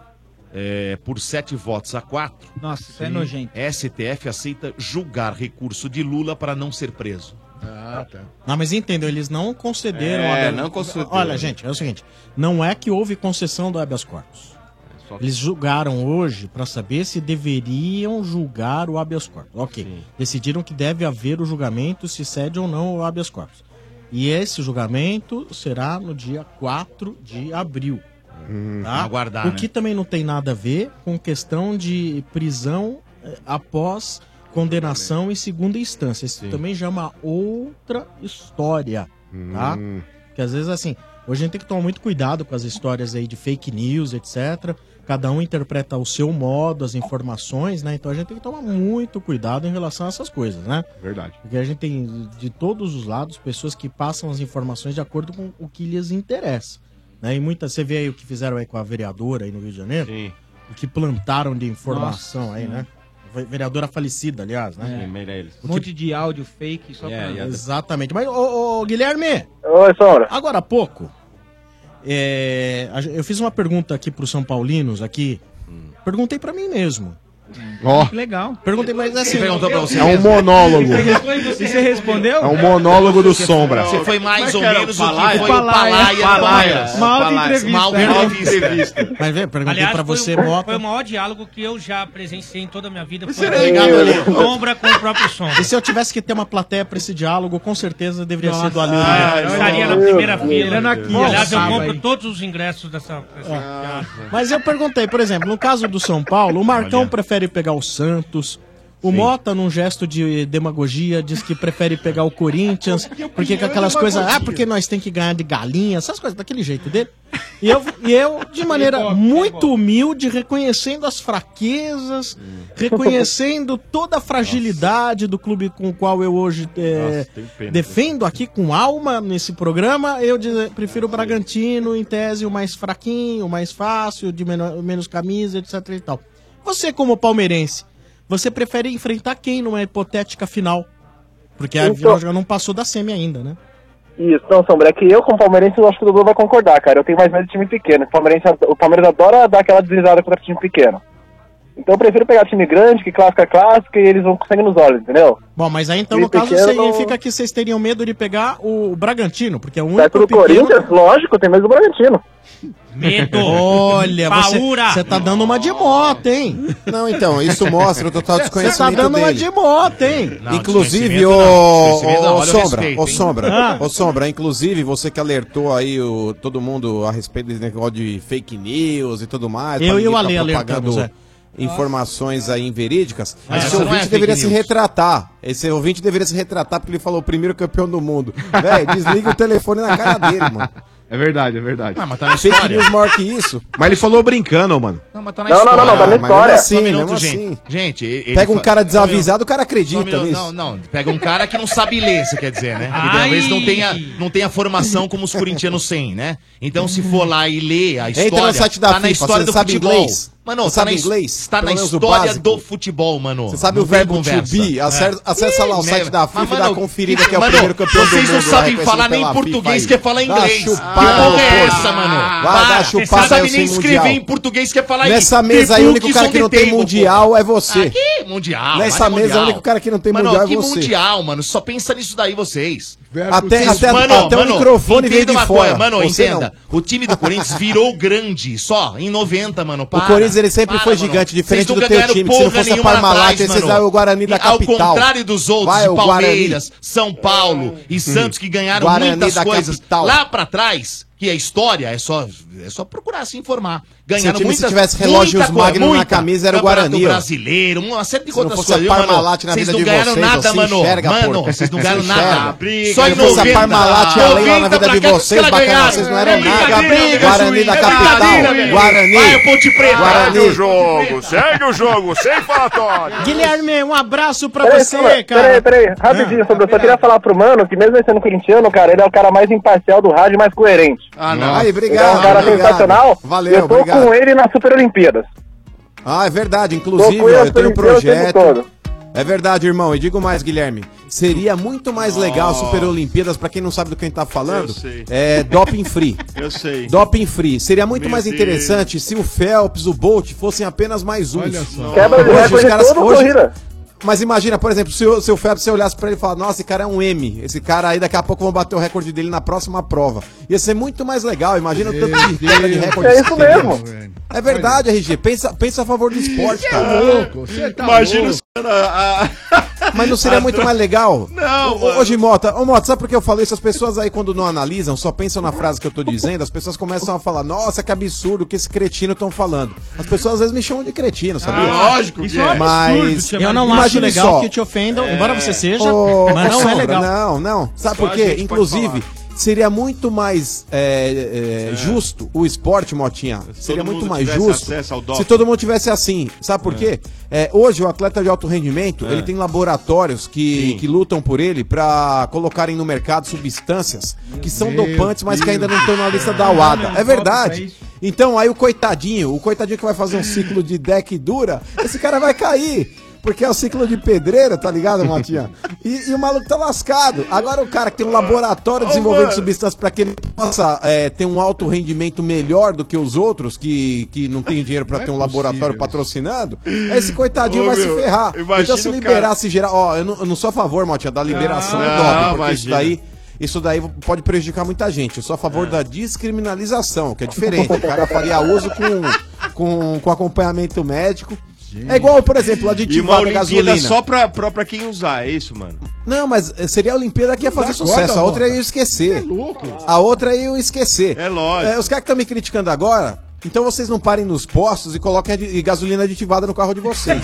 Por 7 votos a 4... Nossa, isso é nojento. STF aceita julgar recurso de Lula para não ser preso. Ah, tá. Não, mas entendam, eles não concederam não concederam. Olha, gente, é o seguinte, não é que houve concessão do habeas corpus. Eles julgaram hoje para saber se deveriam julgar o habeas corpus. Ok. Decidiram que deve haver o julgamento se cede ou não o habeas corpus. E esse julgamento será no dia 4 de abril. Tá? Aguardar, O que também não tem nada a ver com questão de prisão após condenação em segunda instância. Isso também já é uma outra história, tá? Que às vezes, assim, hoje a gente tem que tomar muito cuidado com as histórias aí de fake news, etc. Cada um interpreta o seu modo, as informações, né? Então a gente tem que tomar muito cuidado em relação a essas coisas, né? Verdade. Porque a gente tem, de todos os lados, pessoas que passam as informações de acordo com o que lhes interessa. Né? E muitas, você vê aí o que fizeram aí com a vereadora aí no Rio de Janeiro? Sim. O que plantaram de informação. Nossa, aí, né? Vereadora falecida, aliás, né? Um monte de áudio fake só pra... Exatamente. Mas, ô, Guilherme! Oi, Sombra. Agora há pouco, eu fiz uma pergunta aqui pros São Paulinos, aqui. Perguntei pra mim mesmo. Ó. Que legal. Perguntei, mas assim... Perguntou pra você É um mesmo? monólogo. E você respondeu? É um monólogo do Sombra. Você foi mais ou Como é que era? menos o que Palaia? foi o Palaia. Palaia. Uma auto-entrevista. Uma auto-entrevista. Mas, velho, perguntei Aliás, pra foi você, foi Mota. o maior diálogo que eu já presenciei em toda a minha vida. Você Foi era ligado ali. Sombra com o próprio Sombra. E se eu tivesse que ter uma plateia pra esse diálogo, com certeza deveria ser do Alil. Eu estaria na primeira fila. aqui, Aliás, eu sabe compro aí. todos os ingressos dessa... Mas eu perguntei, por exemplo, no caso do São Paulo, o Marcão prefere pegar o Santos. O Mota, num gesto de demagogia, diz que prefere pegar o Corinthians, porque com aquelas coisas, porque nós tem que ganhar de galinha, essas coisas daquele jeito dele. E eu de maneira muito humilde, reconhecendo as fraquezas, reconhecendo toda a fragilidade do clube com o qual eu hoje defendo aqui com alma nesse programa, eu prefiro o Bragantino, em tese, o mais fraquinho, o mais fácil, de menos camisa, etc e tal. Você, como palmeirense, você prefere enfrentar quem numa hipotética final? Porque a Então- final não passou da semi ainda, né? Isso, não, Sombra, é que eu, como palmeirense, eu acho que o Dudu vai concordar, cara. Eu tenho mais medo de time pequeno. O Palmeiras adora dar aquela deslizada contra time pequeno. Então eu prefiro pegar time grande, que clássico é clássico, e eles vão com sangue nos olhos, entendeu? Bom, mas aí então, Time no caso, pequeno significa que vocês teriam medo de pegar o Bragantino, porque é o único Perto do Corinthians, lógico, tem medo do Bragantino. Medo! Olha, Paura! você tá dando uma de moto, hein? Não, então, isso mostra o total Você desconhecimento tá dando uma dele. de moto, hein? Inclusive, ô Sombra, inclusive você que alertou aí todo mundo a respeito desse negócio de fake news e tudo mais. Eu e o Ale propagando alertamos, informações aí inverídicas. Mas Esse essa não é ouvinte fake deveria se news. retratar. Esse ouvinte deveria se retratar porque ele falou o primeiro campeão do mundo. Véi, desliga o telefone na cara dele, mano. É verdade, é verdade. Ah, mas tá na Fake história. news maior que isso. Mas ele falou brincando, mano. Não, mas tá na Não, história. tá na mas história. assim, Só um minuto, mesmo gente. assim. Gente, ele Pega um cara Só um desavisado, o cara acredita minuto. nisso. Não. Pega um cara que não sabe ler, você quer dizer, né? Que talvez não tenha formação como os corintianos têm, né? Então, se for lá e ler a história, Entra no site da tá na FIFA, história você do sabe futebol. inglês? Mano, Você tá sabe na, inglês? está na Pelo menos o história básico. do futebol, mano. Você sabe Não o verbo tem to conversa. be? Acessa lá o site da FIFA e dá uma conferida que é o mano, primeiro campeão do mundo. Vocês não lá, sabem reconhecido falar nem pela português, FIFA quer falar aí. inglês. Dá Que chupada, porra é pô. essa, mano? Vai dar Você chupada não sabe aí nem sem escrever mundial. em português, quer falar Nessa aí. mesa aí, o único cara que não tem table, mundial é você. Aqui, mundial. Nessa vai no mesa, mundial. o único cara que não tem Mano, mundial é que você. mundial, mano. Só pensa nisso daí, vocês. Até o microfone veio de uma fora. coisa, mano, Você entenda. O time do Corinthians virou grande só em 90, mano. O Para. Corinthians ele sempre Para, foi mano. gigante, diferente Vocês do nunca teu ganharam time. Que se não porra fosse a nenhuma lá Parmalat, atrás, vocês mano. eram o Guarani da E ao capital. contrário dos outros, Vai, de o Guarani. Palmeiras, São Paulo e Santos, que ganharam Guarani muitas da coisas. capital. Lá pra trás, que a história é só procurar se informar. Ganharam time, muitas, se tivesse relógios muita coisa, Magno na muita. camisa, era o Campeonato Guarani, ó. Brasileiro, uma série de Se não outras fosse a coisas. Mano, Parmalat na vocês vida não de ganharam vocês, nada, ó, se mano. enxerga, Mano, porca. vocês não Se ganharam enxerga. nada. Briga, Só em se fosse a 90. Parmalat ia além lá na vida 90 de pra cá, vocês, os caras bacana. ganharam. Vocês não eram É nada. brincadeira, Guarani da juiz. É capital. brincadeira, velho. Guarani. Vai, o Ponte Preta. Guarani. Segue o jogo, segue o jogo, sem falatório. Guilherme, um abraço pra Peraí, você, cara. Peraí, rapidinho, sobre eu só queria falar pro mano que mesmo ele sendo corintiano, cara, ele é o cara mais imparcial do rádio e mais coerente. Ah, não. Aí, Ele é obrigado. um cara obrigado. sensacional. Valeu, eu tô obrigado. com ele na Super Olimpíadas. Ah, é verdade. Inclusive, Tô com ele ó, eu tenho um o tempo projeto. todo. É verdade, irmão. E digo mais, Guilherme. Seria muito mais legal a Super Olimpíadas, pra quem não sabe do que a gente tá falando, Eu sei. é doping free. Eu sei. Doping free. Seria muito Meu mais Deus. interessante se o Phelps, o Bolt fossem apenas mais uns. Olha só. Quebra de recorde todo corrida. Mas imagina, por exemplo, se o Phelps, você olhasse pra ele e falasse, nossa, esse cara é um M. Esse cara aí, daqui a pouco vão bater o recorde dele na próxima prova. Ia ser muito mais legal. Imagina o tanto de quebra de recorde. É isso mesmo. É verdade, RG. Pensa a favor do esporte, cara. Louco, você tá Imagina louco. os caras. Mas não seria muito mais legal? Não, Ô, Mota, sabe por que eu falei isso? As pessoas aí, quando não analisam, só pensam na frase que eu tô dizendo, as pessoas começam a falar, nossa, que absurdo que esse cretino estão falando. As pessoas às vezes me chamam de cretino, sabia? lógico Isso que é um é. absurdo Mas chamar Eu não de- acho Imagine legal só. que te ofendam, embora você seja, Ô, mas não é Sombra, legal. Não. Sabe Só por a quê? gente pode Inclusive, seria muito mais justo o esporte, Motinha. Seria todo muito mundo mais tivesse justo acesso ao doping. se todo mundo tivesse assim. Sabe por quê? Hoje, o atleta de alto rendimento, ele tem laboratórios que lutam por ele pra colocarem no mercado substâncias que são Meu dopantes, mas que Deus. ainda não estão na lista da UADA. não, É verdade. pra isso. Então, aí o coitadinho que vai fazer um ciclo de deck dura, esse cara vai cair. Porque é o ciclo de pedreira, tá ligado, Motinha? E o maluco tá lascado. Agora o cara que tem um laboratório desenvolvendo substâncias pra que ele possa ter um alto rendimento melhor do que os outros, que não tem dinheiro pra Não é ter um laboratório possível patrocinando, esse coitadinho Ô, vai meu, se ferrar. imagina Então se o liberasse geral... Ó, eu não sou a favor, Motinha, da liberação do doping, porque isso daí pode prejudicar muita gente. Eu sou a favor da descriminalização, que é diferente. O cara faria uso com acompanhamento médico. É igual, por exemplo, E uma aditivada Olimpíada gasolina. só pra quem usar, é isso, mano? Não, mas seria a Olimpíada que ia fazer dá sucesso. conta, A outra mano. eu ia esquecer. É louco. A outra eu ia esquecer. É lógico. Os caras que estão me criticando agora, então vocês não parem nos postos e coloquem gasolina aditivada no carro de vocês.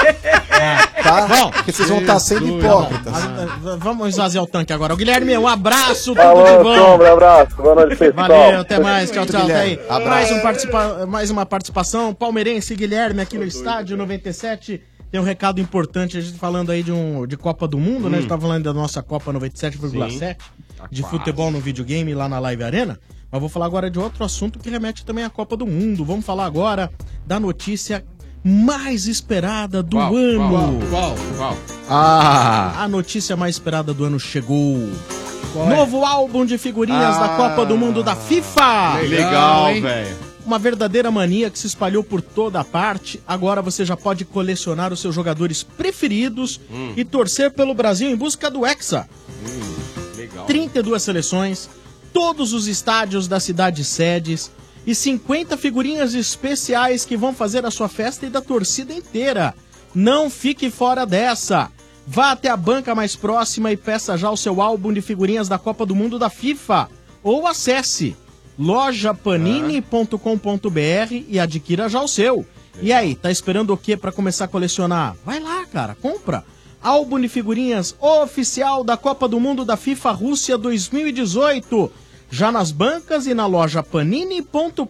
Tá? Bom, Porque vocês vão estar sendo hipócritas. Vamos esvaziar o tanque agora. O Guilherme, um abraço, tudo Falou, de bom. Sombra, abraço. Boa noite, pessoal. Valeu, até mais. Tchau, tchau. Tá aí. Guilherme. Mais uma participação. Palmeirense Guilherme aqui no Estádio 97. Tem um recado importante, a gente falando aí de Copa do Mundo, né? A gente tá falando da nossa Copa 97,7 de futebol no videogame lá na Live Arena. Mas vou falar agora de outro assunto que remete também à Copa do Mundo. Vamos falar agora da notícia mais esperada do ano. Qual? A notícia mais esperada do ano chegou. Novo álbum de figurinhas da Copa do Mundo da FIFA. Legal, hein? velho. uma verdadeira mania que se espalhou por toda a parte. Agora você já pode colecionar os seus jogadores preferidos e torcer pelo Brasil em busca do Hexa. Legal. 32 seleções, todos os estádios da cidade sedes e 50 figurinhas especiais que vão fazer a sua festa e da torcida inteira. Não fique fora dessa. Vá até a banca mais próxima e peça já o seu álbum de figurinhas da Copa do Mundo da FIFA. Ou acesse lojapanini.com.br e adquira já o seu. E aí, tá esperando o que pra começar a colecionar? Vai lá, cara, compra. Álbum de figurinhas oficial da Copa do Mundo da FIFA Rússia 2018. Já nas bancas e na loja panini.com.br.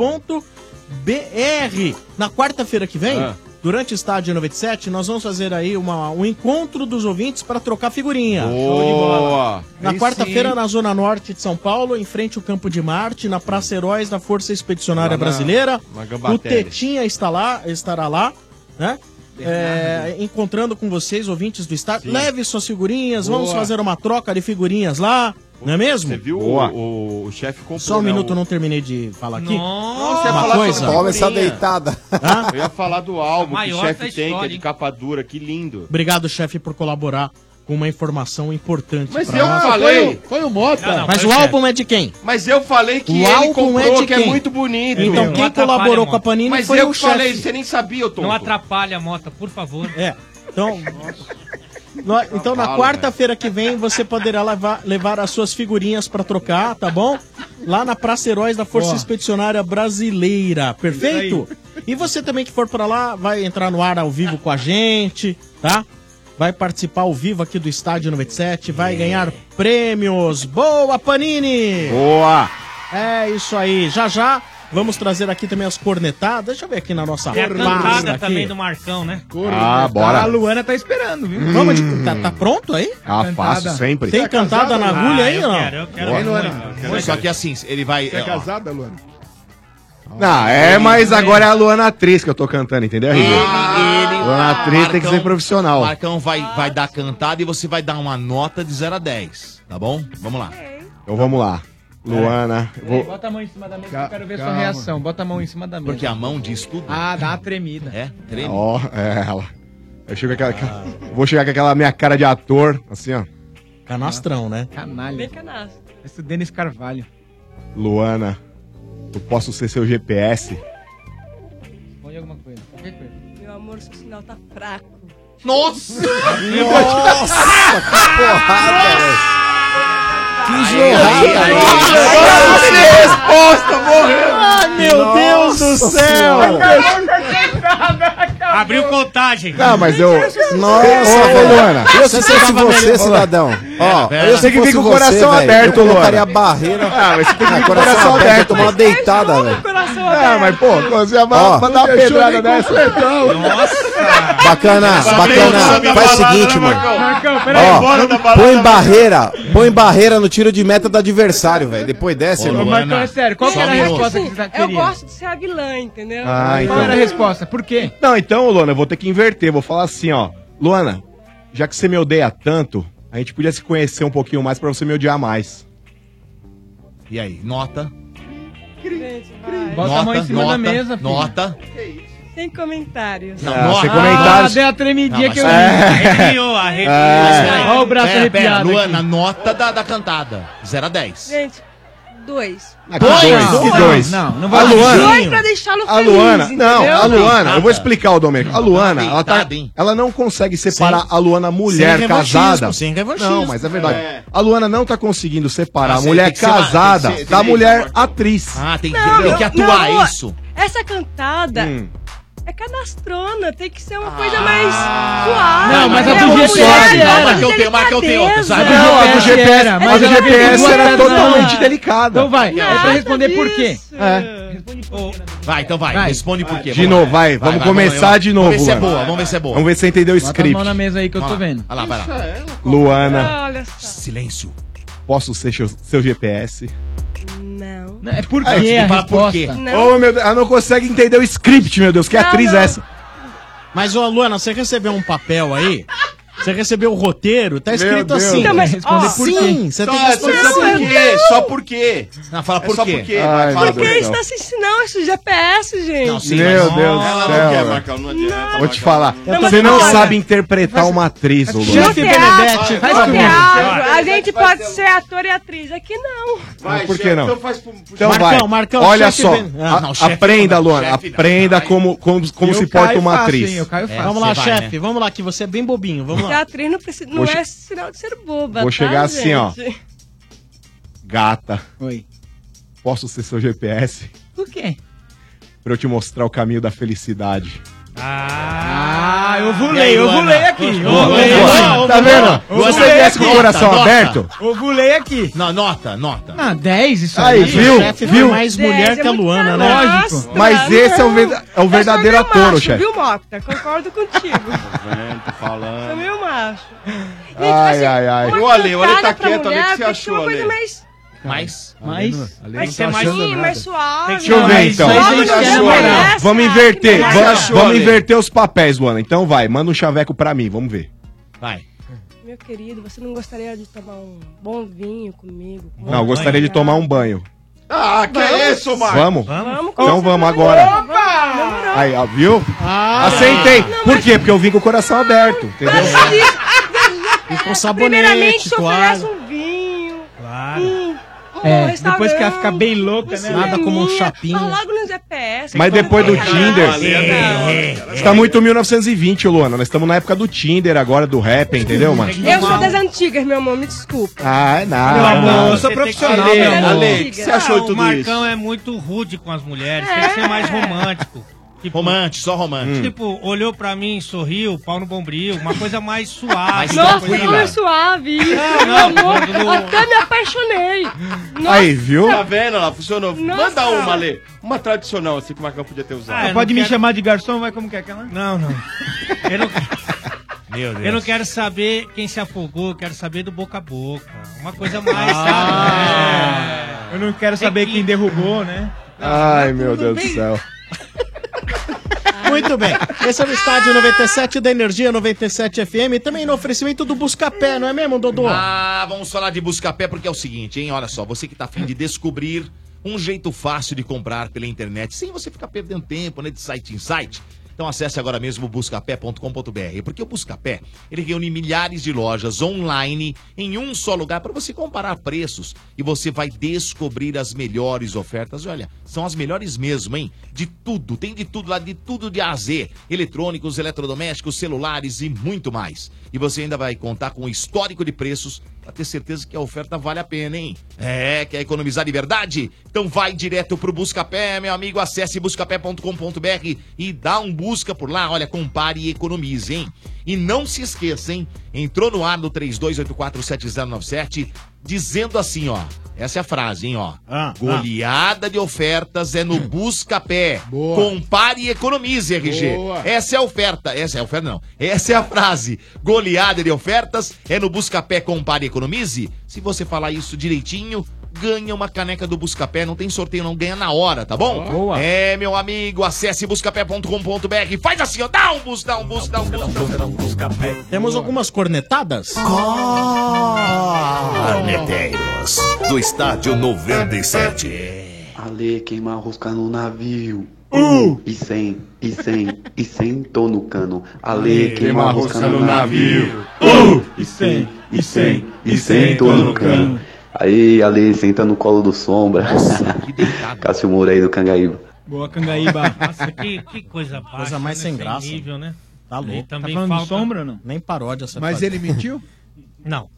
Na quarta-feira que vem, durante o Estádio 97, nós vamos fazer aí um encontro dos ouvintes para trocar figurinha. Boa! Na Aí quarta-feira, sim. na Zona Norte de São Paulo, em frente ao Campo de Marte, na Praça Heróis da Força Expedicionária Lá na- Brasileira. na O Gambatelli. Tetinha estará lá, né? Encontrando com vocês, ouvintes do estádio. Leve suas figurinhas, vamos Boa. fazer uma troca de figurinhas lá, não é mesmo? Você viu o chefe comprou, Só um né, minuto, o- eu não terminei de falar aqui. Não, você ia Uma falar coisa. sobre Toma essa figurinha. deitada. Hã? Eu ia falar do álbum que Maior o chefe da tem, que é história, de hein? capa dura, que lindo. Obrigado, chefe, por colaborar com uma informação importante. Mas pra eu nós. falei. Foi o Mota. Não, não, Mas foi o o álbum é de quem? Mas eu falei que O ele álbum comprou, é de que quem? é muito bonito. Então Não quem atrapalha, colaborou Mota. com a Panini Mas foi eu o que falei, chefe. você nem sabia, ô tonto. Não atrapalha, Mota, por favor. Então, então na quarta-feira que vem você poderá levar as suas figurinhas pra trocar, tá bom? Lá na Praça Heróis da Força Expedicionária Brasileira, perfeito? E você também que for pra lá vai entrar no ar ao vivo com a gente, tá? Vai participar ao vivo aqui do Estádio 97, vai ganhar prêmios. Boa, Panini! Boa! É isso aí, já vamos trazer aqui também as cornetadas. Deixa eu ver aqui na nossa Tem a pasta cantada aqui. também do Marcão, né? Ah, bora. A Luana tá esperando, viu? Vamos tá pronto aí? Ah, Cantada. fácil, sempre. Tem cantada na agulha aí ou não? Eu quero Boa. muito. Só que assim, ele vai. Você é ó, casada, Luana? Não, mas agora é a Luana atriz que eu tô cantando, entendeu, RG? ele. Luana atriz tem que ser profissional. O Marcão vai dar cantada e você vai dar uma nota de 0 a 10, tá bom? Vamos lá. Então vamos lá. Luana, vou... Bota a mão em cima da mesa que eu quero ver sua calma. reação. Bota a mão em cima da mesa. Porque a mão diz tudo. Ah, dá uma tremida. É? Treme. Ó, ela. Eu chego com aquela... Vou chegar com aquela minha cara de ator, assim, ó. Canastrão, né? Canalha. Bem canastro. Esse Denis Carvalho. Luana, eu posso ser seu GPS? Responde alguma coisa. Qualquer coisa. Meu amor, seu sinal tá fraco. Nossa! Nossa, que porrada, velho. Que jorrada, resposta, morreu! Ai, meu Deus do céu! Abriu contagem. Não, mas eu... Nossa, Ô, Luana. Eu se fosse você, cidadão. Ó, Eu sei que se fica fosse com o coração você, velho, aberto, eu colocaria a Luana. barreira. Ah, mas você tem que ficar com o coração coração aberto, aberto. tomar uma deitada, velho. Ah, mas pô, você vai Ó, mandar uma pedrada dessa. Bacana, faz o seguinte, mano. Marcão, Ó, põe barreira no tiro de meta do adversário, velho. Depois dessa, Ô, irmão. Marcão, é sério. Qual que era a Porque, resposta assim, que você eu queria? gosto de ser a vilã, entendeu? Ah, então. Qual era a resposta? Por quê? Não, então, Luana, eu vou ter que inverter. Vou falar assim, ó. Luana, já que você me odeia tanto, a gente podia se conhecer um pouquinho mais pra você me odiar mais. E aí, nota? Gente, vai. Bota a mão em cima da mesa, filho. Nota. Sem comentários. Não, Ah, nota. sem comentários. Deu a tremidinha Não, que eu mas- vi. Arrepiou, arrepiou. Olha o braço Pera, arrepiado. Luana, aqui. nota da cantada. 0 a 10. Gente, 2. Que dois? Não A vai. Luana. 2 pra deixá-lo A feliz, Luana, entendeu? não, a Luana, Nada. eu vou explicar o Domênico. A Luana, Nada, hein? ela não consegue separar a Luana mulher sem revanchismo, casada. sem revanchismo. Não, mas é verdade. A Luana não tá conseguindo separar a Você mulher tem que ser uma- casada tem que ser- da tem- mulher atriz. Ah, tem que Não, atuar, não, é isso? Essa cantada Hum. é cadastrona, tem que ser uma coisa mais suave. Não, mas a né? do Uma GPS mulher era. de Marcão tem outra, sabe? delicadeza. Não, a do GPS, era, mas a do ela GPS pegou era duas totalmente peças. delicada. Então vai, é pra Nada responder por quê. disso. Vai, então vai. Vai. Responde por quê. De novo, vai, vamos começar vamos de novo, Vamos ver se é Luana. boa, vamos ver se é boa. Vamos ver se você entendeu o Bota a script. mão na mesa aí que eu tô Vamos lá. vendo. Vai lá, vai lá. Luana, Olha só. Silêncio. posso ser seu GPS? Não. Não, é por Ah, eu quê tive a que falar por quê. resposta? Não. Oh, meu Deus, ela não consegue entender o script, meu Deus. Que Não, atriz não. é essa? Mas, ô Luana, você recebeu um papel aí Você recebeu o roteiro, tá escrito Deus. assim. Então, mas, Responde ó, por sim, quê? Você só- tem que responder só por sim. quê? Só por quê? Não, fala É por só quê. por quê? Ai, Fala meu por Deus quê? do céu. Tá assistindo, não, esse GPS, gente. Não, sim, Meu mas- Deus do Ela não céu. quer, velho. Marcão, não adianta. Vou te falar. Não, Você mas não olha, sabe interpretar uma atriz, ô Luan. No teatro, Benedetti, no teatro, a gente pode ser ator e atriz. Aqui não. Vai, Por que chefe, não? Então faz Então Marcão, vai. Marcão, Olha chefe só. Ben- Ah, não, chefe Aprenda, não, Luan. chefe não. Aprenda como se porta uma atriz. Vamos lá, Você vai, chefe, né? vamos lá, que você é bem bobinho. Vamos Ser lá. atriz não, precisa, não Vou é sinal de ser boba. vou tá, chegar assim, ó. gente? Gata, Oi. posso ser seu GPS? Por quê? Pra eu te mostrar o caminho da felicidade. Eu ovulei aqui. Tá vendo? Se você viesse com o coração aberto. Ovulei aqui. Não, nota. 10 isso Aí, aí. viu? O chefe foi mais mulher que a Luana, né? Lógico. Mas esse é o verdadeiro Eu sou ator, meio o macho, chefe. viu, Mocta? Concordo contigo. Tô falando. Sou meio macho. Ai, ai, ai. O Ale tá Cantada pra quieto, Ale, o que você mulher, tem que ser achou, uma coisa Ale? mais... Mas... Mais tá suave, mais suave. Deixa eu ver então. Logo no dia parece, Vamos cara, inverter. que mais Vamos, suave. vamos inverter os papéis, Luana. Então vai, manda um chaveco pra mim, vamos ver. Vai. Meu querido, você não gostaria de tomar um bom vinho comigo? Não, eu gostaria de tomar um banho. Ah, que é isso, Marcos? Vamos? Vamos Então vamos agora. Opa! Aí, ó, viu? Aceitei. Por quê? Porque eu vim com o coração aberto, entendeu? E com Primeiramente, sabonete, te oferece toalha. um vinho. Claro. Depois que ela fica bem louca, né? Nada como um chapinho. Fala logo no GPS. Mas depois do Tinder. Valeu, Você tá muito 1920, Luana. Nós estamos na época do Tinder agora, do rap, entendeu, mano? Eu sou das antigas, meu amor, me desculpa. Ah, é Meu nada. amor, eu sou profissional, Ale, meu amor. Ale, o que você achou de O tudo Marcão isso? é muito rude com as mulheres, tem que ser mais romântico. Tipo, Romântico, só romântico. Tipo, olhou pra mim, sorriu, pau no bombril, uma coisa mais suave. Mais uma Nossa, coisa- como é suave isso, Não, meu não, amor. quando não- Até me apaixonei. Nossa, Aí, viu? Tá vendo lá? Funcionou. Nossa. Manda uma, Ale. Uma tradicional, assim, que o Marcão podia ter usado. Ah, eu Pode não me quero- chamar de garçom, vai como que é aquela? Não. Eu não, Meu Deus. eu não quero saber quem se afogou, eu quero saber do boca a boca. Uma coisa mais, sabe? Eu não quero saber quem derrubou, né? Ai, meu Deus do céu. Muito bem. Esse é o Estádio 97 da Energia 97 FM. Também no oferecimento do Buscapé, não é mesmo, Dodô? Ah, vamos falar de Buscapé porque é o seguinte, hein? Olha só, você que tá afim de descobrir um jeito fácil de comprar pela internet, sem você ficar perdendo tempo, né, de site em site. Então acesse agora mesmo buscapé.com.br, porque o Buscapé, ele reúne milhares de lojas online em um só lugar para você comparar preços e você vai descobrir as melhores ofertas. Olha, são as melhores mesmo, hein? De tudo, tem de tudo lá, de tudo de A a Z, eletrônicos, eletrodomésticos, celulares e muito mais. E você ainda vai contar com o histórico de preços para ter certeza que a oferta vale a pena, hein? É, quer economizar de verdade? Então vai direto pro Buscapé, meu amigo, acesse buscapé.com.br e dá um busca por lá, olha, compare e economize, hein? E não se esqueça, hein? Entrou no ar no 32847097 dizendo assim, ó, essa é a frase, hein, ó. Goleada de ofertas é no Buscapé. Boa. Compare e economize, RG. Boa. Essa é a oferta não. Essa é a frase. Goleada de ofertas é no Buscapé, compare e economize. Se você falar isso direitinho, ganha uma caneca do Buscapé. Não tem sorteio, não, ganha na hora, tá bom? Boa. É, meu amigo, acesse buscapé.com.br. Faz assim, ó, dá um bus. Temos algumas cornetadas? Corneteiros do Estádio 97. Ale, queima a rosca no navio. E sem, tô no cano. Ale, queima a rosca no navio. E sem, tô no cano. Aí, Ale, senta no colo do Sombra. Cássio Moura aí do Cangaíba. Boa, Cangaíba. Nossa, que coisa baixa. Coisa mais né? sem graça. Nível, né? Tá louco. E também Tá falando falta... do Sombra ou não? Nem paródia essa Mas frase. ele mentiu? Não.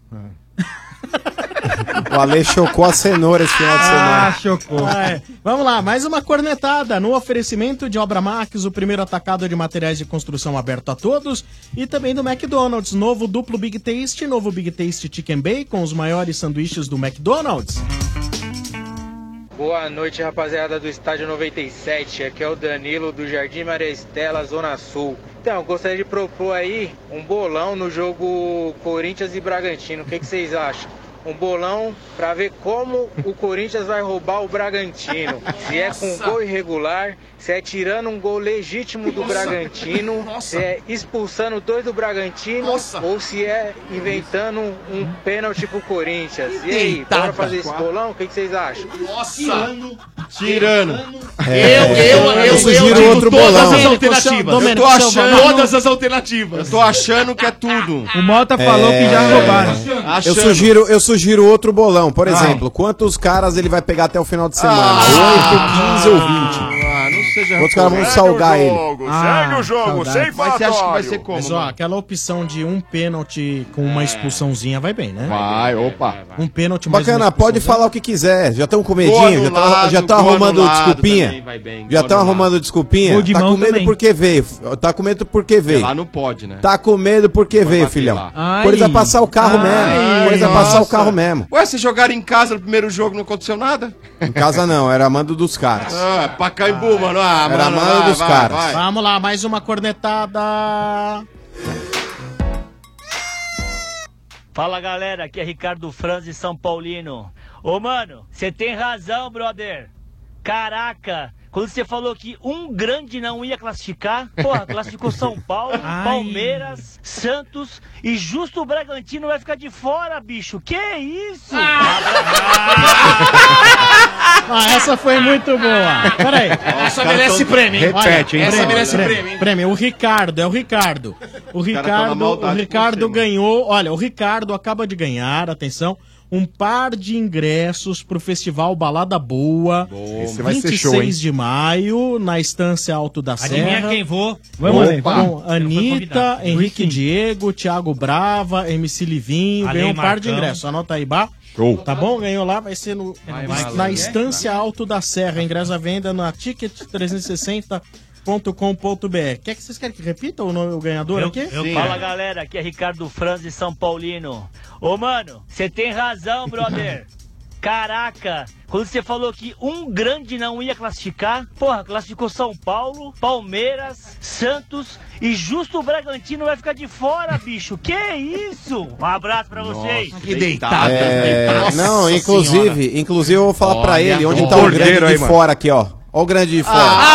O Ale chocou a cenoura esse final de semana. Chocou. Vamos lá, mais uma cornetada no oferecimento de Obra Max, o primeiro atacado de materiais de construção aberto a todos, e também do McDonald's, novo duplo Big Taste, novo Big Taste Chicken Bacon, os maiores sanduíches do McDonald's. Boa noite, rapaziada do Estádio 97. Aqui é o Danilo do Jardim Maria Estela, Zona Sul. Então, gostaria de propor aí um bolão no jogo Corinthians e Bragantino. O que vocês acham? um bolão pra ver como o Corinthians vai roubar o Bragantino. Se é com gol irregular, se é tirando um gol legítimo do Bragantino, se é expulsando 2 do Bragantino, ou se é inventando um pênalti pro Corinthians. E aí, bora fazer esse bolão? O que vocês acham? Tirando. Eu sugiro outro bolão. Todas as alternativas. Eu tô achando todas as alternativas. Eu tô achando que é tudo. O Mota falou que já roubaram. Eu sugiro outro bolão. Por exemplo, quantos caras ele vai pegar até o final de semana? 8, 15 ou 20? Não seja Outros caras vão salgar ele. Segue o jogo, sem Mas você acha que vai ser como? Mas, ó, aquela opção de um pênalti com uma expulsãozinha vai bem, né? Vai, opa. Um pênalti mais uma Bacana, pode falar o que quiser. Já estão com medinho? Já estão arrumando desculpinha? Já estão arrumando desculpinha? Gol de Tá mão com medo também. porque veio. Tá com medo porque veio. Lá não pode, né? Tá com medo porque veio, filhão. Por isso vai passar o carro mesmo. Por isso vai passar o carro mesmo. Ué, vocês jogaram em casa no primeiro jogo, não aconteceu nada? Em casa não, era mando dos caras. Pacaembu, mano. Era mando dos caras. Vamos lá, mais uma cornetada. Fala galera, aqui é Ricardo Franzi, São Paulino. Ô mano, você tem razão, brother. Caraca, quando você falou que um grande não ia classificar, porra, classificou São Paulo, Palmeiras, Santos e justo o Bragantino vai ficar de fora, bicho. Que isso? Essa foi muito boa. Peraí. Essa merece prêmio, hein? Repete, hein? Essa merece prêmio, hein? Prêmio. O Ricardo, é o Ricardo. O Ricardo ganhou. Olha, o Ricardo acaba de ganhar, atenção, um par de ingressos pro Festival Balada Boa. Esse vai ser show, hein? 26 de maio, na Estância Alto da Serra. Adivinha quem vou? Vamos ver. com Anitta, Henrique Diego, Thiago Brava, MC Livinho. Ale Ganhou um par Marcão. de ingressos. Anota aí, Bá. Show. Tá bom? Ganhou lá, vai ser na Estância Alto da Serra. Ingresso à venda na Ticket360.com.br. Quer que vocês querem que repita o ganhador aqui? Fala galera, aqui é Ricardo Franzi, São Paulino. Ô mano, você tem razão, brother. Caraca, quando você falou que um grande não ia classificar, porra, classificou São Paulo, Palmeiras, Santos e justo o Bragantino vai ficar de fora, bicho. Que isso? Um abraço pra vocês. Que deitado. Não, inclusive eu vou falar pra ele onde o tá o bordeiro grande aí, de mano. fora aqui, ó. Ó o grande de fora.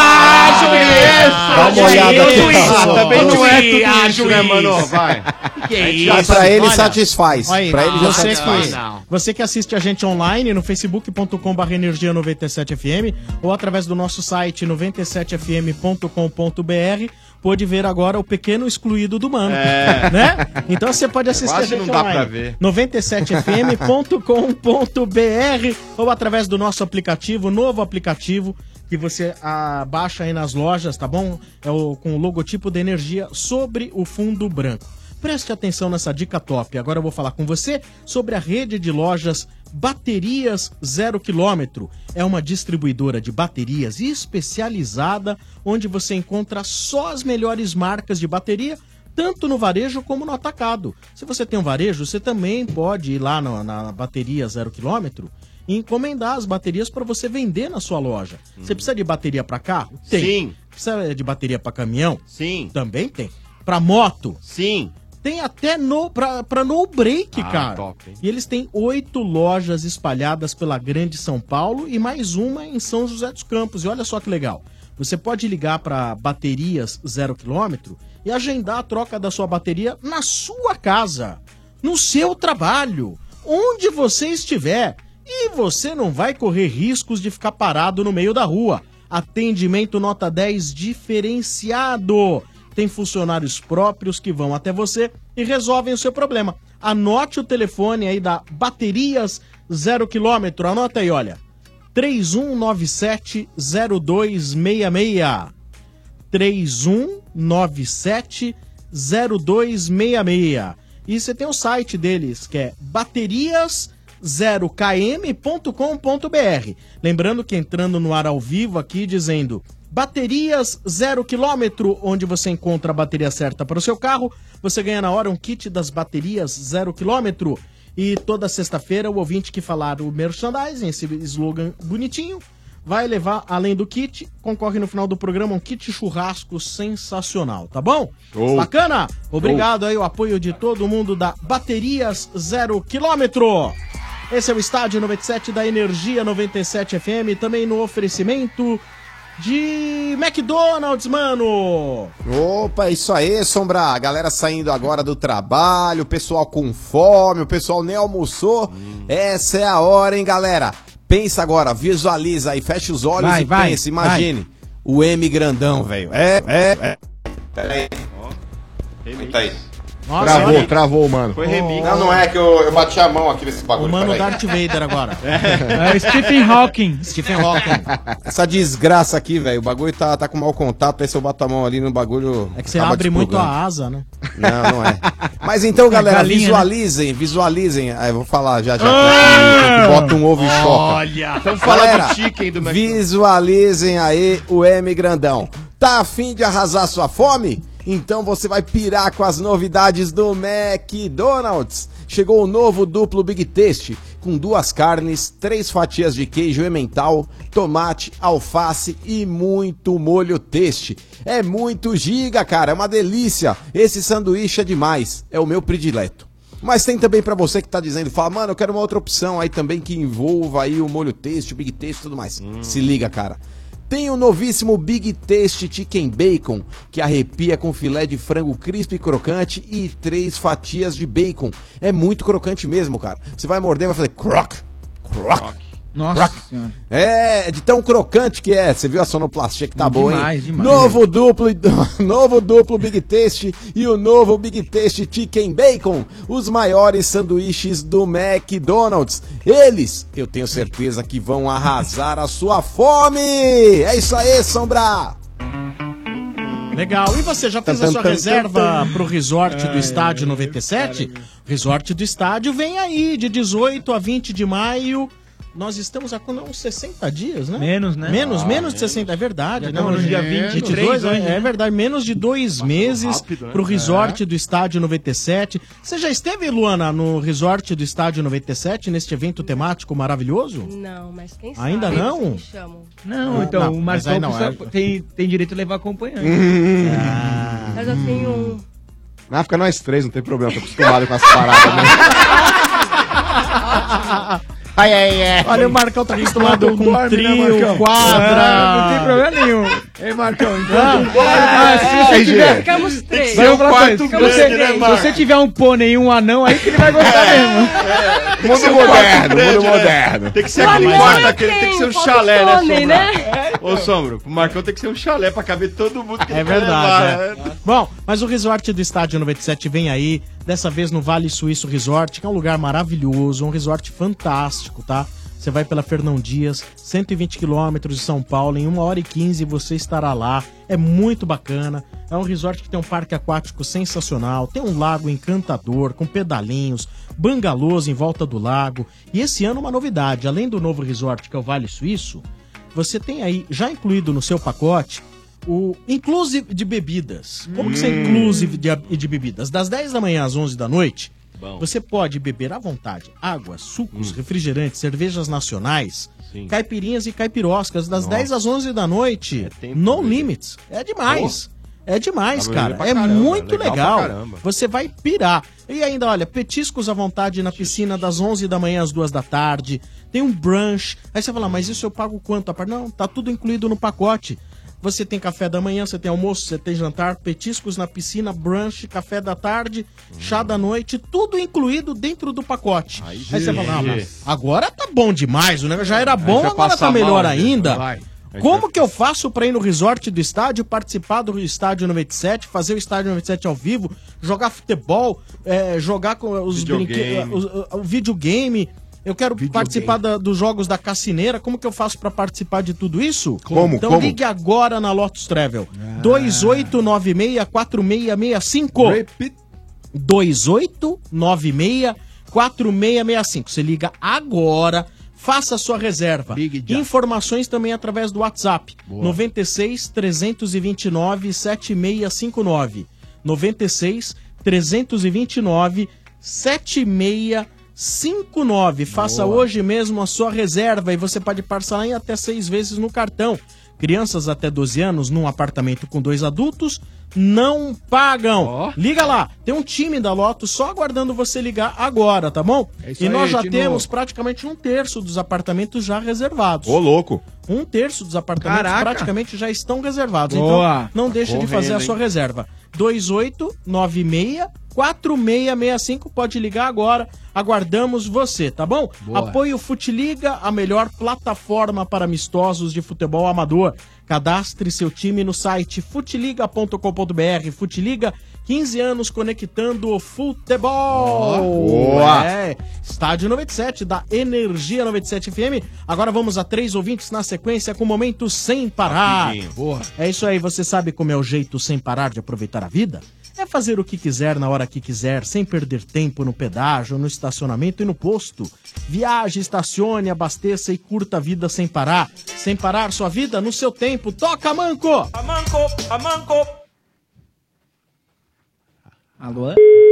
Dá uma olhada aqui. Também não é tudo isso, né, mano? Vai. Que Mas pra ele satisfaz. Aí, Pra ele já você, satisfaz. você que assiste a gente online no facebook.com/energia97fm ou através do nosso site 97fm.com.br pode ver agora o pequeno excluído do Mano, né? Então você pode assistir Quase a gente não dá online. pra ver. 97fm.com.br ou através do nosso aplicativo, novo aplicativo que você baixa aí nas lojas, tá bom? É com o logotipo da Energia sobre o fundo branco. Preste atenção nessa dica top. Agora eu vou falar com você sobre a rede de lojas Baterias 0 km. É uma distribuidora de baterias especializada, onde você encontra só as melhores marcas de bateria, tanto no varejo como no atacado. Se você tem um varejo, você também pode ir lá na Bateria 0 km e encomendar as baterias para você vender na sua loja. Você precisa de bateria para carro? Tem. Sim. Precisa de bateria para caminhão? Sim. Também tem. Para moto? Sim. Tem até pra no break, cara. Top, hein? E eles têm 8 lojas espalhadas pela Grande São Paulo e mais uma em São José dos Campos. E olha só que legal. Você pode ligar para Baterias 0 km e agendar a troca da sua bateria na sua casa, no seu trabalho, onde você estiver. E você não vai correr riscos de ficar parado no meio da rua. Atendimento nota 10 diferenciado. Tem funcionários próprios que vão até você e resolvem o seu problema. Anote o telefone aí da Baterias 0 km. Anota aí, olha. 3197-0266. 3197-0266. E você tem o site deles, que é baterias0km.com.br. Lembrando que entrando no ar ao vivo aqui, dizendo Baterias 0 km, onde você encontra a bateria certa para o seu carro, você ganha na hora um kit das baterias 0 km. E toda sexta-feira o ouvinte que falar o merchandising, esse slogan bonitinho, vai levar, além do kit, concorre no final do programa um kit churrasco sensacional, tá bom? Show. Bacana? Obrigado aí, o apoio de todo mundo da Baterias 0 km. Esse é o Estádio 97 da Energia 97 FM, também no oferecimento de McDonald's, mano. Opa, isso aí, Sombra. A galera saindo agora do trabalho, o pessoal com fome, o pessoal nem almoçou. Essa é a hora, hein, galera? Pensa agora, visualiza aí, fecha os olhos e pensa, imagine. O M grandão, velho. Pera aí. Tá aí. Nossa, travou, mano. Foi remix. Não é que eu bati a mão aqui nesse bagulho. O mano Darth Vader agora. É Stephen Hawking. Stephen Hawking. Essa desgraça aqui, velho. O bagulho tá com mau contato. Aí se eu bato a mão ali no bagulho. É que você abre muito a asa, né? Não é. Mas então, galera, visualizem. Aí eu vou falar já. Que bota um ovo e choca. Olha! Então fala do chicken do McDonald's. Visualizem aí o M grandão. Tá afim de arrasar sua fome? Então você vai pirar com as novidades do McDonald's. Chegou o novo duplo Big Taste, com 2 carnes, 3 fatias de queijo emmental, tomate, alface e muito molho taste. É muito giga, cara, é uma delícia. Esse sanduíche é demais, é o meu predileto. Mas tem também pra você que tá dizendo, fala, mano, eu quero uma outra opção aí também que envolva aí o molho taste, o Big Taste e tudo mais. Se liga, cara. Tem o novíssimo Big Taste Chicken Bacon, que arrepia com filé de frango crisp e crocante e 3 fatias de bacon. É muito crocante mesmo, cara. Você vai morder e vai fazer croc. Nossa senhora. É, de tão crocante que é. Você viu a sonoplastia que tá boa, hein? Demais. Novo duplo Big Taste e o novo Big Taste Chicken Bacon. Os maiores sanduíches do McDonald's. Eles, eu tenho certeza que vão arrasar a sua fome. É isso aí, Sombra. Legal. E você já fez a sua reserva pro resort do Estádio 97? Resort do Estádio vem aí, de 18 a 20 de maio. Nós estamos há uns 60 dias, né? Menos, né? Menos de 60, é verdade. Já estamos no dia 23 hoje, é verdade, menos de 2 meses rápido, né? pro resort do Estádio 97. Você já esteve, Luana, no resort do Estádio 97, neste evento temático maravilhoso? Não, mas quem sabe? Ainda não? eles me chamam. Não, então não, o mas aí Marcão não, tem direito a levar acompanhante. Mas eu tenho um... Não, fica nós 3, não tem problema, tô acostumado com as paradas, né? Olha, o Marcão tá acostumado com trio, quadra. Não tem problema nenhum. Ei, Marcão, então. Ficamos 3. Se você tiver um pônei e um anão, aí que ele vai gostar mesmo. Mundo moderno. Tem que ser aquele quarto daquele, tem que ser um chalé, né, Sombra? Ô, Sombra, o Marcão tem que ser um chalé pra caber todo mundo que É ele quer verdade. levar, né? Bom, mas o resort do Estádio 97 vem aí, dessa vez no Vale Suíço Resort, que é um lugar maravilhoso, um resort fantástico, tá? Você vai pela Fernão Dias, 120 quilômetros de São Paulo, em 1h15 você estará lá. É muito bacana. É um resort que tem um parque aquático sensacional, tem um lago encantador, com pedalinhos, bangalôs em volta do lago. E esse ano uma novidade, além do novo resort que é o Vale Suíço, você tem aí, já incluído no seu pacote, o inclusive de bebidas. Como que você é inclusive de bebidas? Das 10 da manhã às 11 da noite, você pode beber à vontade água, sucos, refrigerantes, cervejas nacionais, caipirinhas e caipiroscas das 10 às 11 da noite. No limits. É demais. É demais, cara. É muito legal. Você vai pirar. E ainda, olha, petiscos à vontade na piscina das 11 da manhã às 2 da tarde. Tem um brunch. Aí você fala, mas isso eu pago quanto? Não, tá tudo incluído no pacote. Você tem café da manhã, você tem almoço, você tem jantar, petiscos na piscina, brunch, café da tarde, chá da noite, tudo incluído dentro do pacote. Aí você fala, mas agora tá bom demais, o negócio já era bom, agora tá melhor ainda. Como que eu faço pra ir no resort do estádio, participar do Estádio 97, fazer o Estádio 97 ao vivo, jogar futebol, jogar com os brinquedos, o videogame... Eu quero participar dos jogos da Cassineira. Como que eu faço pra participar de tudo isso? Então ligue agora na Lotus Travel. 2896-4665. 2896-4665. Você liga agora, faça a sua reserva. Informações também através do WhatsApp. 96-329-7659. 96-329-7659. 59. Faça hoje mesmo a sua reserva e você pode parcelar em até 6 vezes no cartão. Crianças até 12 anos num apartamento com 2 adultos não pagam. Liga lá, tem um time da Lotus só aguardando você ligar agora, tá bom? É isso E aí, nós já Tino. temos praticamente 1/3 dos apartamentos já reservados. Ô, louco. 1/3 dos apartamentos Caraca. praticamente já estão reservados. Boa. Então, não deixe de Correndo, fazer a hein? sua reserva. 2896-4665. Pode ligar agora. Aguardamos você, tá bom? Boa. Apoio Futiliga, a melhor plataforma para amistosos de futebol amador. Cadastre seu time no site futiliga.com.br. Futiliga, 15 anos conectando o futebol. Boa. É, Estádio 97 da Energia 97 FM. Agora vamos a 3 ouvintes na sequência com o Momento Sem Parar. Boa. É isso aí, você sabe como é o jeito sem parar de aproveitar a vida? É fazer o que quiser na hora que quiser, sem perder tempo no pedágio, no estacionamento e no posto. Viaje, estacione, abasteça e curta a vida sem parar. Sem parar sua vida no seu tempo. Toca, Manco! Amanco! Alô?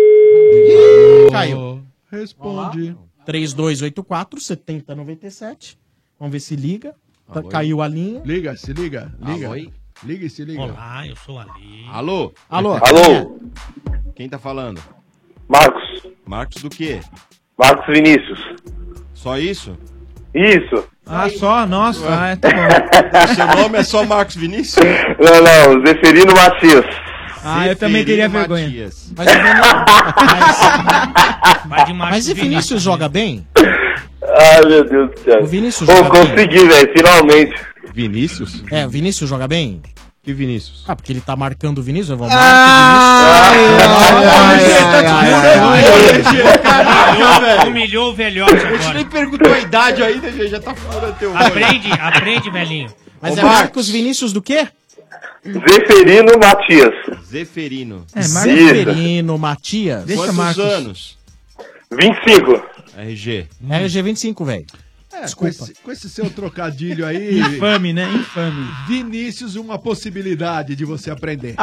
Caiu. Responde. 3284-7097. Vamos ver se liga. Alô? Caiu a linha. Liga, se liga. Liga. Alô? Liga e se liga. Olá, eu sou Ali. Alô? Alô? Alô? Quem tá falando? Marcos. Marcos do quê? Marcos Vinícius. Só isso? Isso. Ah, só? Nossa, tá bom. O seu nome é só Marcos Vinícius? Não, Zeferino Matias. Ah, eu também teria vergonha. Matias. Mas e Vinícius joga bem? Ai, meu Deus do céu. O Vinícius Pô, joga bem? consegui, velho, finalmente. Vinícius? É, o Vinícius joga bem? Que Vinícius? Ah, porque ele tá marcando o Vinícius. Eu vou Humilhou o velhote A gente agora. nem perguntou a idade ainda, gente, já tá furando teu olho. Aprende, velhinho. Mas Ô, é Marcos. Marcos Vinícius do quê? Zeferino Matias. Zeferino. Zeferino Matias. Quantos anos? 25. RG. RG 25, velho. Desculpa. Com esse seu trocadilho aí. Infame, né? Infame. Vinícius, uma possibilidade de você aprender.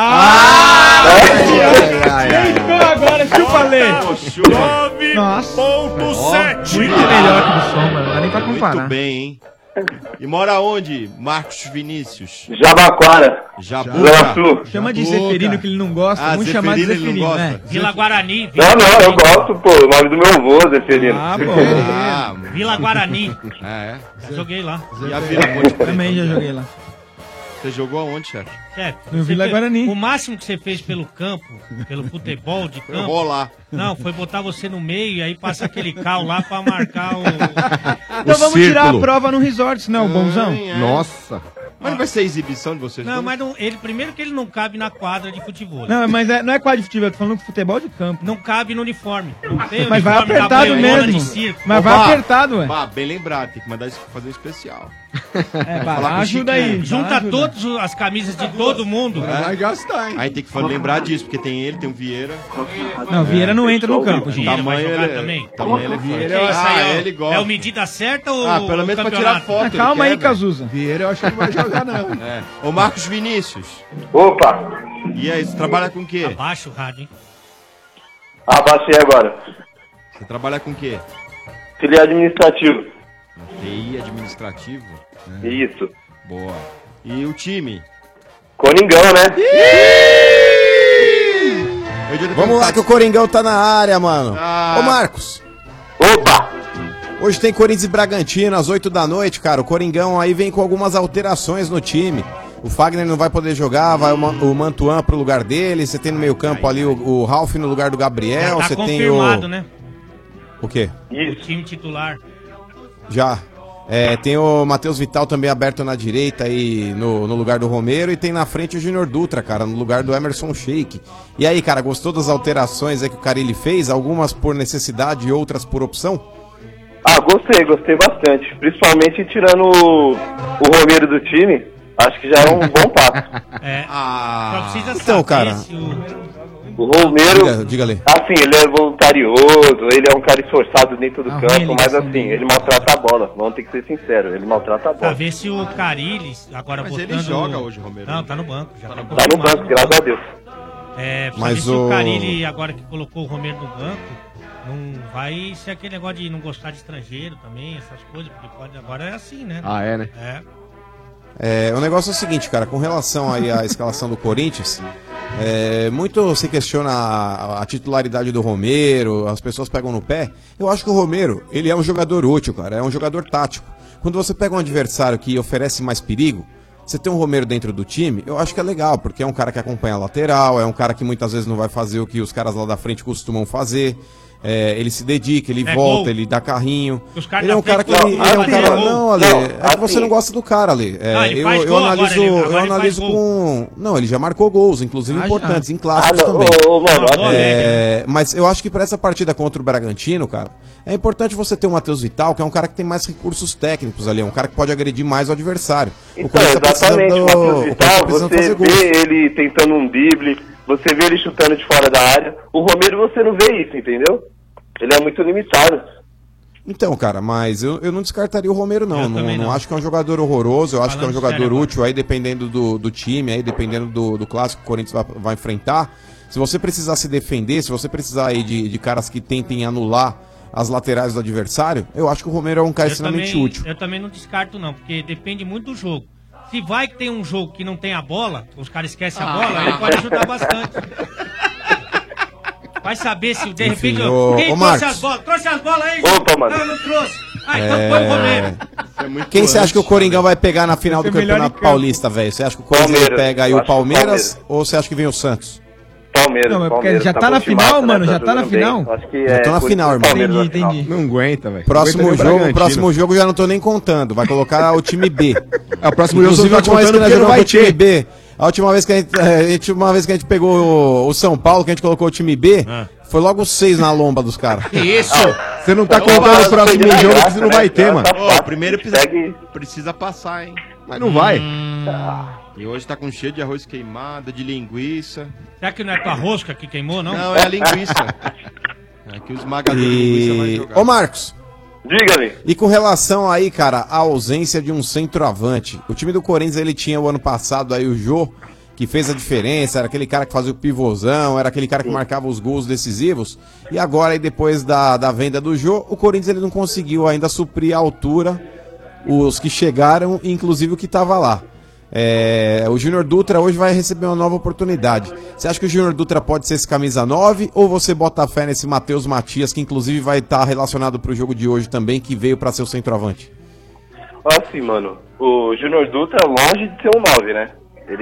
Agora que eu falei. Nossa. 9.7. Muito melhor que o do som, mano. Não dá nem pra comparar. Muito bem, hein? E mora onde, Marcos Vinícius? Jabaquara. Zona Sul. Chama de Zeferino que ele não gosta. Ah, Vamos chamar de Zeferino ele não Zeferino, né? gosta. Vila Guarani. Não, eu gosto, pô. O nome do meu avô, Zeferino. Ah, bom. Ah, Vila Guarani. é. Já joguei lá. E a Vila Ponte Preta? Também já joguei lá. Você jogou aonde, chefe? Chefe, No você Vila fez- Guarani. O máximo que você fez pelo campo, pelo futebol de Foi campo. rolar. Não, foi botar você no meio e aí passa aquele cal lá pra marcar o. Então vamos tirar a prova no resort, senão, bonzão. Nossa. Mas não vai ser exibição de vocês? Não, mas não, ele, primeiro que ele não cabe na quadra de futebol. Não, mas não é quadro de futebol, eu tô falando de futebol de campo. Não cabe no uniforme. Não tem Mas vai uniforme da apertado boiona mesmo. de circo. Mas vai apertado, ué. Bah, bem lembrado, tem que mandar isso fazer um especial. É, Falar vai, com o ajuda Chiquinho. aí. Junta ajuda. todas as camisas de todo mundo. Vai gastar, hein? Aí tem que lembrar disso, porque tem ele, tem o Vieira. Não, Vieira não entra no campo, gente. Vieira vai Tamanho jogar ele- também? tamanho ele é Que forte. isso aí, Ah, ó, ele gosta. É o medida certa ou Ah, pelo o menos pra tirar campeonato? foto. Ah, calma ele aí, quer, Cazuza. Vieira eu acho que não vai jogar, não. É. Ô, Marcos Vinícius. Opa. E aí, você trabalha com o quê? Abaixa o rádio, hein? Abaixei agora. Você trabalha com o quê? Auxiliar administrativo. TI administrativo? Isso. Boa. E o time? Coringão, né? Vamos lá que o Coringão tá na área, mano. Ô, Marcos. Opa! Hoje tem Corinthians e Bragantino às 8 da noite, cara. O Coringão aí vem com algumas alterações no time. O Fagner não vai poder jogar, vai o Mantuan pro lugar dele. Você tem no meio campo ali o Ralf no lugar do Gabriel. Já tá Você tem confirmado, o... né? O quê? O time titular. Já. É, tem o Matheus Vital também aberto na direita aí no lugar do Romero. E tem na frente o Júnior Dutra, cara, no lugar do Emerson Sheik. E aí, cara, gostou das alterações aí que o Carille fez? Algumas por necessidade e outras por opção? Ah, gostei bastante. Principalmente tirando o Romero do time. Acho que já é um bom passo. É. Ah. Só precisa Então, saber cara. se O Romero, Diga ali. assim, ele é voluntarioso, ele é um cara esforçado dentro do campo, mas assim, ele maltrata a bola. Vamos ter que ser sincero, ele maltrata a Pra bola. ver se o Carilli, agora Mas botando... ele joga hoje, Romero. Não, tá no banco. Já tá Tá no confirmado. banco, graças a Deus. É, pra Mas ver se o- o Carilli, agora que colocou o Romero no banco, não vai ser aquele negócio de não gostar de estrangeiro também, essas coisas, porque pode, agora é assim, né? Ah, é, né? É. O negócio é o seguinte, cara, com relação aí à escalação do Corinthians, muito se questiona a titularidade do Romero, as pessoas pegam no pé. Eu acho que o Romero, ele é um jogador útil, cara, é um jogador tático. Quando você pega um adversário que oferece mais perigo, você tem um Romero dentro do time, eu acho que é legal, porque é um cara que acompanha a lateral, é um cara que muitas vezes não vai fazer o que os caras lá da frente costumam fazer. Ele se dedica, ele volta, ele dá carrinho. Ele é um cara que ele é um cara. Não, Ale, é que você não gosta do cara, Ale. Eu analiso com. Não, ele já marcou gols, inclusive importantes, em clássicos também. Mas eu acho que para essa partida contra o Bragantino, cara, é importante você ter o Matheus Vital, que é um cara que tem mais recursos técnicos ali, é um cara que pode agredir mais o adversário. Então, exatamente, o Matheus Vital, você vê ele tentando um drible, você vê ele chutando de fora da área. O Romero você não vê isso, entendeu? Ele é muito limitado. Então, cara, mas eu não descartaria o Romero, não. Não acho que é um jogador horroroso, eu acho que é um jogador útil aí, dependendo do time, aí, dependendo do clássico que o Corinthians vai enfrentar. Se você precisar se defender, se você precisar aí de caras que tentem anular as laterais do adversário, eu acho que o Romero é um cara extremamente útil. Eu também não descarto, não, porque depende muito do jogo. Se vai que tem um jogo que não tem a bola, os caras esquecem a bola, ele pode ajudar bastante. Vai saber se de repente. Quem trouxe as bolas? Trouxe as bolas aí? Opa, mano. Não trouxe. Então põe o Romero. Quem você acha que o Coringão vai pegar na final do Campeonato Paulista, velho? Você acha que o Corinthians pega aí o Palmeiras ou você acha que vem o Santos? Palmeiras. Não, é porque ele já tá na final, mano. Já tá na final. Acho que eu tô na final, irmão. Entendi. Não aguenta, velho. Próximo jogo já não tô nem contando. Vai colocar o time B. O próximo jogo Inclusive, eu tô contando porque não vai o time ter. B. A última vez que a gente pegou o São Paulo, que a gente colocou o time B, foi logo 6 na lomba dos caras. Que isso? Você não tá contando o próximo jogo que você não vai ter, mano. Primeiro precisa passar, hein? Mas não vai. E hoje tá com cheio de arroz queimado, de linguiça. Será que não é tua rosca que queimou, não? Não, é a linguiça. É que o esmagador de linguiça vai jogar. Ô, Marcos. Diga-me. E com relação aí, cara, à ausência de um centroavante, o time do Corinthians, ele tinha o ano passado aí o Jô, que fez a diferença, era aquele cara que fazia o pivôzão, era aquele cara que marcava os gols decisivos, e agora aí depois da venda do Jô, o Corinthians ele não conseguiu ainda suprir a altura os que chegaram, inclusive o que tava lá. O Júnior Dutra hoje vai receber uma nova oportunidade. Você acha que o Júnior Dutra pode ser esse camisa 9 ou você bota fé nesse Matheus Matias, que inclusive vai estar relacionado pro jogo de hoje também, que veio para ser o centroavante? Assim, mano, o Júnior Dutra é longe de ser um 9, né?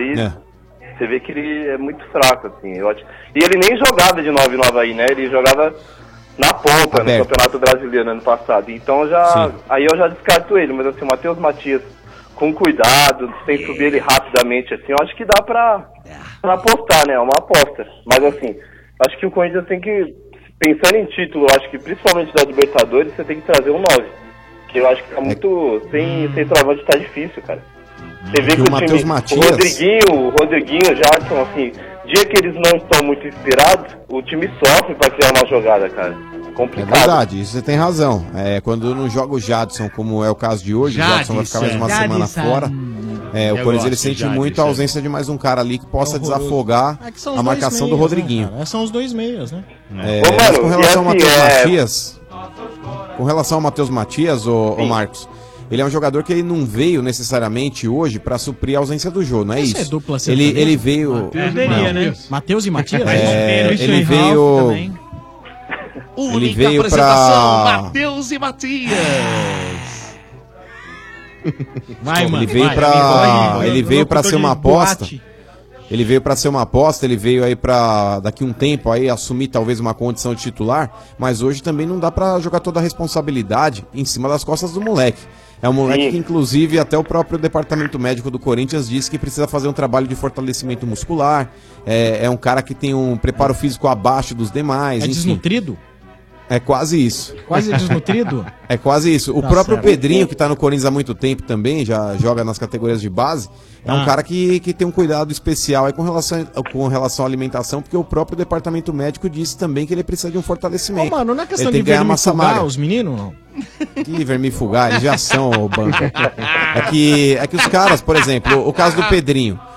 Você vê que ele é muito fraco, assim. E ele nem jogava de 9 no Havaí, né? Ele jogava na ponta, no Campeonato Brasileiro ano passado. Então aí eu já descarto ele, mas assim, o Matheus Matias, com cuidado, sem subir ele rapidamente, assim, eu acho que dá pra apostar, né? É uma aposta. Mas assim, acho que o Corinthians tem que, pensando em título, acho que principalmente da Libertadores, você tem que trazer um 9. Que eu acho que tá muito. Sem centroavante tá difícil, cara. Você vê que o time. Matias... O Rodriguinho, Jadson, assim, dia que eles não estão muito inspirados, o time sofre pra criar uma jogada, cara. Complicado. É verdade, isso você tem razão. Quando não joga o Jadson, como é o caso de hoje, o Jadson vai ficar mais uma semana fora. O Corinthians ele sente muito a ausência de mais um cara ali que possa desafogar a marcação do Rodriguinho. Né, são os dois meias, né? Mas com relação ao Matheus Matias, com relação ao Matheus Matias, ô Marcos, ele é um jogador que ele não veio necessariamente hoje pra suprir a ausência do jogo, não é isso? É dupla ele veio... Matheus e Matias? Ele veio... Ele veio pra... Matheus e Matias. Ele veio pra ser uma aposta. Ele veio pra ser uma aposta, ele veio aí pra daqui um tempo aí assumir talvez uma condição de titular, mas hoje também não dá pra jogar toda a responsabilidade em cima das costas do moleque. É um moleque que inclusive até o próprio departamento médico do Corinthians disse que precisa fazer um trabalho de fortalecimento muscular. É um cara que tem um preparo físico abaixo dos demais. É desnutrido? É quase isso. Quase desnutrido? É quase isso. O próprio Pedrinho, que tá no Corinthians há muito tempo também, já joga nas categorias de base, é um cara que tem um cuidado especial aí com relação à alimentação, porque o próprio departamento médico disse também que ele precisa de um fortalecimento. Mano, não é questão de vermifugar os meninos, não? Que vermifugar, eles já são, o banco. É que os caras, por exemplo, o caso do Pedrinho.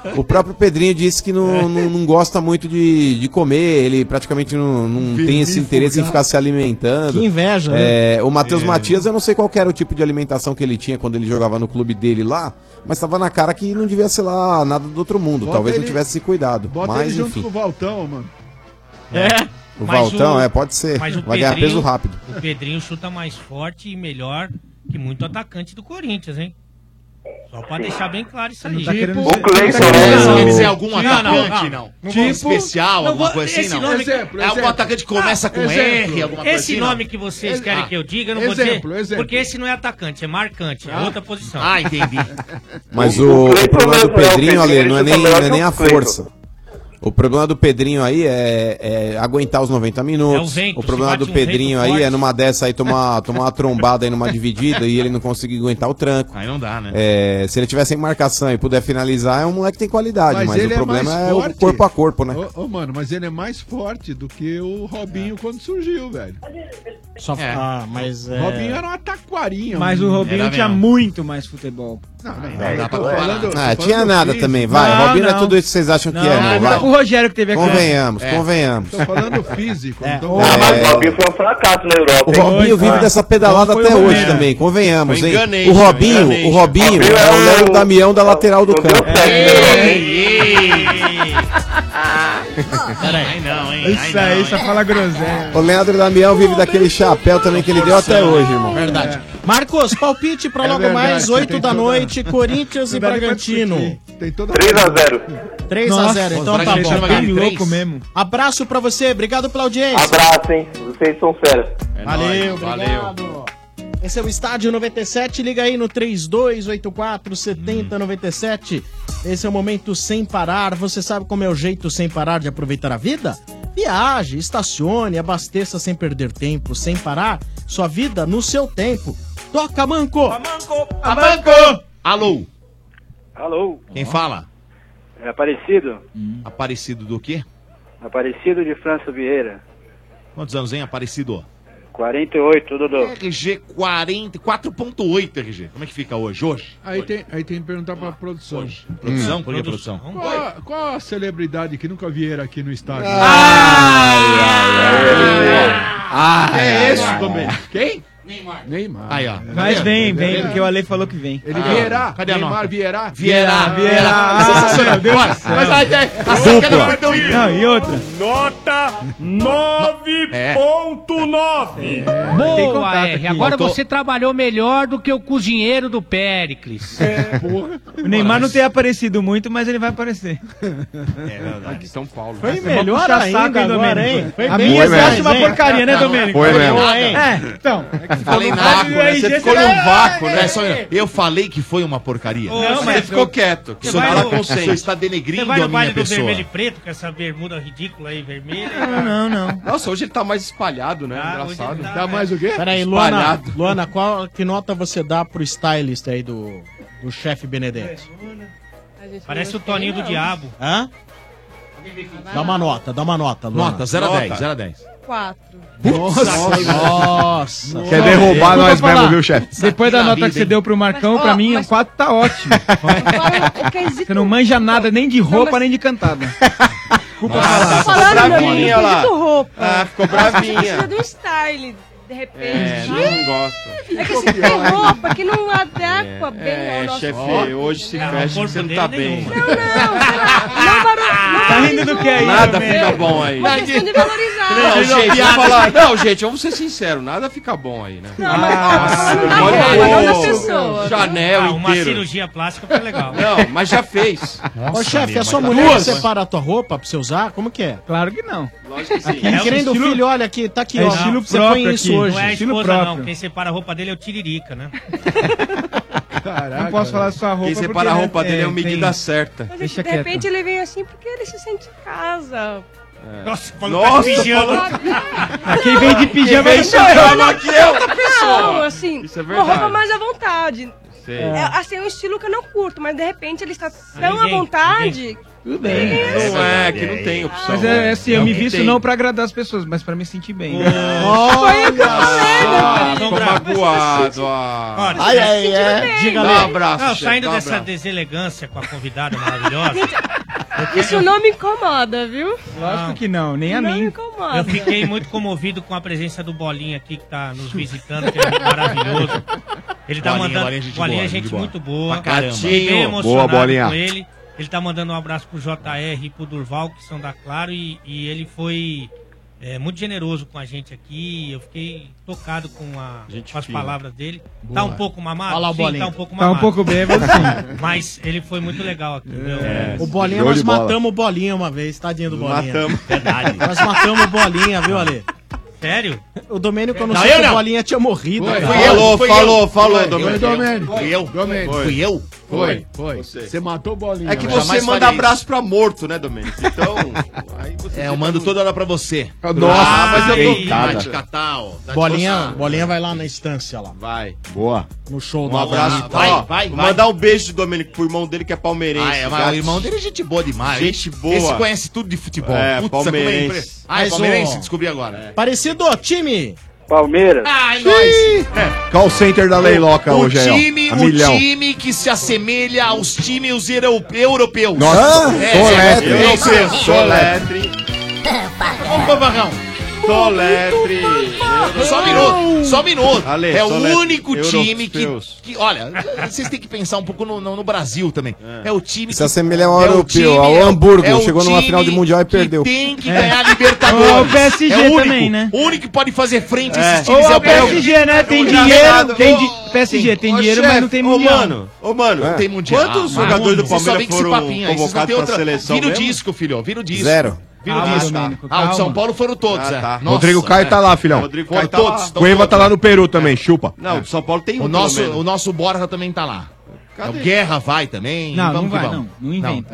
O próprio Pedrinho disse que não gosta muito de comer, ele praticamente não tem esse interesse em ficar se alimentando. Que inveja, né? O Matheus Matias, eu não sei qual que era o tipo de alimentação que ele tinha quando ele jogava no clube dele lá, mas tava na cara que não devia ser lá nada do outro mundo. Bota Talvez ele- não tivesse esse cuidado. Bota Mas ele junto enfim. com o Valtão, mano. O Valtão, pode ser. Mas o Vai ganhar Pedrinho- peso rápido. O Pedrinho chuta mais forte e melhor que muito atacante do Corinthians, hein? Só pra deixar bem claro isso aí. Não tá querendo dizer- O Cleiton, não quer dizer algum atacante, não? Tipo- especial, alguma coisa assim, esse não? nome- É algum atacante que começa com R, alguma coisa Esse assim, nome não? que vocês querem que eu diga, eu não Exemplo, vou dizer. Porque esse não é atacante, é marcante, é outra posição. Ah, entendi. Mas o problema do Pedrinho, Ale, não é nem a força. O problema do Pedrinho aí é aguentar os 90 minutos. É o vento, o problema se bate do um Pedrinho vento aí forte. é numa dessa aí tomar uma trombada aí numa dividida e ele não conseguir aguentar o tranco. Aí não dá, né? Se ele tiver sem marcação e puder finalizar, é um moleque que tem qualidade, mas o ele problema mais é o forte. corpo a corpo, né? Ô, mano, mas ele é mais forte do que o Robinho quando surgiu, velho. Só mas O Robinho era uma taquarinha. Mas o Robinho tinha muito mais futebol. Não, dá pra comparar. Tinha nada também, vai. Robinho não é tudo isso que vocês acham que é, não. Vai. O Rogério que teve aqui. Convenhamos. Tô falando físico. Então... Mas o Robinho foi um fracasso na Europa. O Robinho vive dessa pedalada até hoje também, convenhamos, hein? O Robinho é o Léo Damião da lateral do campo. Peraí, não, hein? Isso aí, só fala groselha. O Leandro Damião vive daquele chapéu também que ele deu até hoje, irmão. Verdade. Marcos, palpite pra logo mais, 8 da noite, Corinthians e Bragantino. Tem toda 3x0. 3x0, então tá bom. Bem louco mesmo. Abraço pra você, obrigado pela audiência. Abraço, hein? Vocês são feras. Valeu, obrigado. Esse é o Estádio 97, liga aí no 3284-7097. Esse é o momento sem parar. Você sabe como é o jeito sem parar de aproveitar a vida? Viaje, estacione, abasteça sem perder tempo, sem parar sua vida no seu tempo. Toca, Manco! Amanco! Alô? Alô? Quem fala? É Aparecido? Aparecido do quê? Aparecido de França Vieira. Quantos anos, hein, Aparecido? 48, Dodô. RG 4.8, RG. Como é que fica hoje? Aí tem que perguntar pra produção. Produção? Qual é a produção? Qual a celebridade que nunca vieram aqui no estádio? É esse também. Quem? Neymar. Aí, ó. Mas vem, porque o Ale falou que vem. Ele vierá. Cadê a Neymar nota? vierá. Vierá. Sensacional. Meu Deus do céu. Mas aí, Não, e outra? Nota 9.9. Boa, R. Agora você trabalhou melhor do que o cozinheiro do Péricles. O Neymar não tem aparecido muito, mas ele vai aparecer. Aqui em São Paulo. Foi Vamos melhor puxar ainda saco, hein, agora, Domênico? hein? Foi A bem minha você mais, acha uma hein? porcaria, né, Domênico? Foi mesmo. Então. Falei no nada, vácuo, né? Você ficou você- num vácuo, né? Eu falei que foi uma porcaria. Não, mas você ficou quieto. Você Você vai fala no- com você está Você denegrindo vai a no minha baile do pessoa. vermelho e preto, com essa bermuda ridícula aí, vermelha. Não. Nossa, hoje ele tá mais espalhado, né? Engraçado. hoje ele Dá mais o quê? Peraí, Espalhado. Luana, que nota você dá pro stylist aí do chefe Benedetti? Parece o Toninho do Diabo. Hã? Dá uma nota, Luana. Nota, 0 a 10, 0 a 10. 4. Nossa. Quer derrubar nós mesmo, viu, chefe? Depois da nota que você deu pro Marcão, Mas, pra ó, mim, mas- o 4 tá ótimo. O quesito... Você não manja nada, nem de roupa, nem de cantada. Desculpa falar. Tô falando, meu amigo, bravinha lá. quesito roupa. Ah, ficou Precisa bravinha. de um style, de repente. É, não gosto. É que se tem roupa que não adequa bem ao nosso chefe, corpo. hoje se Não, o fecha, corpo você não dele tá nenhuma. bem. Não Tá rindo do que aí, Nada Domênico? fica bom aí. Uma questão de valorizar. Não, gente, vamos falar. Não, gente, vamos ser sinceros, nada fica bom aí, né? Não, mas falando da Olha roupa, não da aí, pessoa. Chanel Uma inteiro. cirurgia plástica foi legal. Não, mas já fez. Ô, chefe, a sua mulher separa a tua roupa pra você usar? Como que é? Claro que não. Lógico que sim. Aqui, querendo o filho, olha aqui, tá aqui, É ó. estilo Você próprio põe isso aqui. hoje. Não é a Estilo esposa, não. próprio. Quem separa a roupa dele é o Tiririca, né? Não posso falar da sua roupa. Quem porque, separa a roupa né, dele é uma tem- medida certa. Mas Deixa de quieto. repente ele vem assim porque ele se sente em casa. Nossa, falou Nossa, que tá pijama. Quem vem de pijama Quem é vem só de eu. pijama aqui é outra Não, pessoa. assim, Isso é uma verdade. roupa mais à vontade. Sei. É, assim, é um estilo que eu não curto, mas de repente ele está tão à ninguém- vontade Tudo bem. Não é, que não tem opção. Mas é assim, eu o me que visto tem. não pra agradar as pessoas, mas pra me sentir bem. Tô magoado. Olha, Diga Dá lá. um abraço. chefe, Saindo dá um dessa abraço. deselegância com a convidada maravilhosa. Isso não me incomoda, viu? Lógico que não, nem a Não me mim. incomoda. Eu fiquei muito comovido com a presença do Bolinha aqui, que tá nos visitando, que é maravilhoso. Ele tá Bolinha, mandando. Bolinha, gente Bolinha é boa, gente gente boa. muito boa. Pra caramba. Fiquei bem Boa, emocionado Bolinha. com ele. Ele tá mandando um abraço pro JR e pro Durval, que são da Claro, e ele foi muito generoso com a gente aqui. Eu fiquei tocado com as fina. palavras dele. Boa. Tá um pouco mamado? Olha lá o Sim, Bolinha. tá um pouco Tá mamado. um pouco bêbado, sim. Mas ele foi muito legal aqui. O Bolinha, Show nós de bola. matamos o Bolinha uma vez, tadinho do Bolinha. Matamos. Verdade. Nós matamos o Bolinha, viu, Ale? Sério? O Domênico, eu não Não, sei eu se o não. Bolinha tinha morrido. Foi. cara. Falou, Foi, Domênico. Fui eu? Domênico. Fui eu? Foi. Você. Você matou o Bolinha. É que velho. você jamais manda faria abraço pra morto, né, Domênico? Então. Aí você Eu mando toda hora pra você. Nossa, mas eu tô- Vai te catar, ó. Tá te Bolinha, coçando. Bolinha vai lá na estância lá, Vai. Boa. no show Um do abraço. Bolinha. Vai, Ó, vai, vou vai. mandar um beijo do Domênico pro irmão dele que é palmeirense. Ah, mas o irmão dele é gente boa demais. Gente boa. Esse conhece tudo de futebol. É, Putz, como é palmeirense. impre- Ah, é Mas palmeirense? o- Descobri agora. Parecido, time! Palmeiras. Ah, é nóis. Call center da Leiloca hoje aí, ó. A milhão. O time que se assemelha aos times europeus. Nossa, É, Soletre. europeus. Soletre. Vamos, Babarrão. Soletre. Só um minuto. Ale, É o Soletre, único time europeus. que. Olha, vocês têm que pensar um pouco no Brasil também. É o time Se assemelha ao é o europeu, time- ao é o- Hamburgo. é o Chegou numa time final de Mundial e que perdeu. Tem que ganhar a Libertadores. Ou o PSG é o único, também, né? O único que pode fazer frente a É. esses times Ou é é o o PSG, né? Tem dinheiro. PSG tem dinheiro, mas não tem mundial. Ô, mano. Não tem mundial. Quantos Ah, jogadores do vocês só Palmeiras vêm com esse foram papinho aí, vocês não convocados têm pra outra- seleção Vira o mesmo? disco, filho. Vira o disco. Zero. Vira o Calma, disco. Domênico, Ah, o de São calma. Paulo foram todos, Ah, é. tá. Nossa, Rodrigo Caio tá lá, filhão. Rodrigo Foram Caio tá todos. lá. estão Cueva todos. tá lá no Peru também, chupa. Não, o São Paulo tem um, O pelo nosso, menos. o nosso Borja também tá lá. Cadê? O Guerra vai também. Não, vamos não que vai, vamos. não inventa.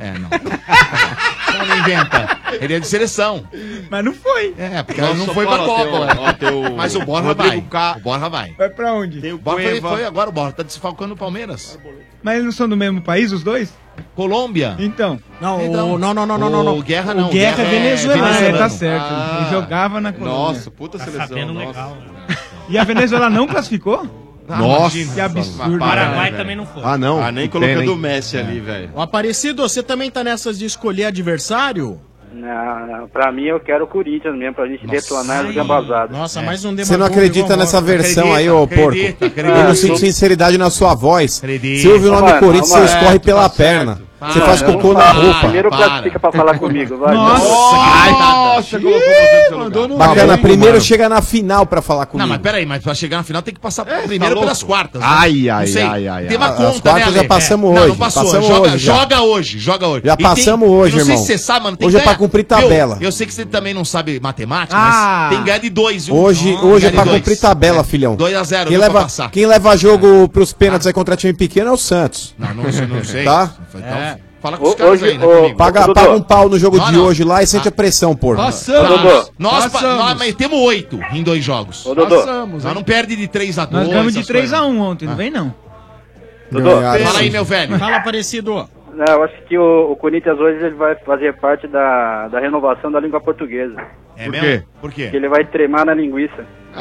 Não, não inventa. Ele é de seleção. Mas não foi. É, porque Nossa, ele não foi pra Paulo, Copa. tem o- ó, tem o Mas o Borja Rodrigo vai. Ca- O Borja vai. Vai pra onde? Tem o O Borja Cueva. foi agora, o Borja tá desfalcando o Palmeiras. Mas eles não são do mesmo país, os dois? Colômbia. Então. Não, Então, o, não. O Guerra não. O Guerra é venezuelano. Ah, venezuelano. tá certo. Ele jogava na Colômbia. Nossa, puta Tá seleção. sabendo nossa. legal. E a Venezuela não classificou? Nossa. Que absurdo. O Paraguai velho. também não foi. Ah, não. Ah, nem que colocando pena, o hein? Messi ali, velho. O Aparecido, você também tá nessas de escolher adversário? Não, pra mim eu quero o Corinthians mesmo, pra gente detonar os gambazados. Nossa, mais um Você não acredita nessa versão aí, ô porco? acredita. Eu não sinto sinceridade na sua voz. Acredita. Você ouve o nome Mano, Corinthians, você mano, escorre pela tá certo. perna. Você Para, faz não cocô na para. roupa. Primeiro para. classifica pra falar comigo, vai. Nossa, colocou você no seu lugar. Bacana, primeiro chega na final pra falar comigo. Não, mas peraí, mas pra chegar na final tem que passar primeiro louco? pelas quartas. né? Ai, ai, Não sei. ai, ai, Tem uma ai. conta, As quartas né, já Ale? passamos Não, hoje, não passou. passamos joga, hoje já. joga hoje, joga hoje. Já E tem- passamos hoje, eu não sei irmão. se você sabe, mano. Tem Hoje que é pra ganhar. cumprir Viu? tabela. Eu sei que você também não sabe matemática, Ah. mas tem que ganhar de 2, viu? Hoje é pra cumprir tabela, filhão. 2-0, Quem viu, pra leva, passar. quem leva jogo pros pênaltis aí contra time pequeno é o Santos. Não sei. Tá? Então, fala com os caras aí, né, Hoje, comigo. Paga um pau no jogo Não, de não. hoje lá e sente a pressão, porra. Dodô. Nós mas temos 8 em 2 jogos. Ô, Dodô. Nós não perde de 3-2. Nós ganhamos de essas 3x1 ontem, não vem não. Dodô. Fala aí, meu velho. Fala, Aparecido. Não, eu acho que o Corinthians hoje ele vai fazer parte da renovação da língua portuguesa. É Por mesmo? quê? Por quê? Que ele vai tremar na linguiça.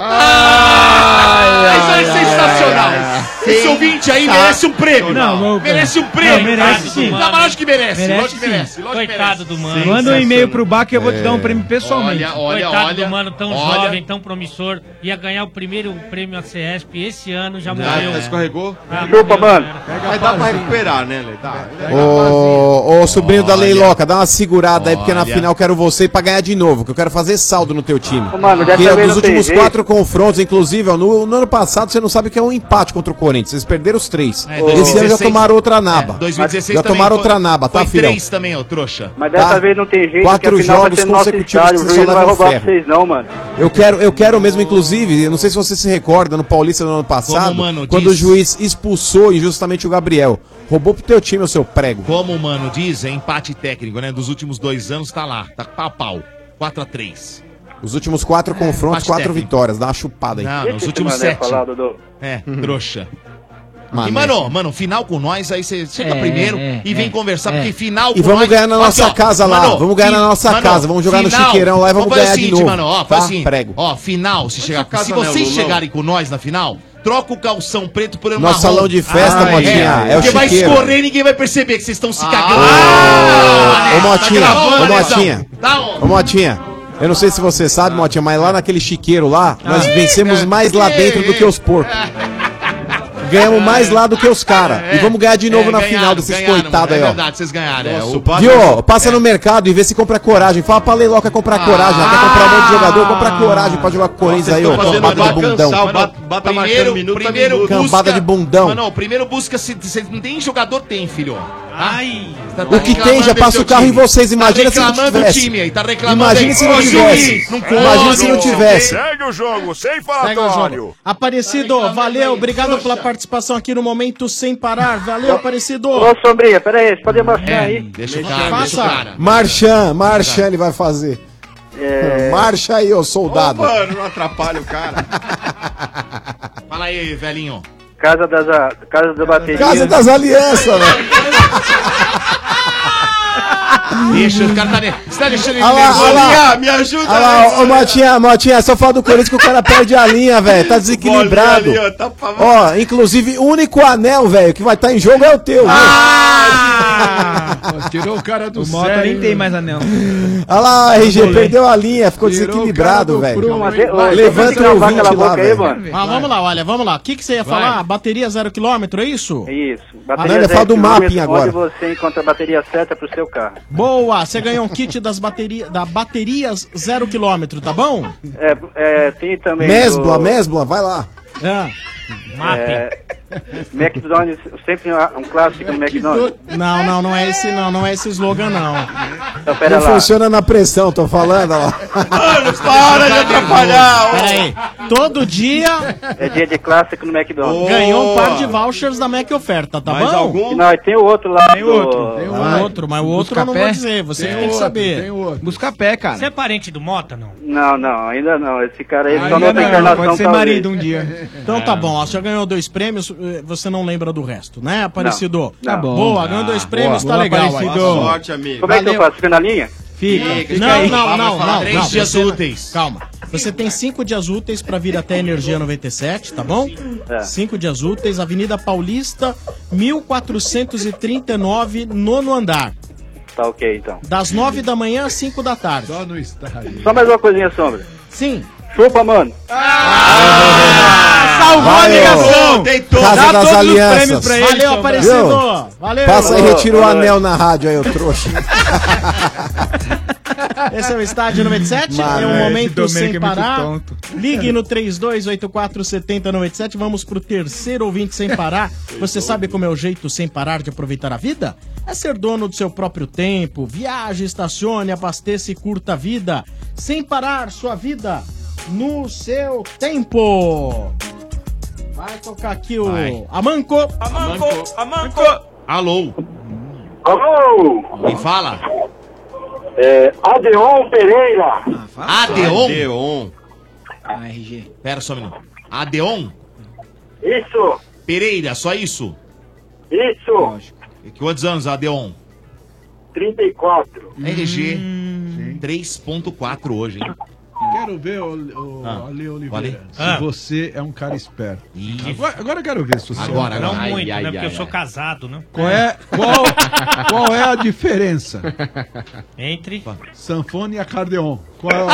Isso é sensacional. Esse ouvinte aí merece um prêmio. Não, merece um prêmio. Não, merece sim. Não, mas lógico que merece. Merece Lógico que sim. merece. Lógico que Coitado merece. do mano. Manda um e-mail pro Bach que eu vou te dar um prêmio pessoalmente. Coitado do mano tão jovem, tão promissor. Ia ganhar o primeiro prêmio ACESP esse ano, já morreu. Já escorregou? Ah, Chupa, morreu, mano. cara. Mas dá pra recuperar, né, Lê? Dá. Ô, sobrinho da Leiloca, dá uma segurada aí, porque na Olha. final eu quero você pra ganhar de novo, que eu quero fazer saldo no teu time. Ô, mano, dessa Que é vez dos não tem últimos jeito. 4 confrontos, inclusive, ó, no ano passado você não sabe o que é um empate contra o Corinthians. Vocês perderam os 3. É, Esse ano já 2016 tomaram outra naba. 2016 Já também tomaram foi- outra naba, tá, foi filhão? 3 também, ô trouxa. Mas dessa Tá. vez não tem jeito, 4 que a final vai jogos ser no nosso consecutivos estádio. que O você juiz só não vai leva roubar ferro. pra vocês não, mano. Eu quero mesmo, inclusive, eu não sei se você se recorda, no Paulista do ano passado, Como, mano, quando diz- o juiz expulsou injustamente o Gabriel. Roubou pro teu time, o seu prego. Como o mano diz, é empate técnico, né? Dos últimos 2 anos tá lá. Tá pau a pau. 4-3. Os últimos 4 confrontos, empate 4 técnico. vitórias. Dá uma chupada aí. Não, Deixa nos esse últimos mané 7. falar, Dodô. É, trouxa. E, mano, final com nós, aí você chega primeiro e vem conversar, porque final com E vamos nós... ganhar na nossa casa lá, mano, vamos ganhar na nossa casa, vamos jogar no Chiqueirão lá e vamos ganhar de novo. Mano, ó, tá? faz assim, Prego. ó, final, se casa vocês não, chegarem com nós na final, troca o calção preto por Nosso salão de festa, Motinha, é o porque vai chiqueiro. escorrer e ninguém vai perceber que vocês estão se cagando. Ô, Motinha, eu não sei se você sabe, Motinha, mas lá naquele chiqueiro lá, nós vencemos mais lá dentro do que os porcos. Ganhamos mais lá do que os caras. E vamos ganhar de novo na final desses coitados aí, ó. É verdade, vocês ganharam. Viu? Passa no mercado e vê se compra coragem. Fala pra Leiló que quer comprar coragem. Quer comprar um monte de jogador, compra coragem pra jogar com o Corinthians aí, ó. Cambada de bundão. Primeiro Cambada de bundão. Mano, primeiro busca se não tem jogador, tem, filho. Ai. O que tem, já passa o carro em vocês. Imagina se não tivesse. Imagina se não tivesse. Imagina se não tivesse. Segue o jogo, sem Segue o jogo. falatório. Aparecido, valeu, obrigado pela participação aqui no Momento Sem Parar. Valeu, Aparecido. Ô, Sombrinha, peraí, você pode marchar aí? Deixa o Marchand, ele vai fazer. Marcha aí, ô soldado. Mano, não atrapalha o cara. Fala aí, velhinho. Casa da bateria. Casa das Alianças, velho. Deixa, o cara você tá deixando ele Olha lá, me ajuda. Olha lá, ô Motinha, só fala do Corinthians que o cara perde a linha, velho. Tá desequilibrado. Ali, ó, tá Ó, inclusive, o único anel, velho, que vai estar em jogo é o teu. Tirou o cara do O Mota sério, nem tem mais anel. Olha lá, RG, perdeu a linha, ficou desequilibrado, velho. Levanta o ouvinte lá, velho. Vamos lá, olha, vamos lá. O que você ia falar? Bateria 0 km, é isso? Isso. Não, ele fala do mapping agora. Onde você encontra a bateria certa pro seu carro. Boa, você ganhou um kit da baterias 0 km, tá bom? Tem também. Mesbla, vai lá. McDonald's, sempre um clássico no McDonald's. Não é esse não, não é esse slogan não. Então, pera Não lá. funciona na pressão, tô falando, ó. Mano, para de atrapalhar. Pera aí, todo dia É dia de clássico no McDonald's. ganhou um par de vouchers da Mac Oferta, tá Mais bom? algum? Não, e tem o outro lá. Tem outro. Tem o outro, mas o outro eu não vou dizer, você que tem que saber. Busca pé, cara. Você é parente do Mota, não? Não, ainda não. Esse cara aí só Ainda não tem não, encarnação. pode ser talvez. marido um dia. Então tá bom, ó, você já ganhou 2 prêmios, você não lembra do resto, né, Aparecido? Não. Tá bom. Boa, ganhou 2 prêmios, tá legal. Boa Aí. sorte, amigo. Como é que eu faço? Fica na linha? Fica. Fica Não, aí. não. 3 dias você- úteis. Calma. Você tem 5 dias úteis pra vir até Energia 97, tá bom? 5 dias úteis, Avenida Paulista, 1439, nono andar. Tá ok, então. Das 9 da manhã às 5 da tarde. Só no estádio. Só mais uma coisinha, Sombra. Sim. Chupa, mano. Salvou a ligação! Tentou. Casa Dá das todos os Alianças. prêmios pra ele. Valeu, Aparecido. Valeu. Passa aí, retira o anel na rádio aí, ô trouxa. Esse é o Estádio 97, Mano, é um esse momento Domênico sem é muito parar. tonto. Ligue no 32847097. Vamos pro terceiro ouvinte sem parar. Você sabe como é o jeito sem parar de aproveitar a vida? É ser dono do seu próprio tempo. Viaje, estacione, abasteça e curta a vida. Sem parar sua vida no seu tempo. Vai tocar aqui o Amanco. Alô? Alô? Quem fala? Adeon Pereira. Adeon? RG. Pera só um minuto. Adeon? Isso, Pereira, só isso? isso. E quantos anos, Adeon? 34. RG 3.4 hoje, hein? Quero ver, Ale Oliveira, se você é um cara esperto. Agora eu quero ver se você Agora, é um cara Não Ai, muito, ai, né? Porque ai, eu sou ai. casado, né? Qual é a diferença? Entre. Sanfona e acordeon. Qual é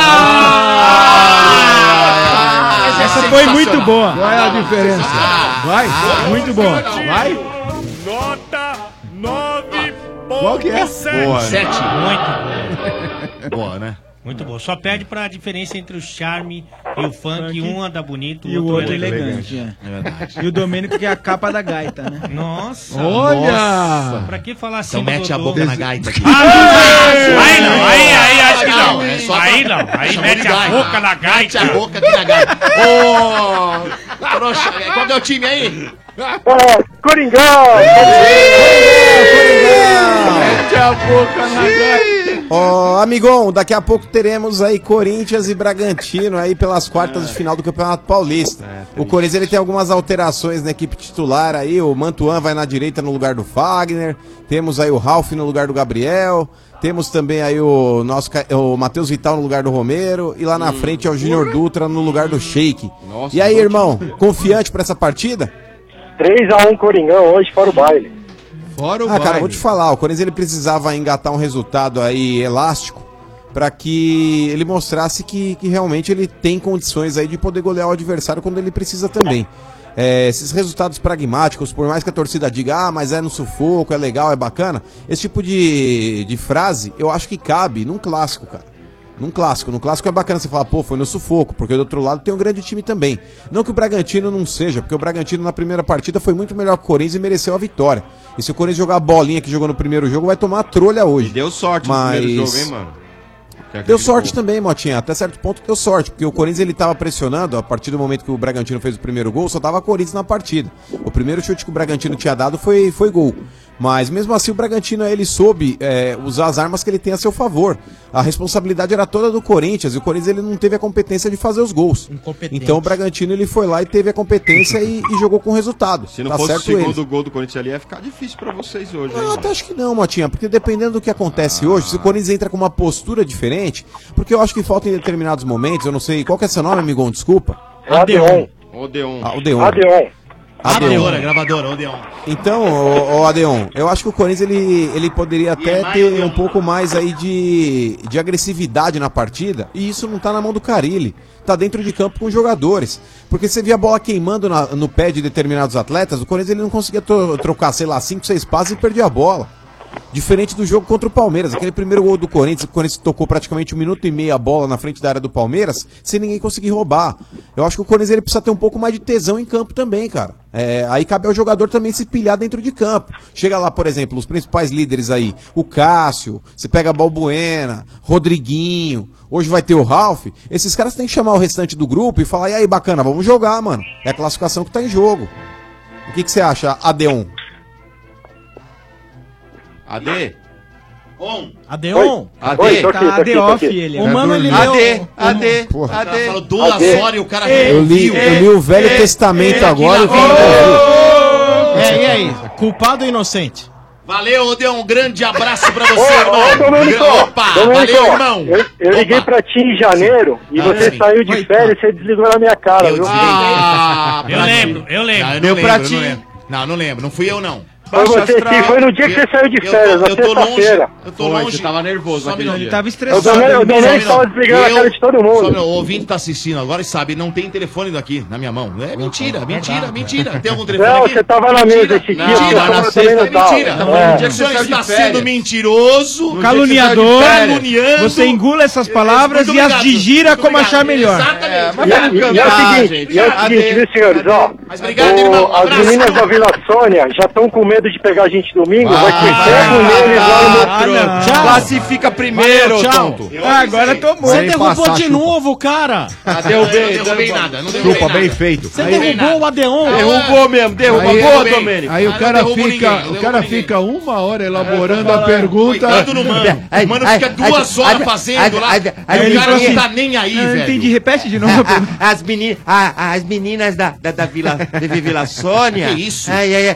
Essa foi muito boa. Qual é a diferença? Vai, muito boa. Vai. Nota 9. Qual que é? Boa. 7. Muito. Boa, né? Muito bom. Só perde pra diferença entre o charme e o funk. Um anda bonito, E o outro elegante. É verdade. E o Domênico que é a capa da gaita, né? Nossa. Olha! Pra que falar assim Então do mete a Dodô? boca na gaita aqui. Aí não, aí acho que não. É só Aí não, aí Chamou mete de a gaita. boca na Mete a gaita. boca aqui na gaita. Ô, trouxa, qual que é o time aí? Coringão. Mete a boca na gaita. Ó, amigão, daqui a pouco teremos aí Corinthians e Bragantino aí pelas quartas de final do Campeonato Paulista. O Corinthians ele tem algumas alterações na equipe titular aí, o Mantuan vai na direita no lugar do Fagner, temos aí o Ralf no lugar do Gabriel, temos também aí o Matheus Vital no lugar do Romero e lá na frente é o Júnior Dutra no lugar do Sheik. Nossa, e aí, irmão, confiante pra essa partida? 3x1 Coringão hoje, fora o baile. Fora o cara, baile. vou te falar, o Corinthians ele precisava engatar um resultado aí elástico para que ele mostrasse que realmente ele tem condições aí de poder golear o adversário quando ele precisa também. Esses resultados pragmáticos, por mais que a torcida diga, mas é no sufoco, é legal, é bacana, esse tipo de frase eu acho que cabe num clássico, cara. Num clássico é bacana você falar, pô, foi no sufoco, porque do outro lado tem um grande time também. Não que o Bragantino não seja, porque o Bragantino na primeira partida foi muito melhor que o Corinthians e mereceu a vitória. E se o Corinthians jogar a bolinha que jogou no primeiro jogo, vai tomar a trolha hoje. Deu sorte no primeiro jogo, hein, mano? Deu sorte também, Motinha, até certo ponto deu sorte, porque o Corinthians ele tava pressionando, a partir do momento que o Bragantino fez o primeiro gol, só tava Corinthians na partida. O primeiro chute que o Bragantino tinha dado foi gol. Mas mesmo assim o Bragantino ele soube usar as armas que ele tem a seu favor. A responsabilidade era toda do Corinthians, e o Corinthians ele não teve a competência de fazer os gols. Então o Bragantino ele foi lá e teve a competência e jogou com resultado. Se não tá fosse certo o segundo eles. gol do Corinthians ali, ia ficar difícil pra vocês hoje. Eu até acho que não, Motinha, porque dependendo do que acontece hoje, se o Corinthians entra com uma postura diferente, porque eu acho que falta em determinados momentos, eu não sei, qual que é seu nome, amigão? Desculpa. Adeon. Odeon. Odeon. Gravadora, gravadora, Odeon. Então, ô Adeon, eu acho que o Corinthians ele poderia até ter um pouco mais aí de agressividade na partida, e isso não tá na mão do Carille, tá dentro de campo com os jogadores. Porque você via a bola queimando no pé de determinados atletas, o Corinthians ele não conseguia trocar, sei lá, 5, 6 passes e perdia a bola. Diferente do jogo contra o Palmeiras, aquele primeiro gol do Corinthians, o Corinthians tocou praticamente 1 minuto e meio a bola na frente da área do Palmeiras, sem ninguém conseguir roubar. Eu acho que o Corinthians ele precisa ter um pouco mais de tesão em campo também, cara. Aí cabe ao jogador também se pilhar dentro de campo. Chega lá, por exemplo, os principais líderes aí, o Cássio, você pega a Balbuena, Rodriguinho, hoje vai ter o Ralf. Esses caras têm que chamar o restante do grupo e falar, e aí, bacana, vamos jogar, mano. É a classificação que tá em jogo. O que você acha, Adeon? AD? Adeon? AD? Tá AD off ele. O mano ele leu... AD. Falou 2 horas e o cara Eu li o Velho Testamento agora e E aí? Culpado ou inocente? Valeu, Odeon, um grande abraço pra você, irmão. Domênico, Opa, valeu, irmão. Eu liguei pra ti em janeiro e você saiu de férias e você desligou na minha cara, viu? Eu lembro. Deu pra ti. Não lembro, não fui eu não. Foi você, sim, foi no dia que você saiu de férias, na sexta-feira. Eu tô longe. Você tava nervoso naquele dia. Ele tava estressado. O Domênico tava desligando a cara de todo mundo. O ouvinte tá assistindo agora e sabe, não tem telefone daqui na minha mão. É mentira. Tem algum telefone não, aqui? você tava na mesa esse dia. Mentira, na sexta é mentira. No dia que você Você saiu de está férias. sendo mentiroso, Caluniador. caluniando. Você engula essas palavras e as digira como achar melhor. Exatamente. E é o seguinte, viu, senhores, ó. Mas obrigado, irmão. As meninas da Vila Sônia já estão com medo de pegar a gente domingo, vai ter pego neles lá no Motran. Classifica primeiro, tonto. Agora tomou. Você derrubou de novo, cara. Derrubei nada. Chupa, bem feito. Você derrubou o Adeon. Derrubou mesmo, derrubou. Boa, Domênico. Aí o cara fica 1 hora elaborando a pergunta. Coitado no mano. O mano fica 2 horas fazendo lá. Aí o cara não tá nem aí, Eu velho. entendi, repete de novo. As meninas da Vila Sônia. Que isso?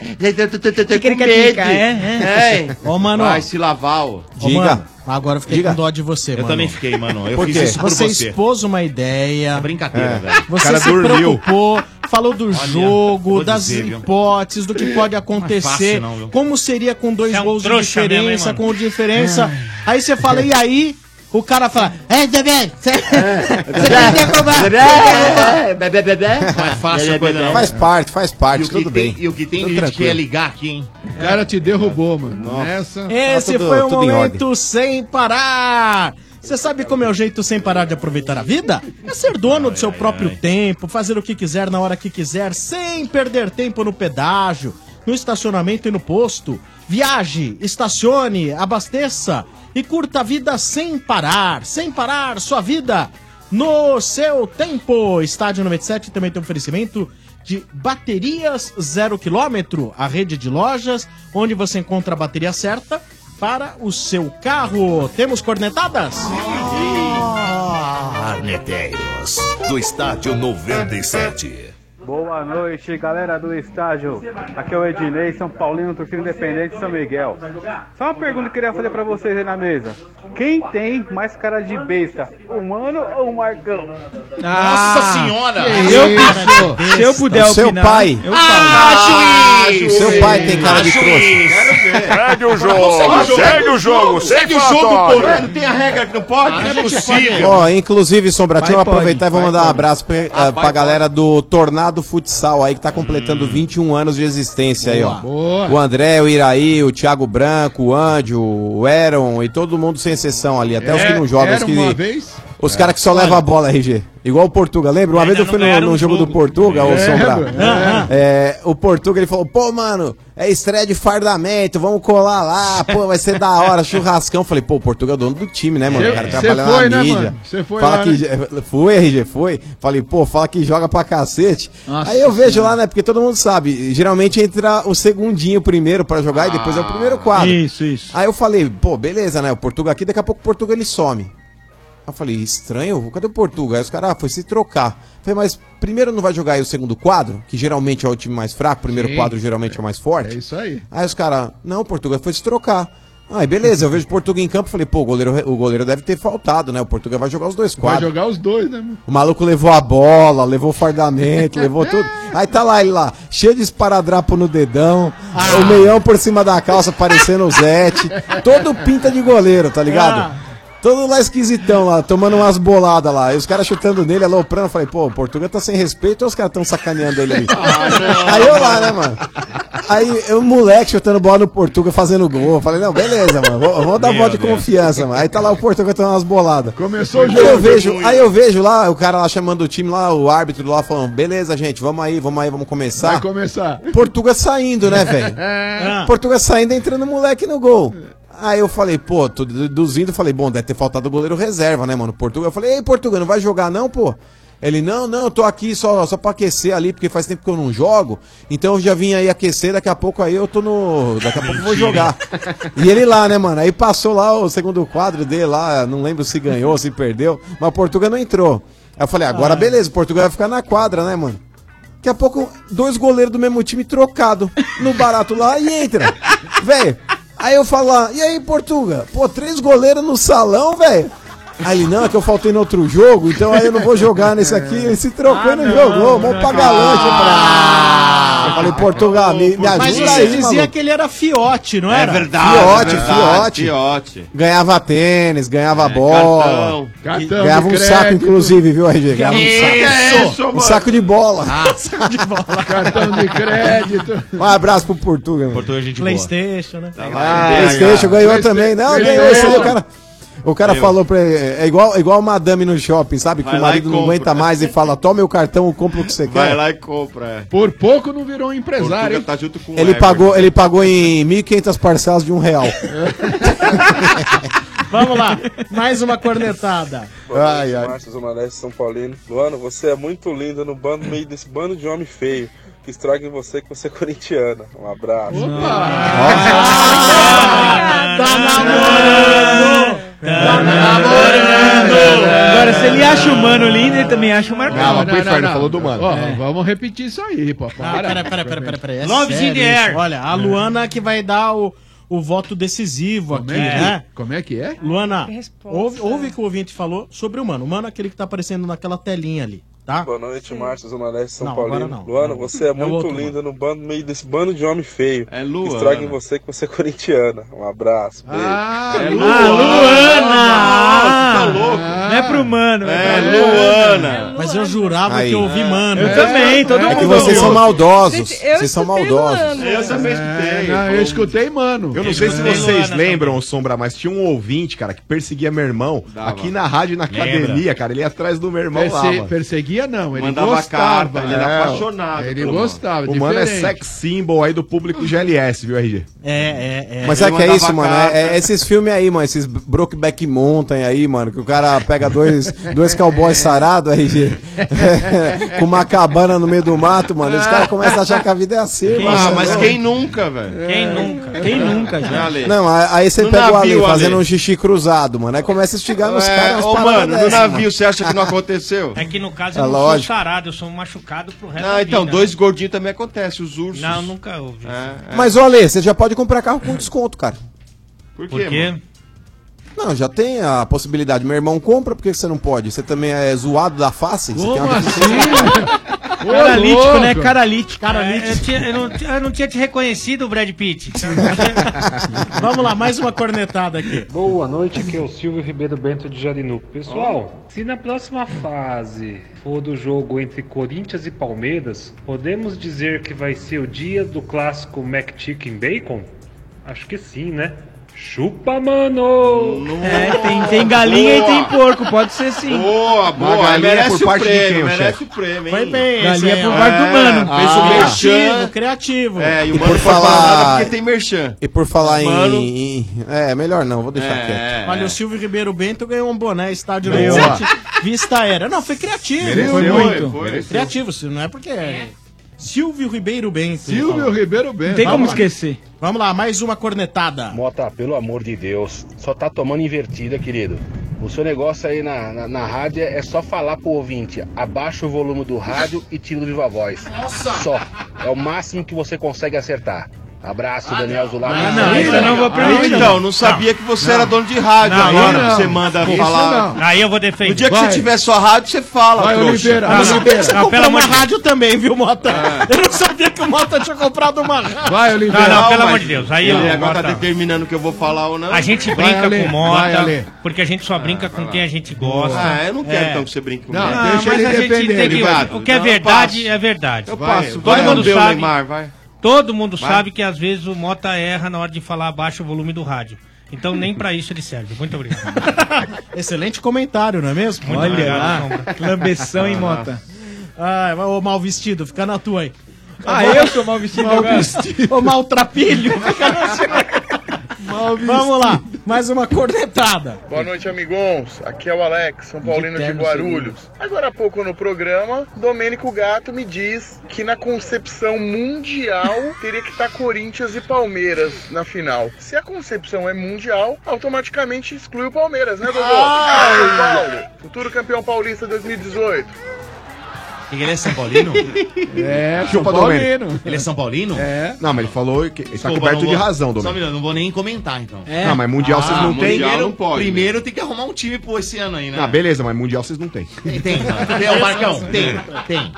Tô com medo. Ô, mano. Vai se lavar, ó. Diga. Agora eu fiquei com dó de você, Eu mano. também fiquei, mano. Eu Por fiz quê? isso por Você você. expôs uma ideia. É brincadeira, velho. Você cara se dormiu. preocupou, falou do jogo, vou das dizer, viu? hipóteses, do que pode acontecer, fácil não, viu? como seria com 2 Você é um gols de trouxa mesmo, hein, diferença, mano? com diferença. Aí você fala, e aí? O cara fala, Zé, você vai derrubar. Não é fácil a coisa, não. Faz parte, tudo bem. E o que tem Tudo de gente que tranquilo. ia ligar aqui, hein? O cara te derrubou, mano. Essa. Esse tudo- foi o tudo em momento sem parar. Você sabe como é o jeito sem parar de aproveitar a vida? É ser dono do seu próprio tempo, fazer o que quiser na hora que quiser, sem perder tempo no pedágio, no estacionamento e no posto. Viaje, estacione, abasteça e curta a vida sem parar sua vida no seu tempo. Estádio 97 também tem um oferecimento de baterias 0 km, a rede de lojas onde você encontra a bateria certa para o seu carro. Temos cornetadas? Arneteiros, do Estádio 97. Boa noite, galera do estádio. Aqui é o Ednei, São Paulino, torcida Independente de São Miguel. Só uma pergunta que eu queria fazer pra vocês aí na mesa. Quem tem mais cara de besta, o Mano ou o Marcão? Nossa senhora! Se eu puder o seu opinar, pai. eu falo. O seu pai tem cara de trouxa. Segue o jogo, segue o jogo, segue o jogo, porra. Não tem a regra que não pode? Não é possível. Ó, inclusive, Sombra, deixa eu Vai, aproveitar e vou vai, mandar um pode. abraço pra galera do Tornado Futsal aí, que tá completando 21 anos de existência aí, ó. Boa. O André, o Iraí, o Thiago Branco, o Andio, o Eron e todo mundo sem exceção ali, até os que não jogam. Os, Era uma vez? os caras que só levam a bola, RG. Igual o Portuga, lembra? Uma vez eu fui no jogo do Portuga, o Sombra. O Portuga, ele falou, pô, mano, é estreia de fardamento, vamos colar lá, pô, vai ser da hora, churrascão. Falei, pô, o Portuga é dono do time, né, mano? O cara trabalha foi, na né, mídia. mano? Você foi Fala lá, que né? Foi, RG, foi. Falei, pô, fala que joga pra cacete. Nossa Aí eu vejo lá, né, porque todo mundo sabe, geralmente entra o segundinho primeiro pra jogar e depois é o primeiro quadro. Isso. Aí eu falei, pô, beleza, né, o Portuga aqui, daqui a pouco o Portuga ele some. Eu falei, estranho, cadê o Portuga? Aí os caras, foi se trocar. Eu falei, mas primeiro não vai jogar aí o segundo quadro, que geralmente é o time mais fraco, o primeiro quadro geralmente é o mais forte? É isso aí. Aí os caras, não, o Portuga foi se trocar. Aí beleza, eu vejo o Portuga em campo, falei, pô, o goleiro deve ter faltado, né? O Portuga vai jogar os dois Vai quadros. jogar os dois, né, mano? O maluco levou a bola, levou o fardamento, levou tudo. Aí tá lá ele lá, cheio de esparadrapo no dedão, o meião por cima da calça parecendo o Zete, todo pinta de goleiro, tá ligado? Todo lá esquisitão lá, tomando umas boladas lá. E os caras chutando nele, aloprando. Eu falei, pô, o Portuga tá sem respeito ou os caras tão sacaneando ele ali? Aí eu lá, né, mano? Aí o moleque chutando bola no Portuga, fazendo gol. Eu falei, não, beleza, mano, vamos dar voto de confiança, mano. Aí tá lá o Portuga tomando umas boladas. Começou o Aí jogo. aí eu vejo lá, o cara lá chamando o time lá, o árbitro lá, falando, beleza, gente, vamos começar. Vai começar. Portuga saindo, né, velho? Portuga saindo, entrando o moleque no gol. Aí eu falei, pô, tô deduzindo, falei, bom, deve ter faltado o goleiro reserva, né, mano? Portuga. Eu falei, ei, Portuga, não vai jogar não, pô? Ele, não, eu tô aqui só pra aquecer ali, porque faz tempo que eu não jogo. Então eu já vim aí aquecer, daqui a pouco aí eu tô no. Daqui a pouco eu vou jogar. E ele lá, né, mano? Aí passou lá o segundo quadro dele lá, não lembro se ganhou, se perdeu, mas o Portuga não entrou. Aí eu falei, agora beleza, o Portuga vai ficar na quadra, né, mano? Daqui a pouco, 2 goleiros do mesmo time trocado no barato lá e entra. Velho. Aí eu falo lá, e aí, Portuga? Pô, 3 goleiros no salão, velho? Aí ele, não, é que eu faltei no outro jogo, então aí eu não vou jogar nesse aqui. Ele se trocou e não jogou, vamos pagar lanche pra... Eu falei, Portuga, me ajuda Mas aí, você dizia maluco. que ele era fiote, não era? Fiote. Ganhava tênis, ganhava bola. Cartão Ganhava de um saco, crédito. inclusive, viu, RG? Ganhava um saco. Um saco de bola. Saco de bola. Cartão de crédito. Um abraço pro Portuga, mano. Portuga, gente PlayStation, né? PlayStation ganhou também. Não, ganhou isso aí, o cara. O cara falou pra ele, é igual madame no shopping, sabe? Que Vai o lá marido e não compra. aguenta mais e fala, toma meu cartão, compra o que você Vai quer. lá e compra. Por pouco não virou um empresário, Portuga hein? tá junto com o Ele pagou em 1.500 parcelas de R$1. Vamos lá, mais uma cornetada. Ai, ai. Márcio Zona Leste, São Paulino. Luana, você é muito linda no meio desse bando de homem feio. Que estraga em você que você é corintiana. Um abraço. Tá namorando! Agora, se ele acha o Mano lindo, ele também acha o Marcão. Não, falou do Mano. Ó, vamos repetir isso aí, pô. Pera. É Love's in sério the air. isso. Olha, a Luana que vai dar o voto decisivo aqui, né? Como é que é? Luana, Resposta. ouve o que o ouvinte falou sobre o Mano. O Mano é aquele que tá aparecendo naquela telinha ali, tá? Boa noite, Márcio Zona Leste, São Não, Paulino. agora não. Luana, Não. você é É o muito outro linda no meio desse bando de homem feio. É Que Luana. estraga em você que você é corintiana. Um abraço. Beijo. É Luana! Tá louco? Não é pro Mano, É pra Luana. Mas eu jurava Aí. que eu ouvi Mano. Eu também, todo É mundo que vocês são ouviu. maldosos. Gente, eu Vocês são escutei maldosos. Luana. Eu também escutei. Não, eu escutei, mano. Eu não sei se escutei vocês Luana lembram, Sombra, mas tinha um ouvinte, cara, que perseguia meu irmão Dava. aqui na rádio e na academia, cara. Ele ia atrás do meu irmão lá, mano. Perseguia não, ele Mandava gostava. carta, ele era apaixonado Ele pelo gostava, O mano é diferente. sex symbol aí do público GLS, viu, RG? É. Mas sabe o que é mandava isso, mano? carta. É esses filmes aí, mano. Esses Brokeback Mountain aí, mano. Que o cara pega pega dois cowboys sarados aí, com uma cabana no meio do mato, mano. Os caras começam a achar que a vida é assim, mano. Mas quem nunca, velho? Quem nunca? Quem nunca, já? Não, aí você No pega o Ale navio, fazendo Ale. um xixi cruzado, mano. Aí começa a estigar nos caras. Ô, mano, no navio, você acha que não aconteceu? É que no caso É eu não sou lógico. sarado, eu sou machucado pro resto Não, da então, vida. dois gordinhos também acontece, os ursos. Não, nunca houve. Mas, ô Ale, você já pode comprar carro com desconto, cara. Por Por quê? mano? Não, já tem a possibilidade. Meu irmão compra, por que você não pode? Você também é zoado da face? Você tem uma... Caralítico, né? Caralítico. Eu não tinha te reconhecido, Brad Pitt. Vamos lá, mais uma cornetada aqui. Boa noite, aqui é o Silvio Ribeiro Bento de Jarinu. Pessoal, se na próxima fase for do jogo entre Corinthians e Palmeiras, podemos dizer que vai ser o dia do clássico McChicken Bacon? Acho que sim, né? Chupa, mano! Tem galinha e tem porco, pode ser sim. Boa, boa. galinha Merece por o parte de prêmio, quem, o merece chefe? o prêmio, hein? Foi bem, Galinha esse aí, por ó. parte do mano. Fez o merchan. Criativo. É, e o E mano por foi falar falar- nada porque tem merchan. E por falar Mano. É, melhor não, vou deixar quieto. Olha, o Silvio Ribeiro Bento ganhou um boné estádio Ganhou. 97, vista aérea. Não, foi criativo. Mereceu, foi muito. foi. Criativo, não é porque é. Silvio Ribeiro Bento. Silvio Ribeiro Bento. Não tem como Vamos lá. esquecer. Vamos lá, mais uma cornetada. Mota, pelo amor de Deus, só tá tomando invertida, querido. O seu negócio aí na rádio é só falar pro ouvinte, abaixa o volume do rádio e tira do Viva Voz. Só. É o máximo que você consegue acertar. Abraço, Daniel Zulado. Isso eu não vou permitir. Então, não sabia que você era dono de rádio Não, agora. não. Você manda Isso falar. não. Aí eu vou defender. No dia que Vai. você tiver sua rádio, você fala, Vai, trouxa. Oliveira. Eu não sabia que você Não, comprou pelo uma amor de rádio também, viu, Mota? Eu não sabia que o Mota tinha comprado uma rádio. Vai, Oliveira. Não, pelo mas amor de Deus. Aí ele eu, agora tá Mota, determinando o que eu vou falar ou não. a gente Vai, brinca Ale. com Vai, Mota, Ale. porque a gente só brinca com quem a gente gosta. Ah, eu não quero É. então que você brinque comigo. Não, Não, deixa mas ele a gente defender. tem que... Obrigado. O que é Não, eu verdade passo. é verdade. Eu Vai, passo. Todo Vai, mundo Deus, sabe. Neymar, vai. Todo mundo Vai. sabe que às vezes o Mota erra na hora de falar abaixo o volume do rádio. Então nem pra isso ele serve. Muito obrigado. Excelente comentário, não é mesmo? Muito Olha obrigado, lá, Sombra. lambeção em mota. Ai, ô mal vestido, fica na tua aí. Ah, eu sou mal vestido agora. Ô maltrapilho, fica na sua. Vamos lá, mais uma cornetada. Boa noite, amigões. Aqui é o Alex, São Paulino de terno Guarulhos. Agora há pouco no programa, Domênico Gato me diz que na concepção mundial teria que estar Corinthians e Palmeiras na final. Se a concepção é mundial, automaticamente exclui o Palmeiras, né, Dodô? São Paulo, futuro campeão paulista 2018. Ele é São Paulino? É, São Chupa, Paulino. Domênico. Ele é São Paulino? É. Não, mas ele falou que ele tá Desculpa, coberto não de vou- razão, Só um Domênico. minuto, não vou nem comentar então. Não, mas Mundial vocês não têm. Mundial não pode. Primeiro tem que arrumar um time pro esse ano aí, né? Ah, beleza, mas Mundial vocês não têm. Tem, o Marcão, tem.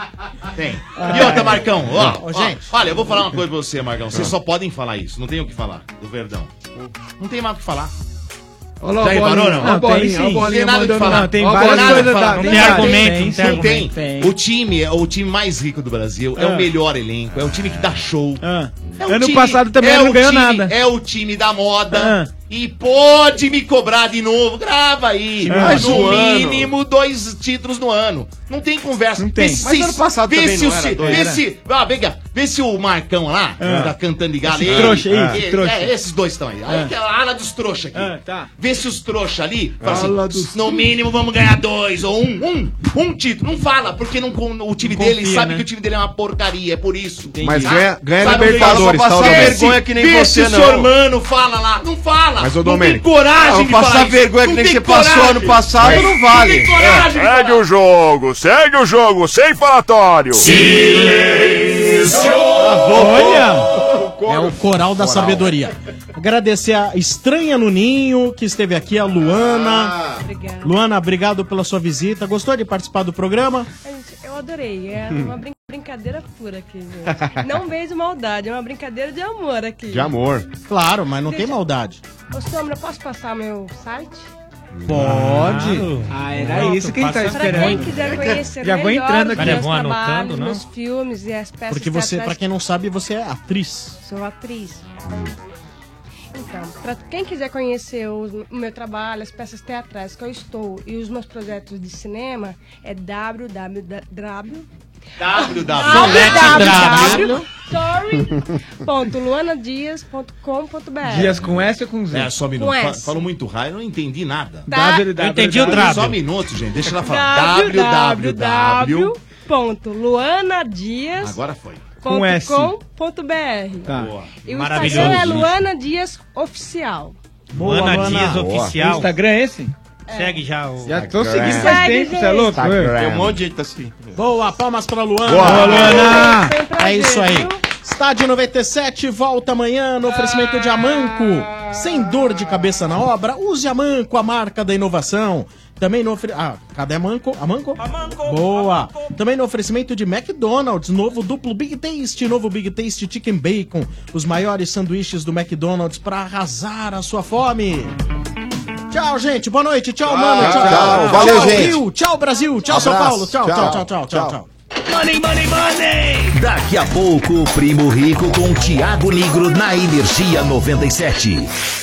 E outra, Marcão, ó, gente. olha, eu vou falar uma coisa pra você, Marcão. Vocês só podem falar isso, não tem o que falar do Verdão. Não tem mais o que falar. Olha lá, Já a reparou, bolinha, não? a Não, tem bolinha, sim. a Não bolinha tem nada o que mandando falar. lá. Tem Ó, várias nada coisas pra falar. da- Não tem argumento, tem, não tem sim. argumento. Tem. O time é o time mais rico do Brasil, é o melhor elenco, é o time que dá show. É o Ano time- passado também é não o ganhou time- nada. É o time da moda. E pode me cobrar de novo. Grava aí. mais No um ano. mínimo 2 títulos no ano. Não tem conversa. Não tem. Vê Mas ano passado também se não o era se- dois, vê era? se- ah, vê se o Marcão lá, que tá cantando de galinha. Esse trouxa aí, esse trouxa. Esses dois estão aí. Aí a ala dos trouxas aqui. Tá. Vê se os trouxas ali, fala Ala assim, dos no mínimo vamos ganhar 2 ou um título. Não fala, porque não, o time Não dele confia, sabe né? que o time dele é uma porcaria, é por isso. Mas Tá? ganha Sabe Libertadores, só tá, passar Domênico? vergonha que nem Vê você, se não. o senhor Mano fala lá. Não fala. Mas, ô, não tem Domênico, coragem Vou de falar passar isso. vergonha que Não nem tem você passou coragem. ano passado, não vale. Não tem coragem de Segue falar. o jogo, sem falatório. É o coral da sabedoria. Agradecer a Estranha no Ninho, que esteve aqui, a Luana. Obrigada. Luana, obrigado pela sua visita. Gostou de participar do programa? Gente, eu adorei. É uma brincadeira pura aqui, gente. Não vejo maldade, é uma brincadeira de amor aqui. De amor. Claro, mas não tem maldade. Ô, Sombra, posso passar meu site? Pode. Ah, era Pronto, isso que a gente tá passa- Para quem esperando. quiser conhecer Já vou melhor entrando os aqui. meus Cara, vão trabalhos, anotando, não? meus filmes e as peças Porque você, pra teatrais. quem não sabe, você é atriz. Sou atriz. Então, para quem quiser conhecer o meu trabalho, as peças teatrais que eu estou e os meus projetos de cinema, é store.luanadias.com.br. Dias com S ou com Z? É, só um minuto. Com S. Falou muito raio, eu não entendi nada. Tá. Eu entendi o W. Só um minuto, gente. Deixa ela falar. www. www.luanadias.com.br. Agora foi. Com S. Tá. Boa. E o Maravilhoso. Instagram é Luana Dias Oficial. Luana Dias O Oficial. Instagram é esse? Segue já o... Já tô seguindo Segue, faz tempo, você é louco? Tem um monte de gente assim. Boa, palmas pra Luana. Boa, Luana. É isso aí. Estádio 97 volta amanhã no oferecimento de Amanco. Sem dor de cabeça na obra, use Amanco, a marca da inovação. Também no oferecimento... cadê Amanco? Amanco? Boa. Também no oferecimento de McDonald's, novo duplo Big Taste, novo Big Taste Chicken Bacon. Os maiores sanduíches do McDonald's pra arrasar a sua fome. Tchau, gente. Boa noite. Tchau, mano. Tchau. Valeu, tchau, gente. Rio. Tchau, Brasil. Tchau, São Abraço. Paulo. Tchau, tchau, tchau, tchau, tchau, tchau. Money, money, money! Daqui a pouco, Primo Rico com Thiago Negro na Energia 97.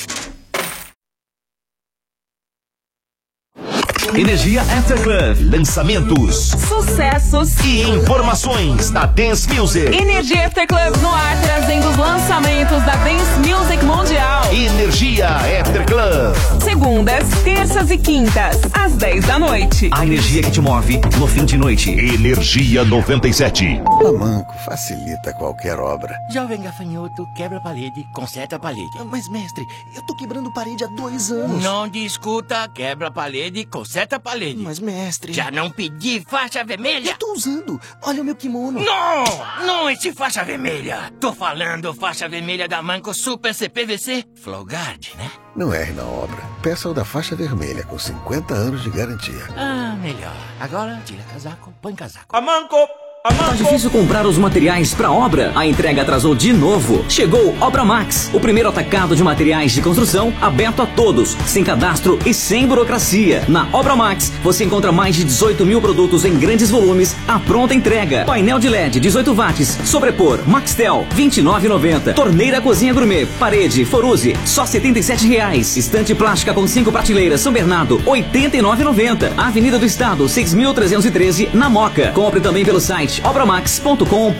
Energia After Club, lançamentos, sucessos e informações da Dance Music. Energia After Club no ar, trazendo os lançamentos da Dance Music Mundial. Energia After Club. Segundas, terças e quintas, às 10 da noite. A energia que te move no fim de noite. Energia 97. Amanco facilita qualquer obra. Jovem gafanhoto, quebra a parede, conserta a parede. Mas, mestre, eu tô quebrando parede há 2 anos. Não discuta, quebra a parede, conserta a parede. Mas, mestre... Já não pedi faixa vermelha? Eu tô usando. Olha o meu kimono. Não esse faixa vermelha. Tô falando faixa vermelha da Manco Super CPVC Flowguard, né? Não erre na obra. Peça o da faixa vermelha, com 50 anos de garantia. Ah, melhor. Agora, tira casaco, põe casaco. Amanco! Tá difícil comprar os materiais para obra? A entrega atrasou de novo. Chegou Obra Max, o primeiro atacado de materiais de construção aberto a todos, sem cadastro e sem burocracia. Na Obra Max, você encontra mais de 18 mil produtos em grandes volumes à pronta entrega. Painel de LED 18 watts, sobrepor, Maxtel, R$ 29,90. Torneira cozinha gourmet, parede, Foruse, só R$ 77,00. Estante plástica com 5 prateleiras, São Bernardo, R$ 89,90. Avenida do Estado, 6.313, na Moca. Compre também pelo site obramax.com.br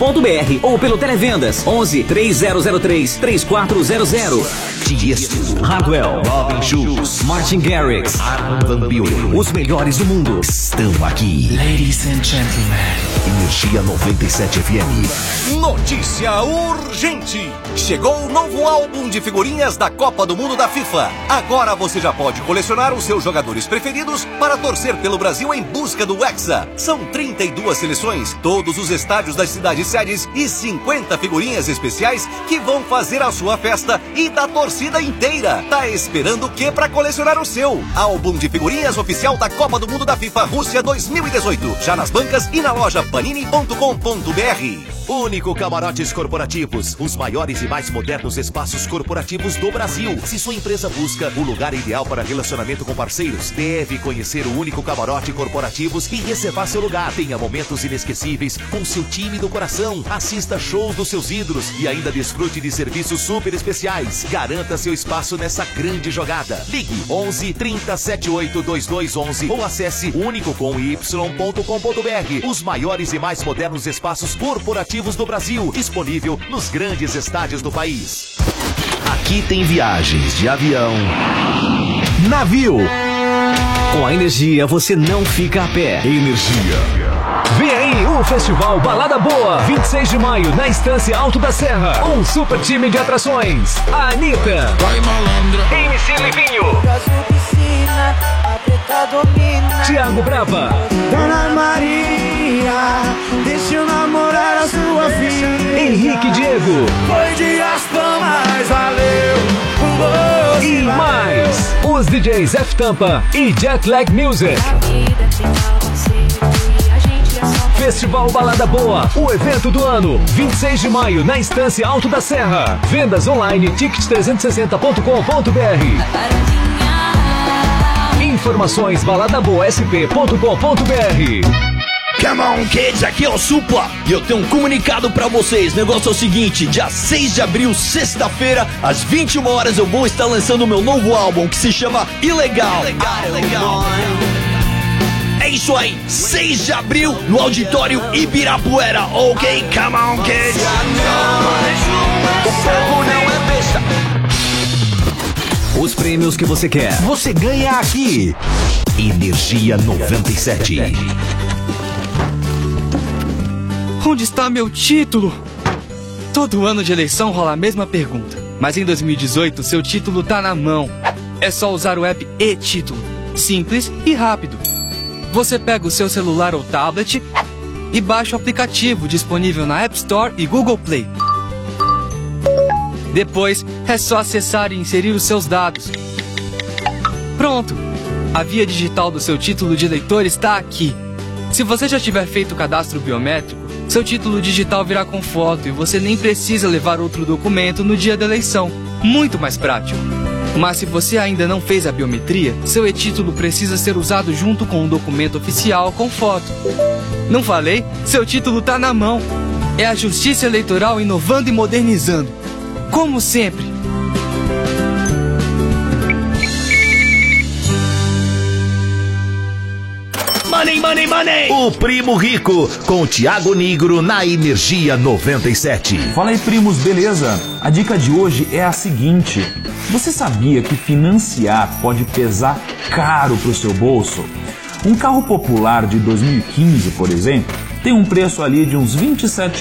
ou pelo Televendas 11 3003 3400. Tiesto, Hardwell, Robin Schulz, Martin Garrix, Armin Van Buren. Os melhores do mundo estão aqui. Ladies and gentlemen. Energia 97 FM. Notícia urgente! Chegou o novo álbum de figurinhas da Copa do Mundo da FIFA. Agora você já pode colecionar os seus jogadores preferidos para torcer pelo Brasil em busca do Hexa. São 32 seleções, todos os estádios das cidades sedes e 50 figurinhas especiais que vão fazer a sua festa e da torcida inteira. Tá esperando o que para colecionar o seu? Álbum de figurinhas oficial da Copa do Mundo da FIFA Rússia 2018. Já nas bancas e na loja panini.com.br. Único Camarotes Corporativos, os maiores e mais modernos espaços corporativos do Brasil. Se sua empresa busca o lugar ideal para relacionamento com parceiros, deve conhecer o Único Camarote Corporativos e reservar seu lugar. Tenha momentos inesquecíveis com seu time do coração. Assista shows dos seus ídolos e ainda desfrute de serviços super especiais. Garanta seu espaço nessa grande jogada. Ligue 11 30 78 2211 ou acesse unicocomy.com.br. Os maiores e mais modernos espaços corporativos do Brasil, disponível nos grandes estádios do país. Aqui tem viagens de avião, navio. Com a Energia você não fica a pé. Energia. Vem aí o Festival Balada Boa, 26 de maio, na Estância Alto da Serra. Um super time de atrações. A Anitta, MC Livinho, Thiago Brava, Dona Maria, deixa eu namorar a sua filha. Henrique Diego. Foi dias bom, mas valeu. E mais, os DJs F Tampa e Jetlag Music. Festival Balada Boa, o evento do ano, 26 de maio, na Estância Alto da Serra. Vendas online, ticket360.com.br. Informações baladaboasp.com.br. Come on, kids, aqui é o Supla e eu tenho um comunicado pra vocês. O negócio é o seguinte, dia 6 de abril, sexta-feira, às 21 horas, eu vou estar lançando o meu novo álbum que se chama Ilegal. É isso aí, 6 de abril no Auditório Ibirapuera. Ok, come on, kids. O povo não é besta. Os prêmios que você quer, você ganha aqui. Energia 97. Onde está meu título? Todo ano de eleição rola a mesma pergunta. Mas em 2018, seu título tá na mão. É só usar o app e-Título. Simples e rápido. Você pega o seu celular ou tablet e baixa o aplicativo disponível na App Store e Google Play. Depois, é só acessar e inserir os seus dados. Pronto! A via digital do seu título de eleitor está aqui. Se você já tiver feito o cadastro biométrico, seu título digital virá com foto e você nem precisa levar outro documento no dia da eleição. Muito mais prático. Mas se você ainda não fez a biometria, seu e-título precisa ser usado junto com um documento oficial com foto. Não falei? Seu título tá na mão. É a Justiça Eleitoral inovando e modernizando. Como sempre. Money, money, money! O Primo Rico, com o Thiago Nigro na Energia 97. Fala aí, primos, beleza? A dica de hoje é a seguinte: você sabia que financiar pode pesar caro pro seu bolso? Um carro popular de 2015, por exemplo, tem um preço ali de uns R$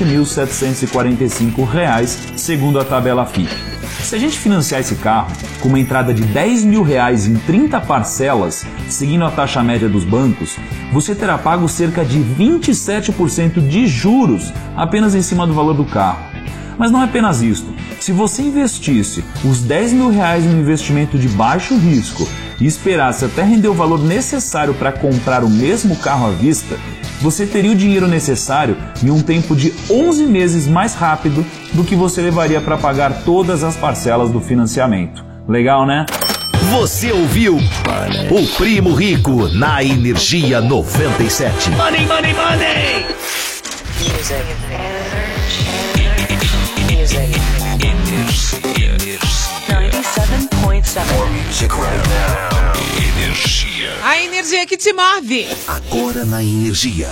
27.745, segundo a tabela FIP. Se a gente financiar esse carro com uma entrada de R$10 mil em 30 parcelas, seguindo a taxa média dos bancos, você terá pago cerca de 27% de juros apenas em cima do valor do carro. Mas não é apenas isso. Se você investisse os R$10 mil no investimento de baixo risco e esperasse até render o valor necessário para comprar o mesmo carro à vista, você teria o dinheiro necessário em um tempo de 11 meses mais rápido do que você levaria para pagar todas as parcelas do financiamento. Legal, né? Você ouviu o Primo Rico na Energia 97. Money, money, money! A energia que te move. Agora na Energia.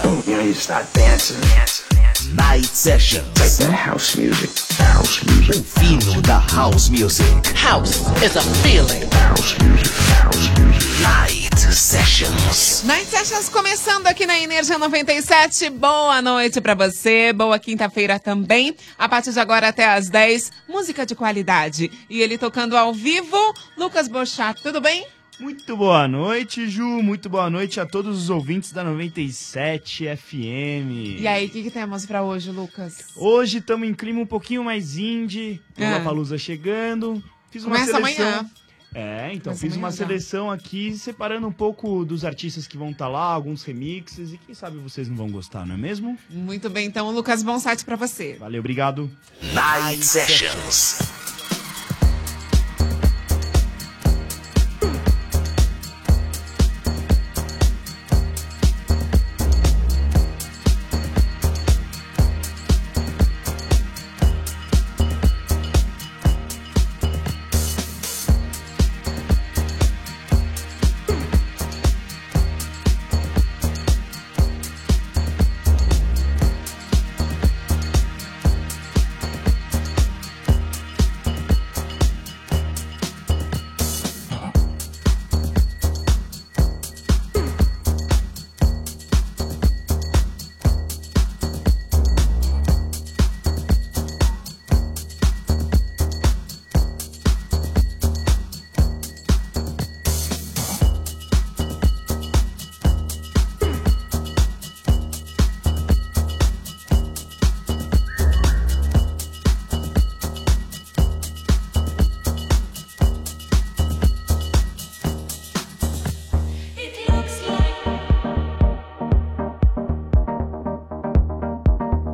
Night Sessions. House music. House music. O fino da House Music. House is a feeling. House music. House music. Night Sessions. Night Sessions começando aqui na Energia 97. Boa noite pra você. Boa quinta-feira também. A partir de agora até às 10, música de qualidade. E ele tocando ao vivo, Lucas Bochato. Tudo bem? Muito boa noite, Ju. Muito boa noite a todos os ouvintes da 97 FM. E aí, o que temos pra hoje, Lucas? Hoje estamos em clima um pouquinho mais indie. Lollapalooza chegando. Fiz uma Começa seleção. amanhã. Então fiz uma seleção aqui, separando um pouco dos artistas que vão estar lá, alguns remixes, e quem sabe vocês não vão gostar, não é mesmo? Muito bem, então, Lucas, bom site pra você. Valeu, obrigado. Night Sessions.